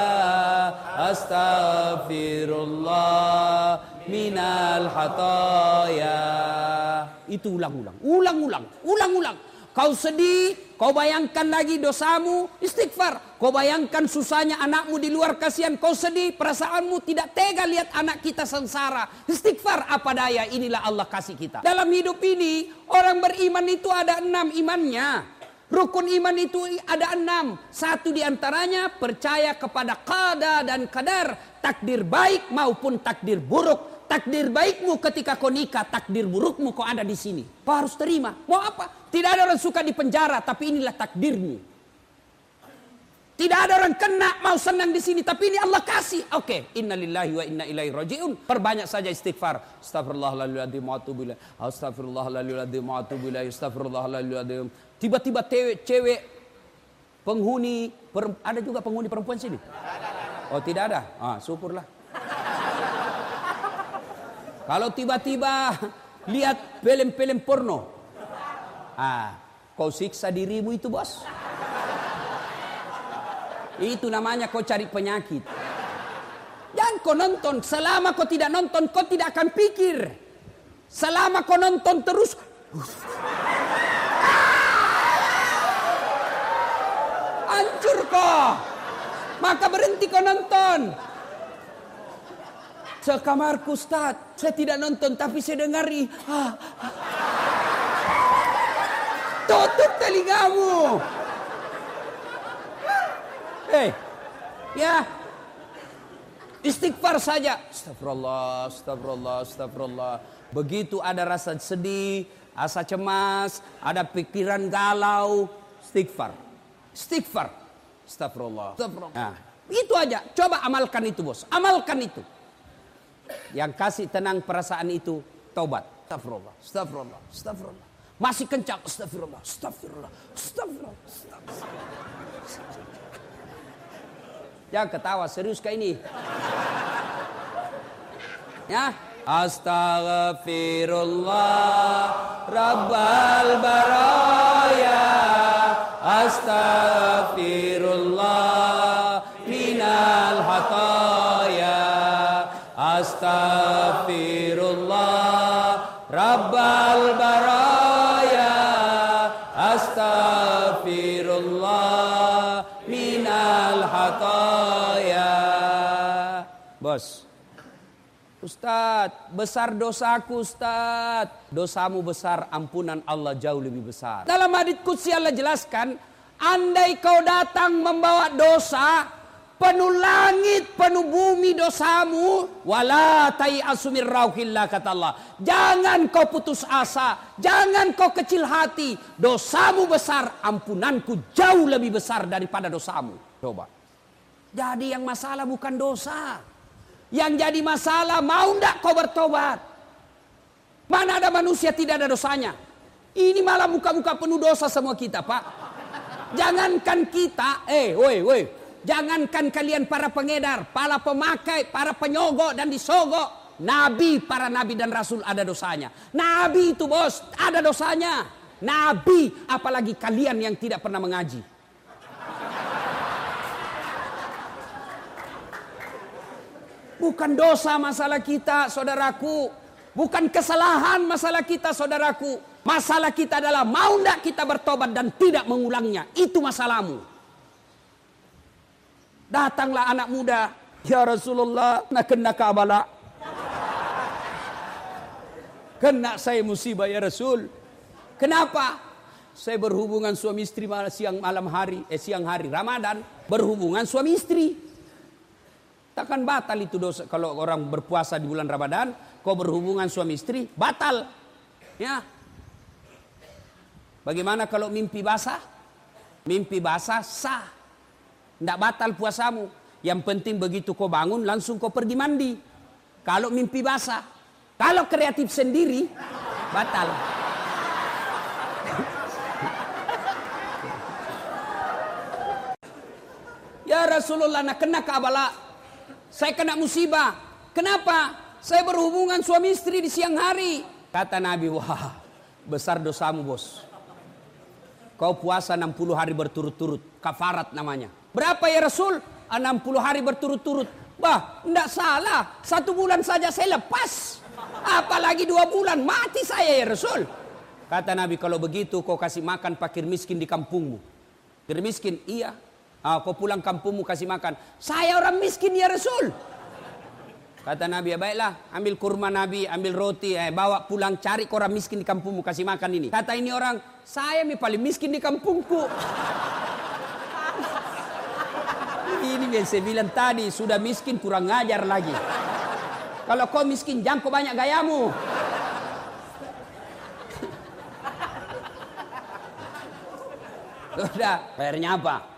Astaghfirullah minal hataya. Itu ulang-ulang, ulang-ulang, ulang-ulang. Kau sedih, kau bayangkan lagi dosamu, istighfar. Kau bayangkan susahnya anakmu di luar, kasihan, kau sedih, perasaanmu tidak tega lihat anak kita sengsara. Istighfar apa daya, inilah Allah kasih kita. Dalam hidup ini, orang beriman itu ada enam imannya. Rukun iman itu ada enam. Satu diantaranya percaya kepada qada dan qadar. Takdir baik maupun takdir buruk. Takdir baikmu ketika kau nikah, takdir burukmu kau ada di sini. Kau harus terima. Mau apa? Tidak ada orang suka di penjara, tapi inilah takdirmu. Tidak ada orang kena mau senang di sini, tapi ini Allah kasih. Oke, okay. Innalillahi wa inna ilaihi rajiun. Perbanyak saja istighfar. Astagfirullahaladzim wa atubu ilaih. Astagfirullahaladzim wa atubu ilaih. Astagfirullahaladzim. Tiba-tiba cewek penghuni, per, ada juga penghuni perempuan sini? Oh tidak ada? Ah, syukurlah. Kalau tiba-tiba lihat film-film porno, ah, kau siksa dirimu itu bos. Itu namanya kau cari penyakit. Jangan kau nonton, selama kau tidak nonton, kau tidak akan pikir. Selama kau nonton terus, hancur kau. Maka berhenti kau nonton. Sekamarku Ustaz, saya tidak nonton tapi saya dengari. Ah, ah. Tutup telingamu. Eh, ya, istighfar saja. Astagfirullah, astagfirullah, astagfirullah. Begitu ada rasa sedih, rasa cemas, ada pikiran galau, istighfar, istighfar, astagfirullah. Astagfirullah. Nah, itu aja. Coba amalkan itu bos, amalkan itu. Yang kasih tenang perasaan itu, taubat. Astagfirullah, astagfirullah, astagfirullah. Masih kencang, astagfirullah, astagfirullah, astagfirullah, astagfirullah. Jangan ketawa, serius kayak ini. Ya, astaghfirullah rabbal baraya, astaghfirullah minal hataya, astaghfirullah rabbal baraya, astaghfirullah minal hataya. Bos, Ustadz, besar dosaku Ustadz. Dosamu besar, ampunan Allah jauh lebih besar. Dalam hadits qudsi Allah jelaskan, andai kau datang membawa dosa, penuh langit, penuh bumi dosamu, wala tai'asu min rauhillah, kata Allah. Jangan kau putus asa, jangan kau kecil hati. Dosamu besar, ampunanku jauh lebih besar daripada dosamu. Coba. Jadi yang masalah bukan dosa. Yang jadi masalah, mau ndak kau bertobat? Mana ada manusia tidak ada dosanya? Ini malah muka-muka penuh dosa semua kita, Pak. Jangankan kita, eh, woi, woi. Jangankan kalian para pengedar, para pemakai, para penyogok dan disogok. Nabi, para nabi dan rasul ada dosanya. Nabi itu bos, ada dosanya. Nabi, apalagi kalian yang tidak pernah mengaji. Bukan dosa masalah kita, saudaraku. Bukan kesalahan masalah kita, saudaraku. Masalah kita adalah mau tidak kita bertobat dan tidak mengulangnya. Itu masalahmu. Datanglah anak muda. Ya Rasulullah, nak kena kabala. Kena saya musibah ya Rasul. Kenapa? Saya berhubungan suami istri siang malam hari, eh siang hari Ramadan. Berhubungan suami istri. Takkan batal itu dosa kalau orang berpuasa di bulan Ramadan, kau berhubungan suami istri, batal. Ya. Bagaimana kalau mimpi basah? Mimpi basah sah. Tidak batal puasamu. Yang penting begitu kau bangun langsung kau pergi mandi. Kalau mimpi basah. Kalau kreatif sendiri, batal. Ya Rasulullah, nak kena kabala. Saya kena musibah. Kenapa? Saya berhubungan suami istri di siang hari. Kata Nabi, wah besar dosamu bos. Kau puasa enam puluh hari berturut-turut. Kafarat namanya. Berapa ya Rasul? enam puluh hari berturut-turut. Bah, enggak salah. Satu bulan saja saya lepas. Apalagi dua bulan. Mati saya ya Rasul. Kata Nabi, kalau begitu kau kasih makan fakir miskin di kampungmu. Fakir miskin? Iya. Ah, kau pulang kampungmu kasih makan. Saya orang miskin ya Rasul. Kata Nabi, ya baiklah, ambil kurma Nabi, ambil roti, eh, bawa pulang, cari orang miskin di kampungmu kasih makan ini. Kata ini orang, saya yang paling miskin di kampungku. Ini yang saya bilang tadi, sudah miskin kurang ngajar lagi. Kalau kau miskin, jangan kau banyak gayamu. Sudah, bayarnya apa?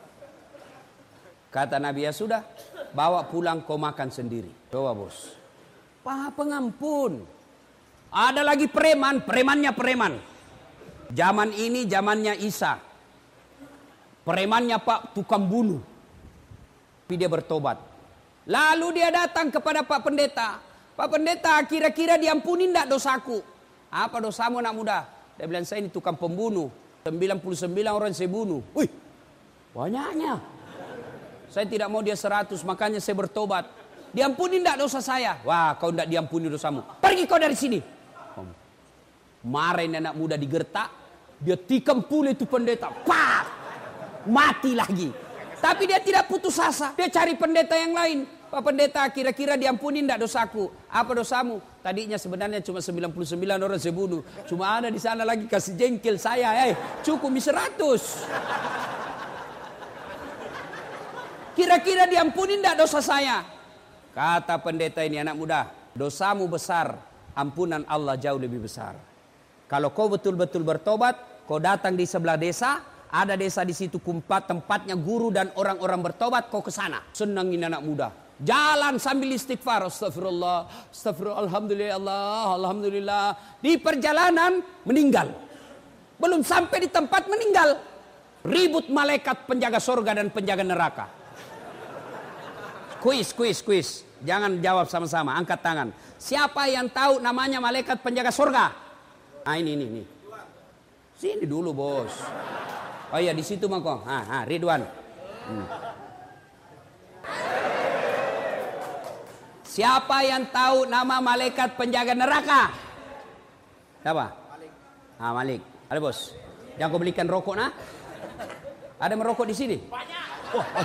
Kata Nabi, ya sudah, bawa pulang kau makan sendiri. Coba bos. Pak pengampun. Ada lagi preman, premannya preman. Zaman ini zamannya Isa. Premannya Pak tukang bunuh. Tapi dia bertobat. Lalu dia datang kepada Pak Pendeta. Pak Pendeta, kira-kira diampuni enggak dosaku? Apa dosamu anak muda? Dia bilang, saya ini tukang pembunuh. sembilan puluh sembilan orang saya bunuh. Wih, banyaknya. Saya tidak mau dia seratus, makanya saya bertobat. Diampuni enggak dosa saya? Wah, kau enggak diampuni dosamu. Pergi kau dari sini. Marahin anak muda digertak. Dia tikam pula itu pendeta. Pak! Mati lagi. Tapi dia tidak putus asa. Dia cari pendeta yang lain. Pak Pendeta, kira-kira diampuni enggak dosaku? Apa dosamu? Tadinya sebenarnya cuma sembilan puluh sembilan orang saya bunuh. Cuma ada di sana lagi kasih jengkel saya. Eh, cukup seratus. Kira-kira diampuni enggak dosa saya? Kata pendeta ini, anak muda, dosamu besar, ampunan Allah jauh lebih besar. Kalau kau betul-betul bertobat, kau datang di sebelah desa, ada desa di situ kumpat tempatnya guru dan orang-orang bertobat, kau ke sana. Senangin anak muda. Jalan sambil istighfar. Astagfirullah, astagfirullah, alhamdulillah, Allah, alhamdulillah. Di perjalanan meninggal. Belum sampai di tempat meninggal. Ribut malaikat penjaga surga dan penjaga neraka. Kuis, kuis, kuis. Jangan jawab sama-sama, angkat tangan. Siapa yang tahu namanya malaikat penjaga surga? Ah ini, ini, ini. Sini dulu bos. Oh iya di situ mangkong. Ah, ah Ridwan. Hmm. Siapa yang tahu nama malaikat penjaga neraka? Siapa? Malik. Ah Malik. Ada bos. Yang kau belikan rokok nah? Ada merokok di sini? Banyak. Oh, oh.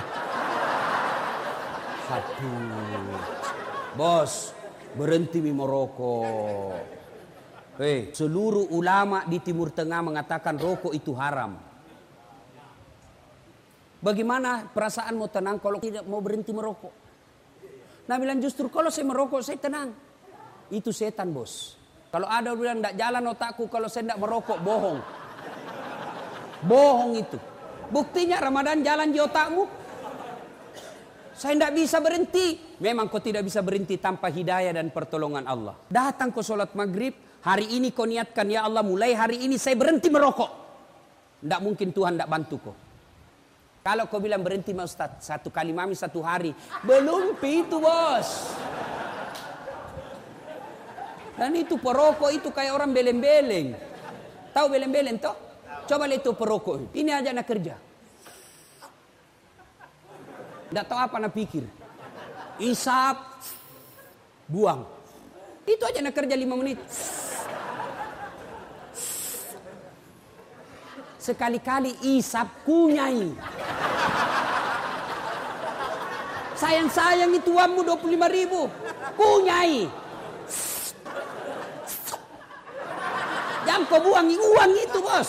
Aduh. Bos, berhenti merokok. Hei, seluruh ulama di Timur Tengah mengatakan rokok itu haram. Bagaimana perasaan mau tenang kalau tidak mau berhenti merokok? Nah bilang justru kalau saya merokok saya tenang. Itu setan bos. Kalau ada bilang tidak jalan otakku kalau saya tidak merokok, bohong. Bohong itu. Buktinya Ramadan jalan di otakmu. Saya tidak bisa berhenti. Memang kau tidak bisa berhenti tanpa hidayah dan pertolongan Allah. Datang kau sholat maghrib. Hari ini kau niatkan, ya Allah mulai hari ini saya berhenti merokok. Tidak mungkin Tuhan tidak bantu kau. Kalau kau bilang berhenti ma Ustaz, satu kali mami satu hari. Belum itu bos. Dan itu perokok itu kayak orang beleng-beleng. Tahu beleng-beleng toh? Coba lihat itu perokok. Ini aja nak kerja. Tidak tahu apa nak pikir. Isap, buang. Itu aja nak kerja lima menit. Sekali-kali isap kunyai. Sayang-sayang itu uangmu dua puluh lima ribu. Kunyai. Jangan kau buang uang itu bos.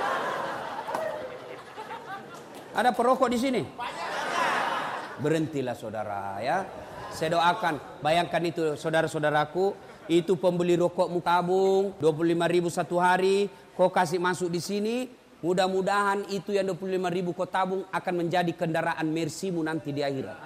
Ada perokok di sini? Berhentilah saudara ya. Saya doakan, bayangkan itu saudara-saudaraku, itu pembeli rokokmu tabung dua puluh lima ribu satu hari, kau kasih masuk di sini, mudah-mudahan itu yang dua puluh lima ribu kau tabung akan menjadi kendaraan mersimu nanti di akhirat.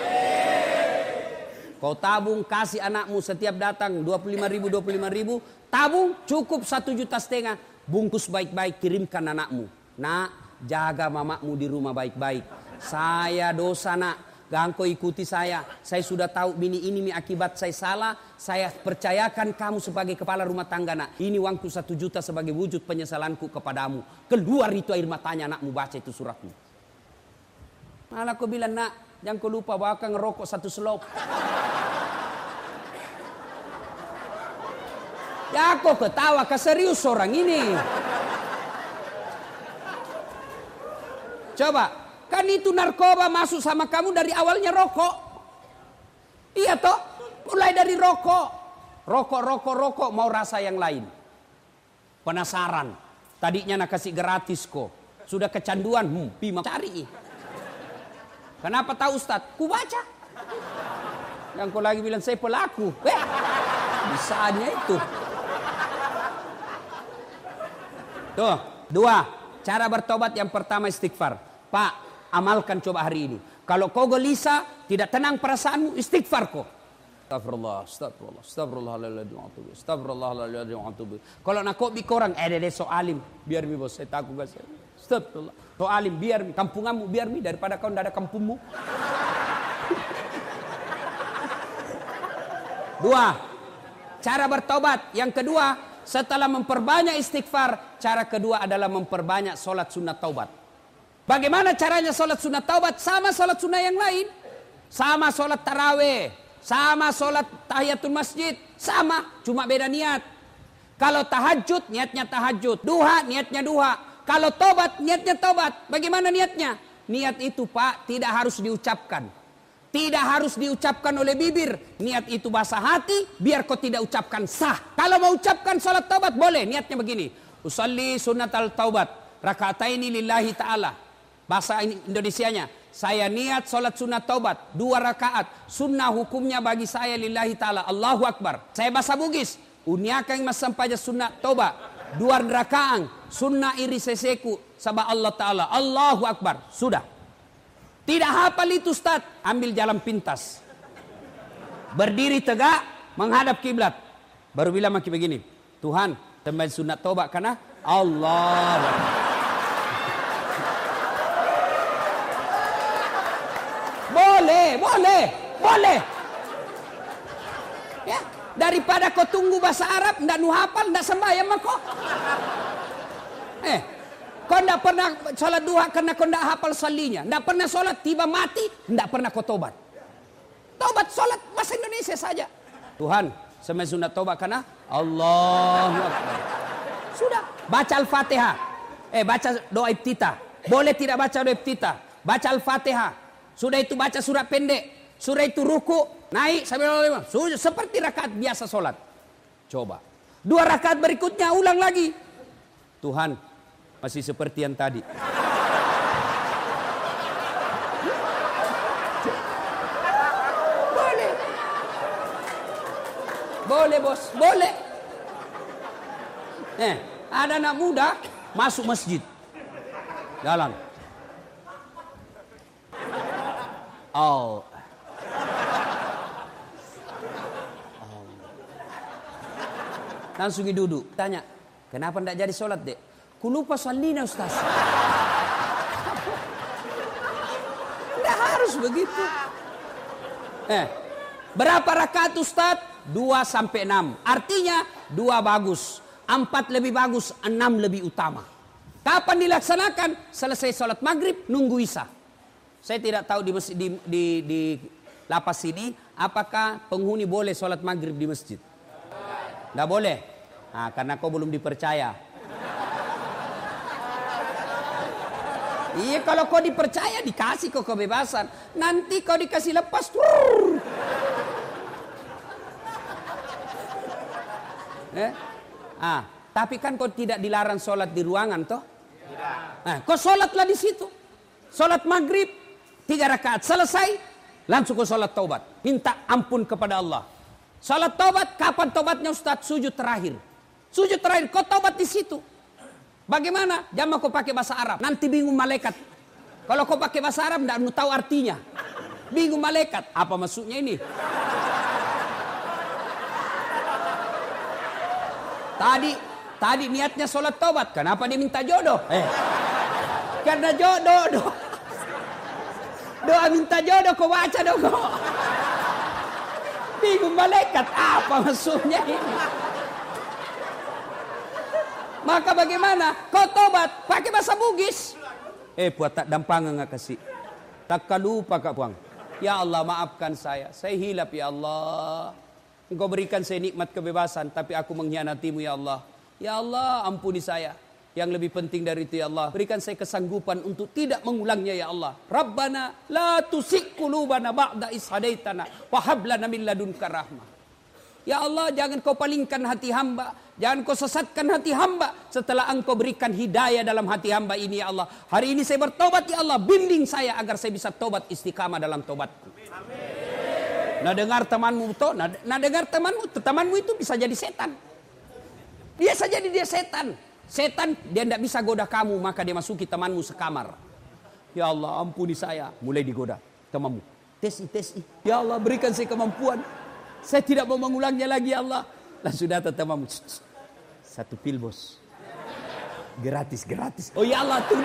Kau tabung kasih anakmu setiap datang dua puluh lima ribu, dua puluh lima ribu, tabung cukup satu juta setengah, bungkus baik-baik kirimkan anakmu. Nak, jaga mamamu di rumah baik-baik. Saya dosa nak, gangko ikuti saya. Saya sudah tahu bini ini mi akibat saya salah. Saya percayakan kamu sebagai kepala rumah tangga nak. Ini uangku satu juta sebagai wujud penyesalanku kepadamu. Keluar itu air matanya anakmu baca itu suratmu. Malah aku bilang nak, jangan kau lupa bawa ngerokok satu selop. Ya kok ketawa, keserius orang ini. Coba. Kan itu narkoba masuk sama kamu dari awalnya rokok. Iya toh? Mulai dari rokok. Rokok, rokok, rokok mau rasa yang lain. Penasaran. Tadinya nak kasih gratis kok. Sudah kecanduan, hmm, pima cari. Kenapa tahu Ustaz? Ku baca. Yang kau lagi bilang saya pelaku. Eh, bisanya itu. Tuh, dua. Cara bertobat yang pertama istighfar. Pak, amalkan coba hari ini. Kalau kau gelisah, tidak tenang perasaanmu, istighfar kau. Astagfirullah, astagfirullah, astagfirullahaladzim, astagfirullahaladzim, astagfirullah. Kalau nak kau bikorang, eh dede so alim, biar mi bos, saya takut gak saya. Astagfirullah, so alim, biar mi, kampunganmu biar mi, daripada kau tidak ada kampungmu. Dua, cara bertobat. Yang kedua, setelah memperbanyak istighfar, cara kedua adalah memperbanyak sholat sunat taubat. Bagaimana caranya sholat sunat taubat? Sama sholat sunnah yang lain. Sama sholat taraweh. Sama sholat tahiyatul masjid. Sama, cuma beda niat. Kalau tahajud, niatnya tahajud. Duha, niatnya duha. Kalau tobat, niatnya tobat. Bagaimana niatnya? Niat itu Pak, tidak harus diucapkan. Tidak harus diucapkan oleh bibir. Niat itu bahasa hati, biar kau tidak ucapkan sah. Kalau mau ucapkan sholat taubat, boleh. Niatnya begini. Usalli sunnatal taubat. Raka'ataini lillahi ta'ala. Bahasa Indonesianya, saya niat sholat sunat taubat, dua rakaat. Sunnah hukumnya bagi saya lillahi ta'ala. Allahu Akbar. Saya bahasa Bugis. Uniakang masampaja sunat taubat. Dua rakaat. Sunnah iri seseku. Sabah Allah ta'ala. Allahu Akbar. Sudah. Tidak hafal itu Ustaz. Ambil jalan pintas. berdiri tegak, menghadap kiblat. Baru bilang maki begini, Tuhan, tambah sunat tobat karena Allah. Boleh, boleh, boleh. Ya, daripada kau tunggu bahasa Arab, ndak nu hafal, ndak sembahyang mah kau. Eh, kau ndak pernah sholat duha karena kau ndak hafal salinya, ndak pernah sholat tiba mati, ndak pernah kau tobat. Tobat sholat bahasa Indonesia saja. Tuhan, semai sunat tobat karena Allahu Akbar. Sudah, baca Al-Fatihah. Eh, baca doa iftitah. Boleh tidak baca doa iftitah? Baca Al-Fatihah. Sudah itu baca surat pendek. Sudah itu ruku, naik sampai lima. Seperti rakaat biasa sholat. Coba. Dua rakaat berikutnya ulang lagi. Tuhan, masih seperti yang tadi. Boleh. Boleh bos, boleh. Eh, ada anak muda masuk masjid. Jalan. Oh. Langsung duduk, tanya, kenapa tidak jadi sholat dek? Ku lupa salina Ustaz. Tidak harus begitu. Eh, berapa rakaat Ustaz? Dua sampai enam. Artinya dua bagus, empat lebih bagus, enam lebih utama. Kapan dilaksanakan? Selesai sholat maghrib, nunggu isya. Saya tidak tahu di masjid, di, di, di lapas ini apakah penghuni boleh sholat maghrib di masjid. Tidak boleh. Nah, karena kau belum dipercaya. Iya, kalau kau dipercaya dikasih kau kebebasan. Nanti kau dikasih lepas. Eh? Ah, tapi kan kau tidak dilarang sholat di ruangan toh? Nah, kau sholatlah di situ. Sholat maghrib tiga rakaat selesai, langsung kau sholat taubat. Minta ampun kepada Allah. Sholat taubat, kapan taubatnya Ustaz? Sujud terakhir. Sujud terakhir, kau taubat di situ. Bagaimana? Jangan kau pakai bahasa Arab. Nanti bingung malaikat. Kalau kau pakai bahasa Arab, tidak tahu artinya. Bingung malaikat. Apa maksudnya ini? Tadi, tadi niatnya sholat taubat. Kenapa dia minta jodoh? Eh, karena jodoh. Doa, doa minta jodoh, kau baca dong kau. Bingung malaikat. Apa maksudnya ini? Maka bagaimana? Kau tobat pakai bahasa Bugis. Eh, buat tak dampang nggak kasih. Tak lupa kak puang. Ya Allah maafkan saya. Saya hilap ya Allah. Engkau berikan saya nikmat kebebasan, tapi aku mengkhianatimu ya Allah. Ya Allah ampuni saya. Yang lebih penting dari itu ya Allah, berikan saya kesanggupan untuk tidak mengulangnya ya Allah. Rabbana la tusik qulubana ba'da is hadaitana wa hab lana min ladunka rahmah. Ya Allah, jangan kau palingkan hati hamba, jangan kau sesatkan hati hamba setelah engkau berikan hidayah dalam hati hamba ini ya Allah. Hari ini saya bertobat ya Allah, bimbing saya agar saya bisa tobat istiqamah dalam tobatku. Amin. Nah dengar temanmu toh, nah, nah dengar temanmu, temanmu itu bisa jadi setan. Dia saja jadi dia setan. Setan dia tidak bisa goda kamu, maka dia masuki temanmu sekamar. Ya Allah ampuni saya, mulai digoda temanmu. Tesi tesi. Ya Allah berikan saya kemampuan. Saya tidak mau mengulangnya lagi ya Allah. Langsung datang temanmu. Satu pil bos. Gratis, gratis. Oh ya Allah tuh.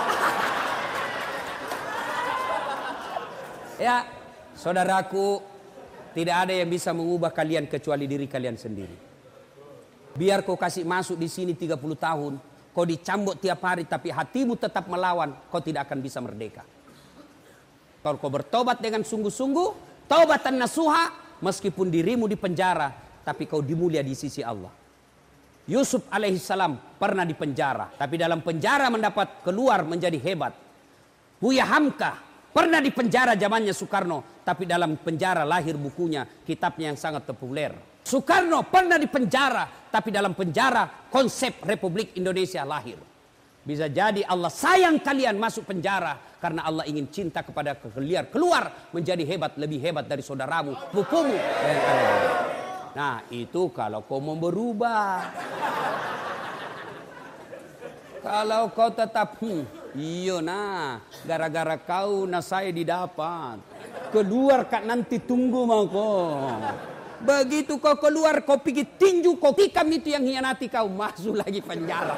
Ya saudaraku, tidak ada yang bisa mengubah kalian kecuali diri kalian sendiri. Biar kau kasih masuk di sini tiga puluh tahun. Kau dicambuk tiap hari tapi hatimu tetap melawan. Kau tidak akan bisa merdeka. Kalau kau bertobat dengan sungguh-sungguh. Taubatan nasuha. Meskipun dirimu di penjara, tapi kau dimulia di sisi Allah. Yusuf alaihissalam pernah di penjara, tapi dalam penjara mendapat keluar menjadi hebat. Buya Hamka pernah di penjara zamannya Soekarno, tapi dalam penjara lahir bukunya, kitabnya yang sangat populer. Soekarno pernah di penjara, tapi dalam penjara konsep Republik Indonesia lahir. Bisa jadi Allah sayang kalian masuk penjara karena Allah ingin cinta kepada kalian. Keluar menjadi hebat, lebih hebat dari saudaramu, pupumu. Nah itu kalau kau mau berubah. Kalau kau tetap, hmm, iya nah, gara-gara kau nah saya didapat. Keluar kak, nanti tunggu mau kau. Begitu kau keluar, kau pergi tinju, kau tikam itu yang hianati kau, masuk lagi penjara.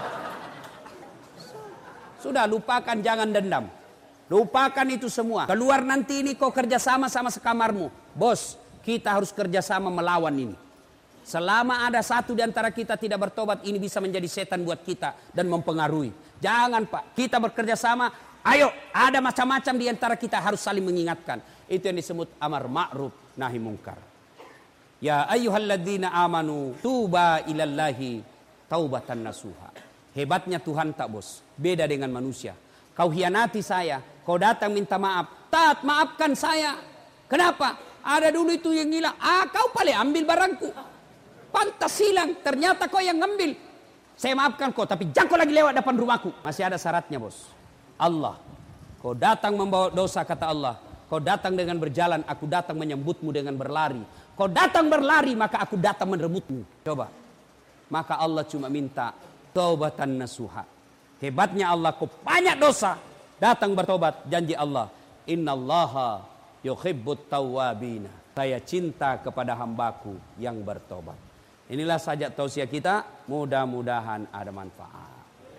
Sudah, lupakan, jangan dendam. Lupakan itu semua. Keluar nanti ini kau kerjasama sama sekamarmu. Bos, kita harus kerjasama melawan ini. Selama ada satu di antara kita tidak bertobat, ini bisa menjadi setan buat kita dan mempengaruhi. Jangan Pak, kita bekerja sama. Ayo, ada macam-macam di antara kita, harus saling mengingatkan. Itu yang disebut amar ma'ruf nahi mungkar. Ya ayyuhalladzina amanu tuba ilallahi taubatan nasuha. Hebatnya Tuhan tak bos, beda dengan manusia. Kau hianati saya, kau datang minta maaf. Tat, maafkan saya. Kenapa? Ada dulu itu yang hilang. Ah, kau paling ambil barangku. Pantas hilang, ternyata kau yang ngambil. Saya maafkan kau, tapi jangan kau lagi lewat depan rumahku. Masih ada syaratnya bos. Allah, kau datang membawa dosa kata Allah. Kau datang dengan berjalan, aku datang menyambutmu dengan berlari. Kau datang berlari, maka aku datang merebutmu. Coba. Maka Allah cuma minta taubatan nasuha. Hebatnya Allah, kau banyak dosa, datang bertobat. Janji Allah, innallaha yuhibbut tawwabina. Saya cinta kepada hambaku yang bertobat. Inilah saja tausiah kita, mudah-mudahan ada manfaat.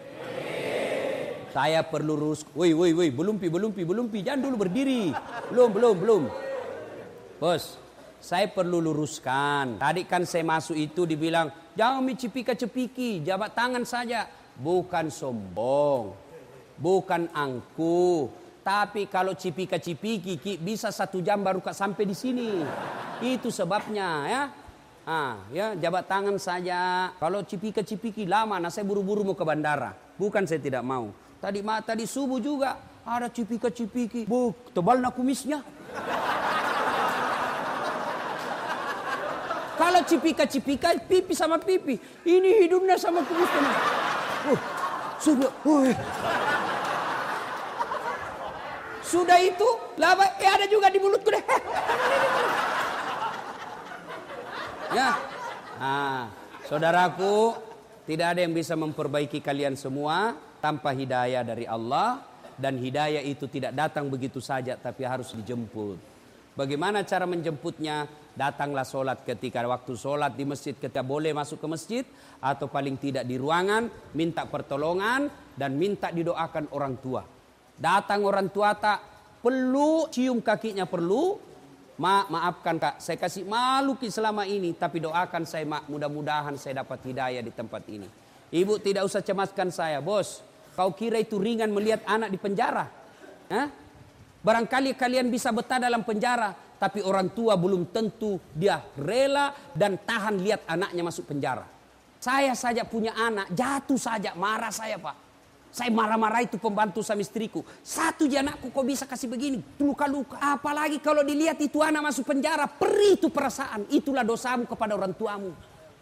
Saya perlu lurus. Woi, woi, woi, belum pi, belum pi, belum pi. Jangan dulu berdiri. Belum, belum, belum. Bos, saya perlu luruskan. Tadi kan saya masuk itu dibilang, jangan cipika-cepiki, jabat tangan saja. Bukan sombong, bukan angku. Tapi kalau cipika-cipiki bisa satu jam baru kak sampai di sini. Itu sebabnya ya. Ah, ya jabat tangan saja. Kalau cipika-cipiki lama, nah saya buru-buru mau ke bandara. Bukan saya tidak mau. Tadi tadi subuh juga ada cipika-cipiki. Bu, tebal nak kumisnya. Kalau cipika-cipika pipi sama pipi, ini hidungnya sama kumisnya. Uh, sudah, uh. Sudah itu, lama, eh ada juga di mulutku deh. Ya, nah, saudaraku, tidak ada yang bisa memperbaiki kalian semua tanpa hidayah dari Allah, dan hidayah itu tidak datang begitu saja, tapi harus dijemput. Bagaimana cara menjemputnya? Datanglah sholat ketika waktu sholat di masjid, ketika boleh masuk ke masjid, atau paling tidak di ruangan, minta pertolongan dan minta didoakan orang tua. Datang orang tua tak perlu cium kakinya, perlu ma maafkan kak, saya kasih malu ki selama ini, tapi doakan saya mak, mudah-mudahan saya dapat hidayah di tempat ini. Ibu tidak usah cemaskan saya, bos. Kau kira itu ringan melihat anak di penjara? Hah? Barangkali kalian bisa betah dalam penjara, tapi orang tua belum tentu dia rela dan tahan lihat anaknya masuk penjara. Saya saja punya anak, jatuh saja marah saya pak. Saya marah-marah itu pembantu sama istriku. Satu je anakku kok bisa kasih begini, luka-luka. Apalagi kalau dilihat itu anak masuk penjara, perih itu perasaan. Itulah dosamu kepada orang tuamu.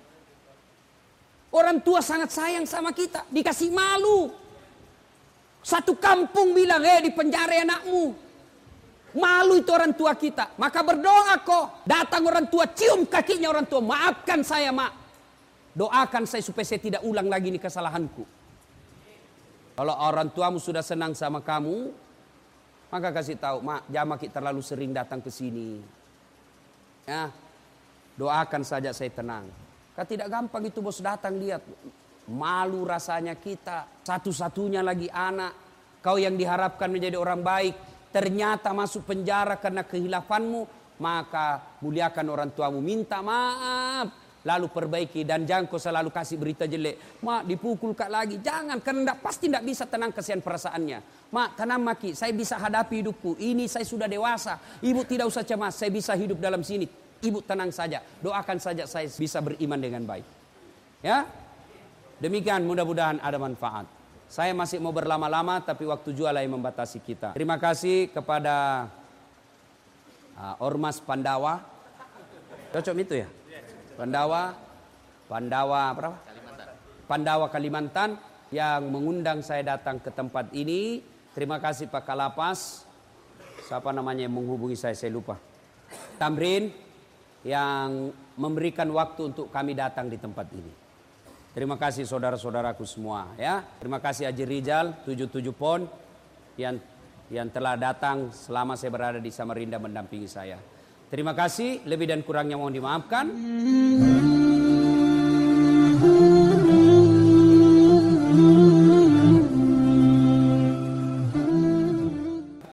Orang tua sangat sayang sama kita, dikasih malu. Satu kampung bilang, eh di penjara anakmu. Malu itu orang tua kita. Maka berdoa kok. Datang orang tua, cium kakinya orang tua. Maafkan saya mak. Doakan saya supaya saya tidak ulang lagi ini kesalahanku. Kalau orang tuamu sudah senang sama kamu, maka kasih tahu, mak jangan kita terlalu sering datang ke sini. Ya, doakan saja saya tenang. Kan tidak gampang itu bos datang lihat. Malu rasanya kita. Satu-satunya lagi anak. Kau yang diharapkan menjadi orang baik, ternyata masuk penjara karena kehilafanmu, maka muliakan orang tuamu, minta maaf, lalu perbaiki, dan jangan kau selalu kasih berita jelek. Mak dipukul kak lagi, jangan, karena pasti tidak bisa tenang kasihan perasaannya. Mak tenang maki, saya bisa hadapi hidupku, ini saya sudah dewasa, ibu tidak usah cemas, saya bisa hidup dalam sini, ibu tenang saja, doakan saja saya bisa beriman dengan baik. Ya, demikian, mudah-mudahan ada manfaat. Saya masih mau berlama-lama, tapi waktu jual yang membatasi kita. Terima kasih kepada uh, Ormas Pandawa. Cocok itu ya? Pandawa, Pandawa apa? Kalimantan. Pandawa Kalimantan yang mengundang saya datang ke tempat ini. Terima kasih Pak Kalapas. Siapa namanya yang menghubungi saya? Saya lupa. Tamrin yang memberikan waktu untuk kami datang di tempat ini. Terima kasih saudara-saudaraku semua ya. Terima kasih Haji Rizal tujuh puluh tujuh pon yang yang telah datang selama saya berada di Samarinda mendampingi saya. Terima kasih, lebih dan kurangnya mohon dimaafkan.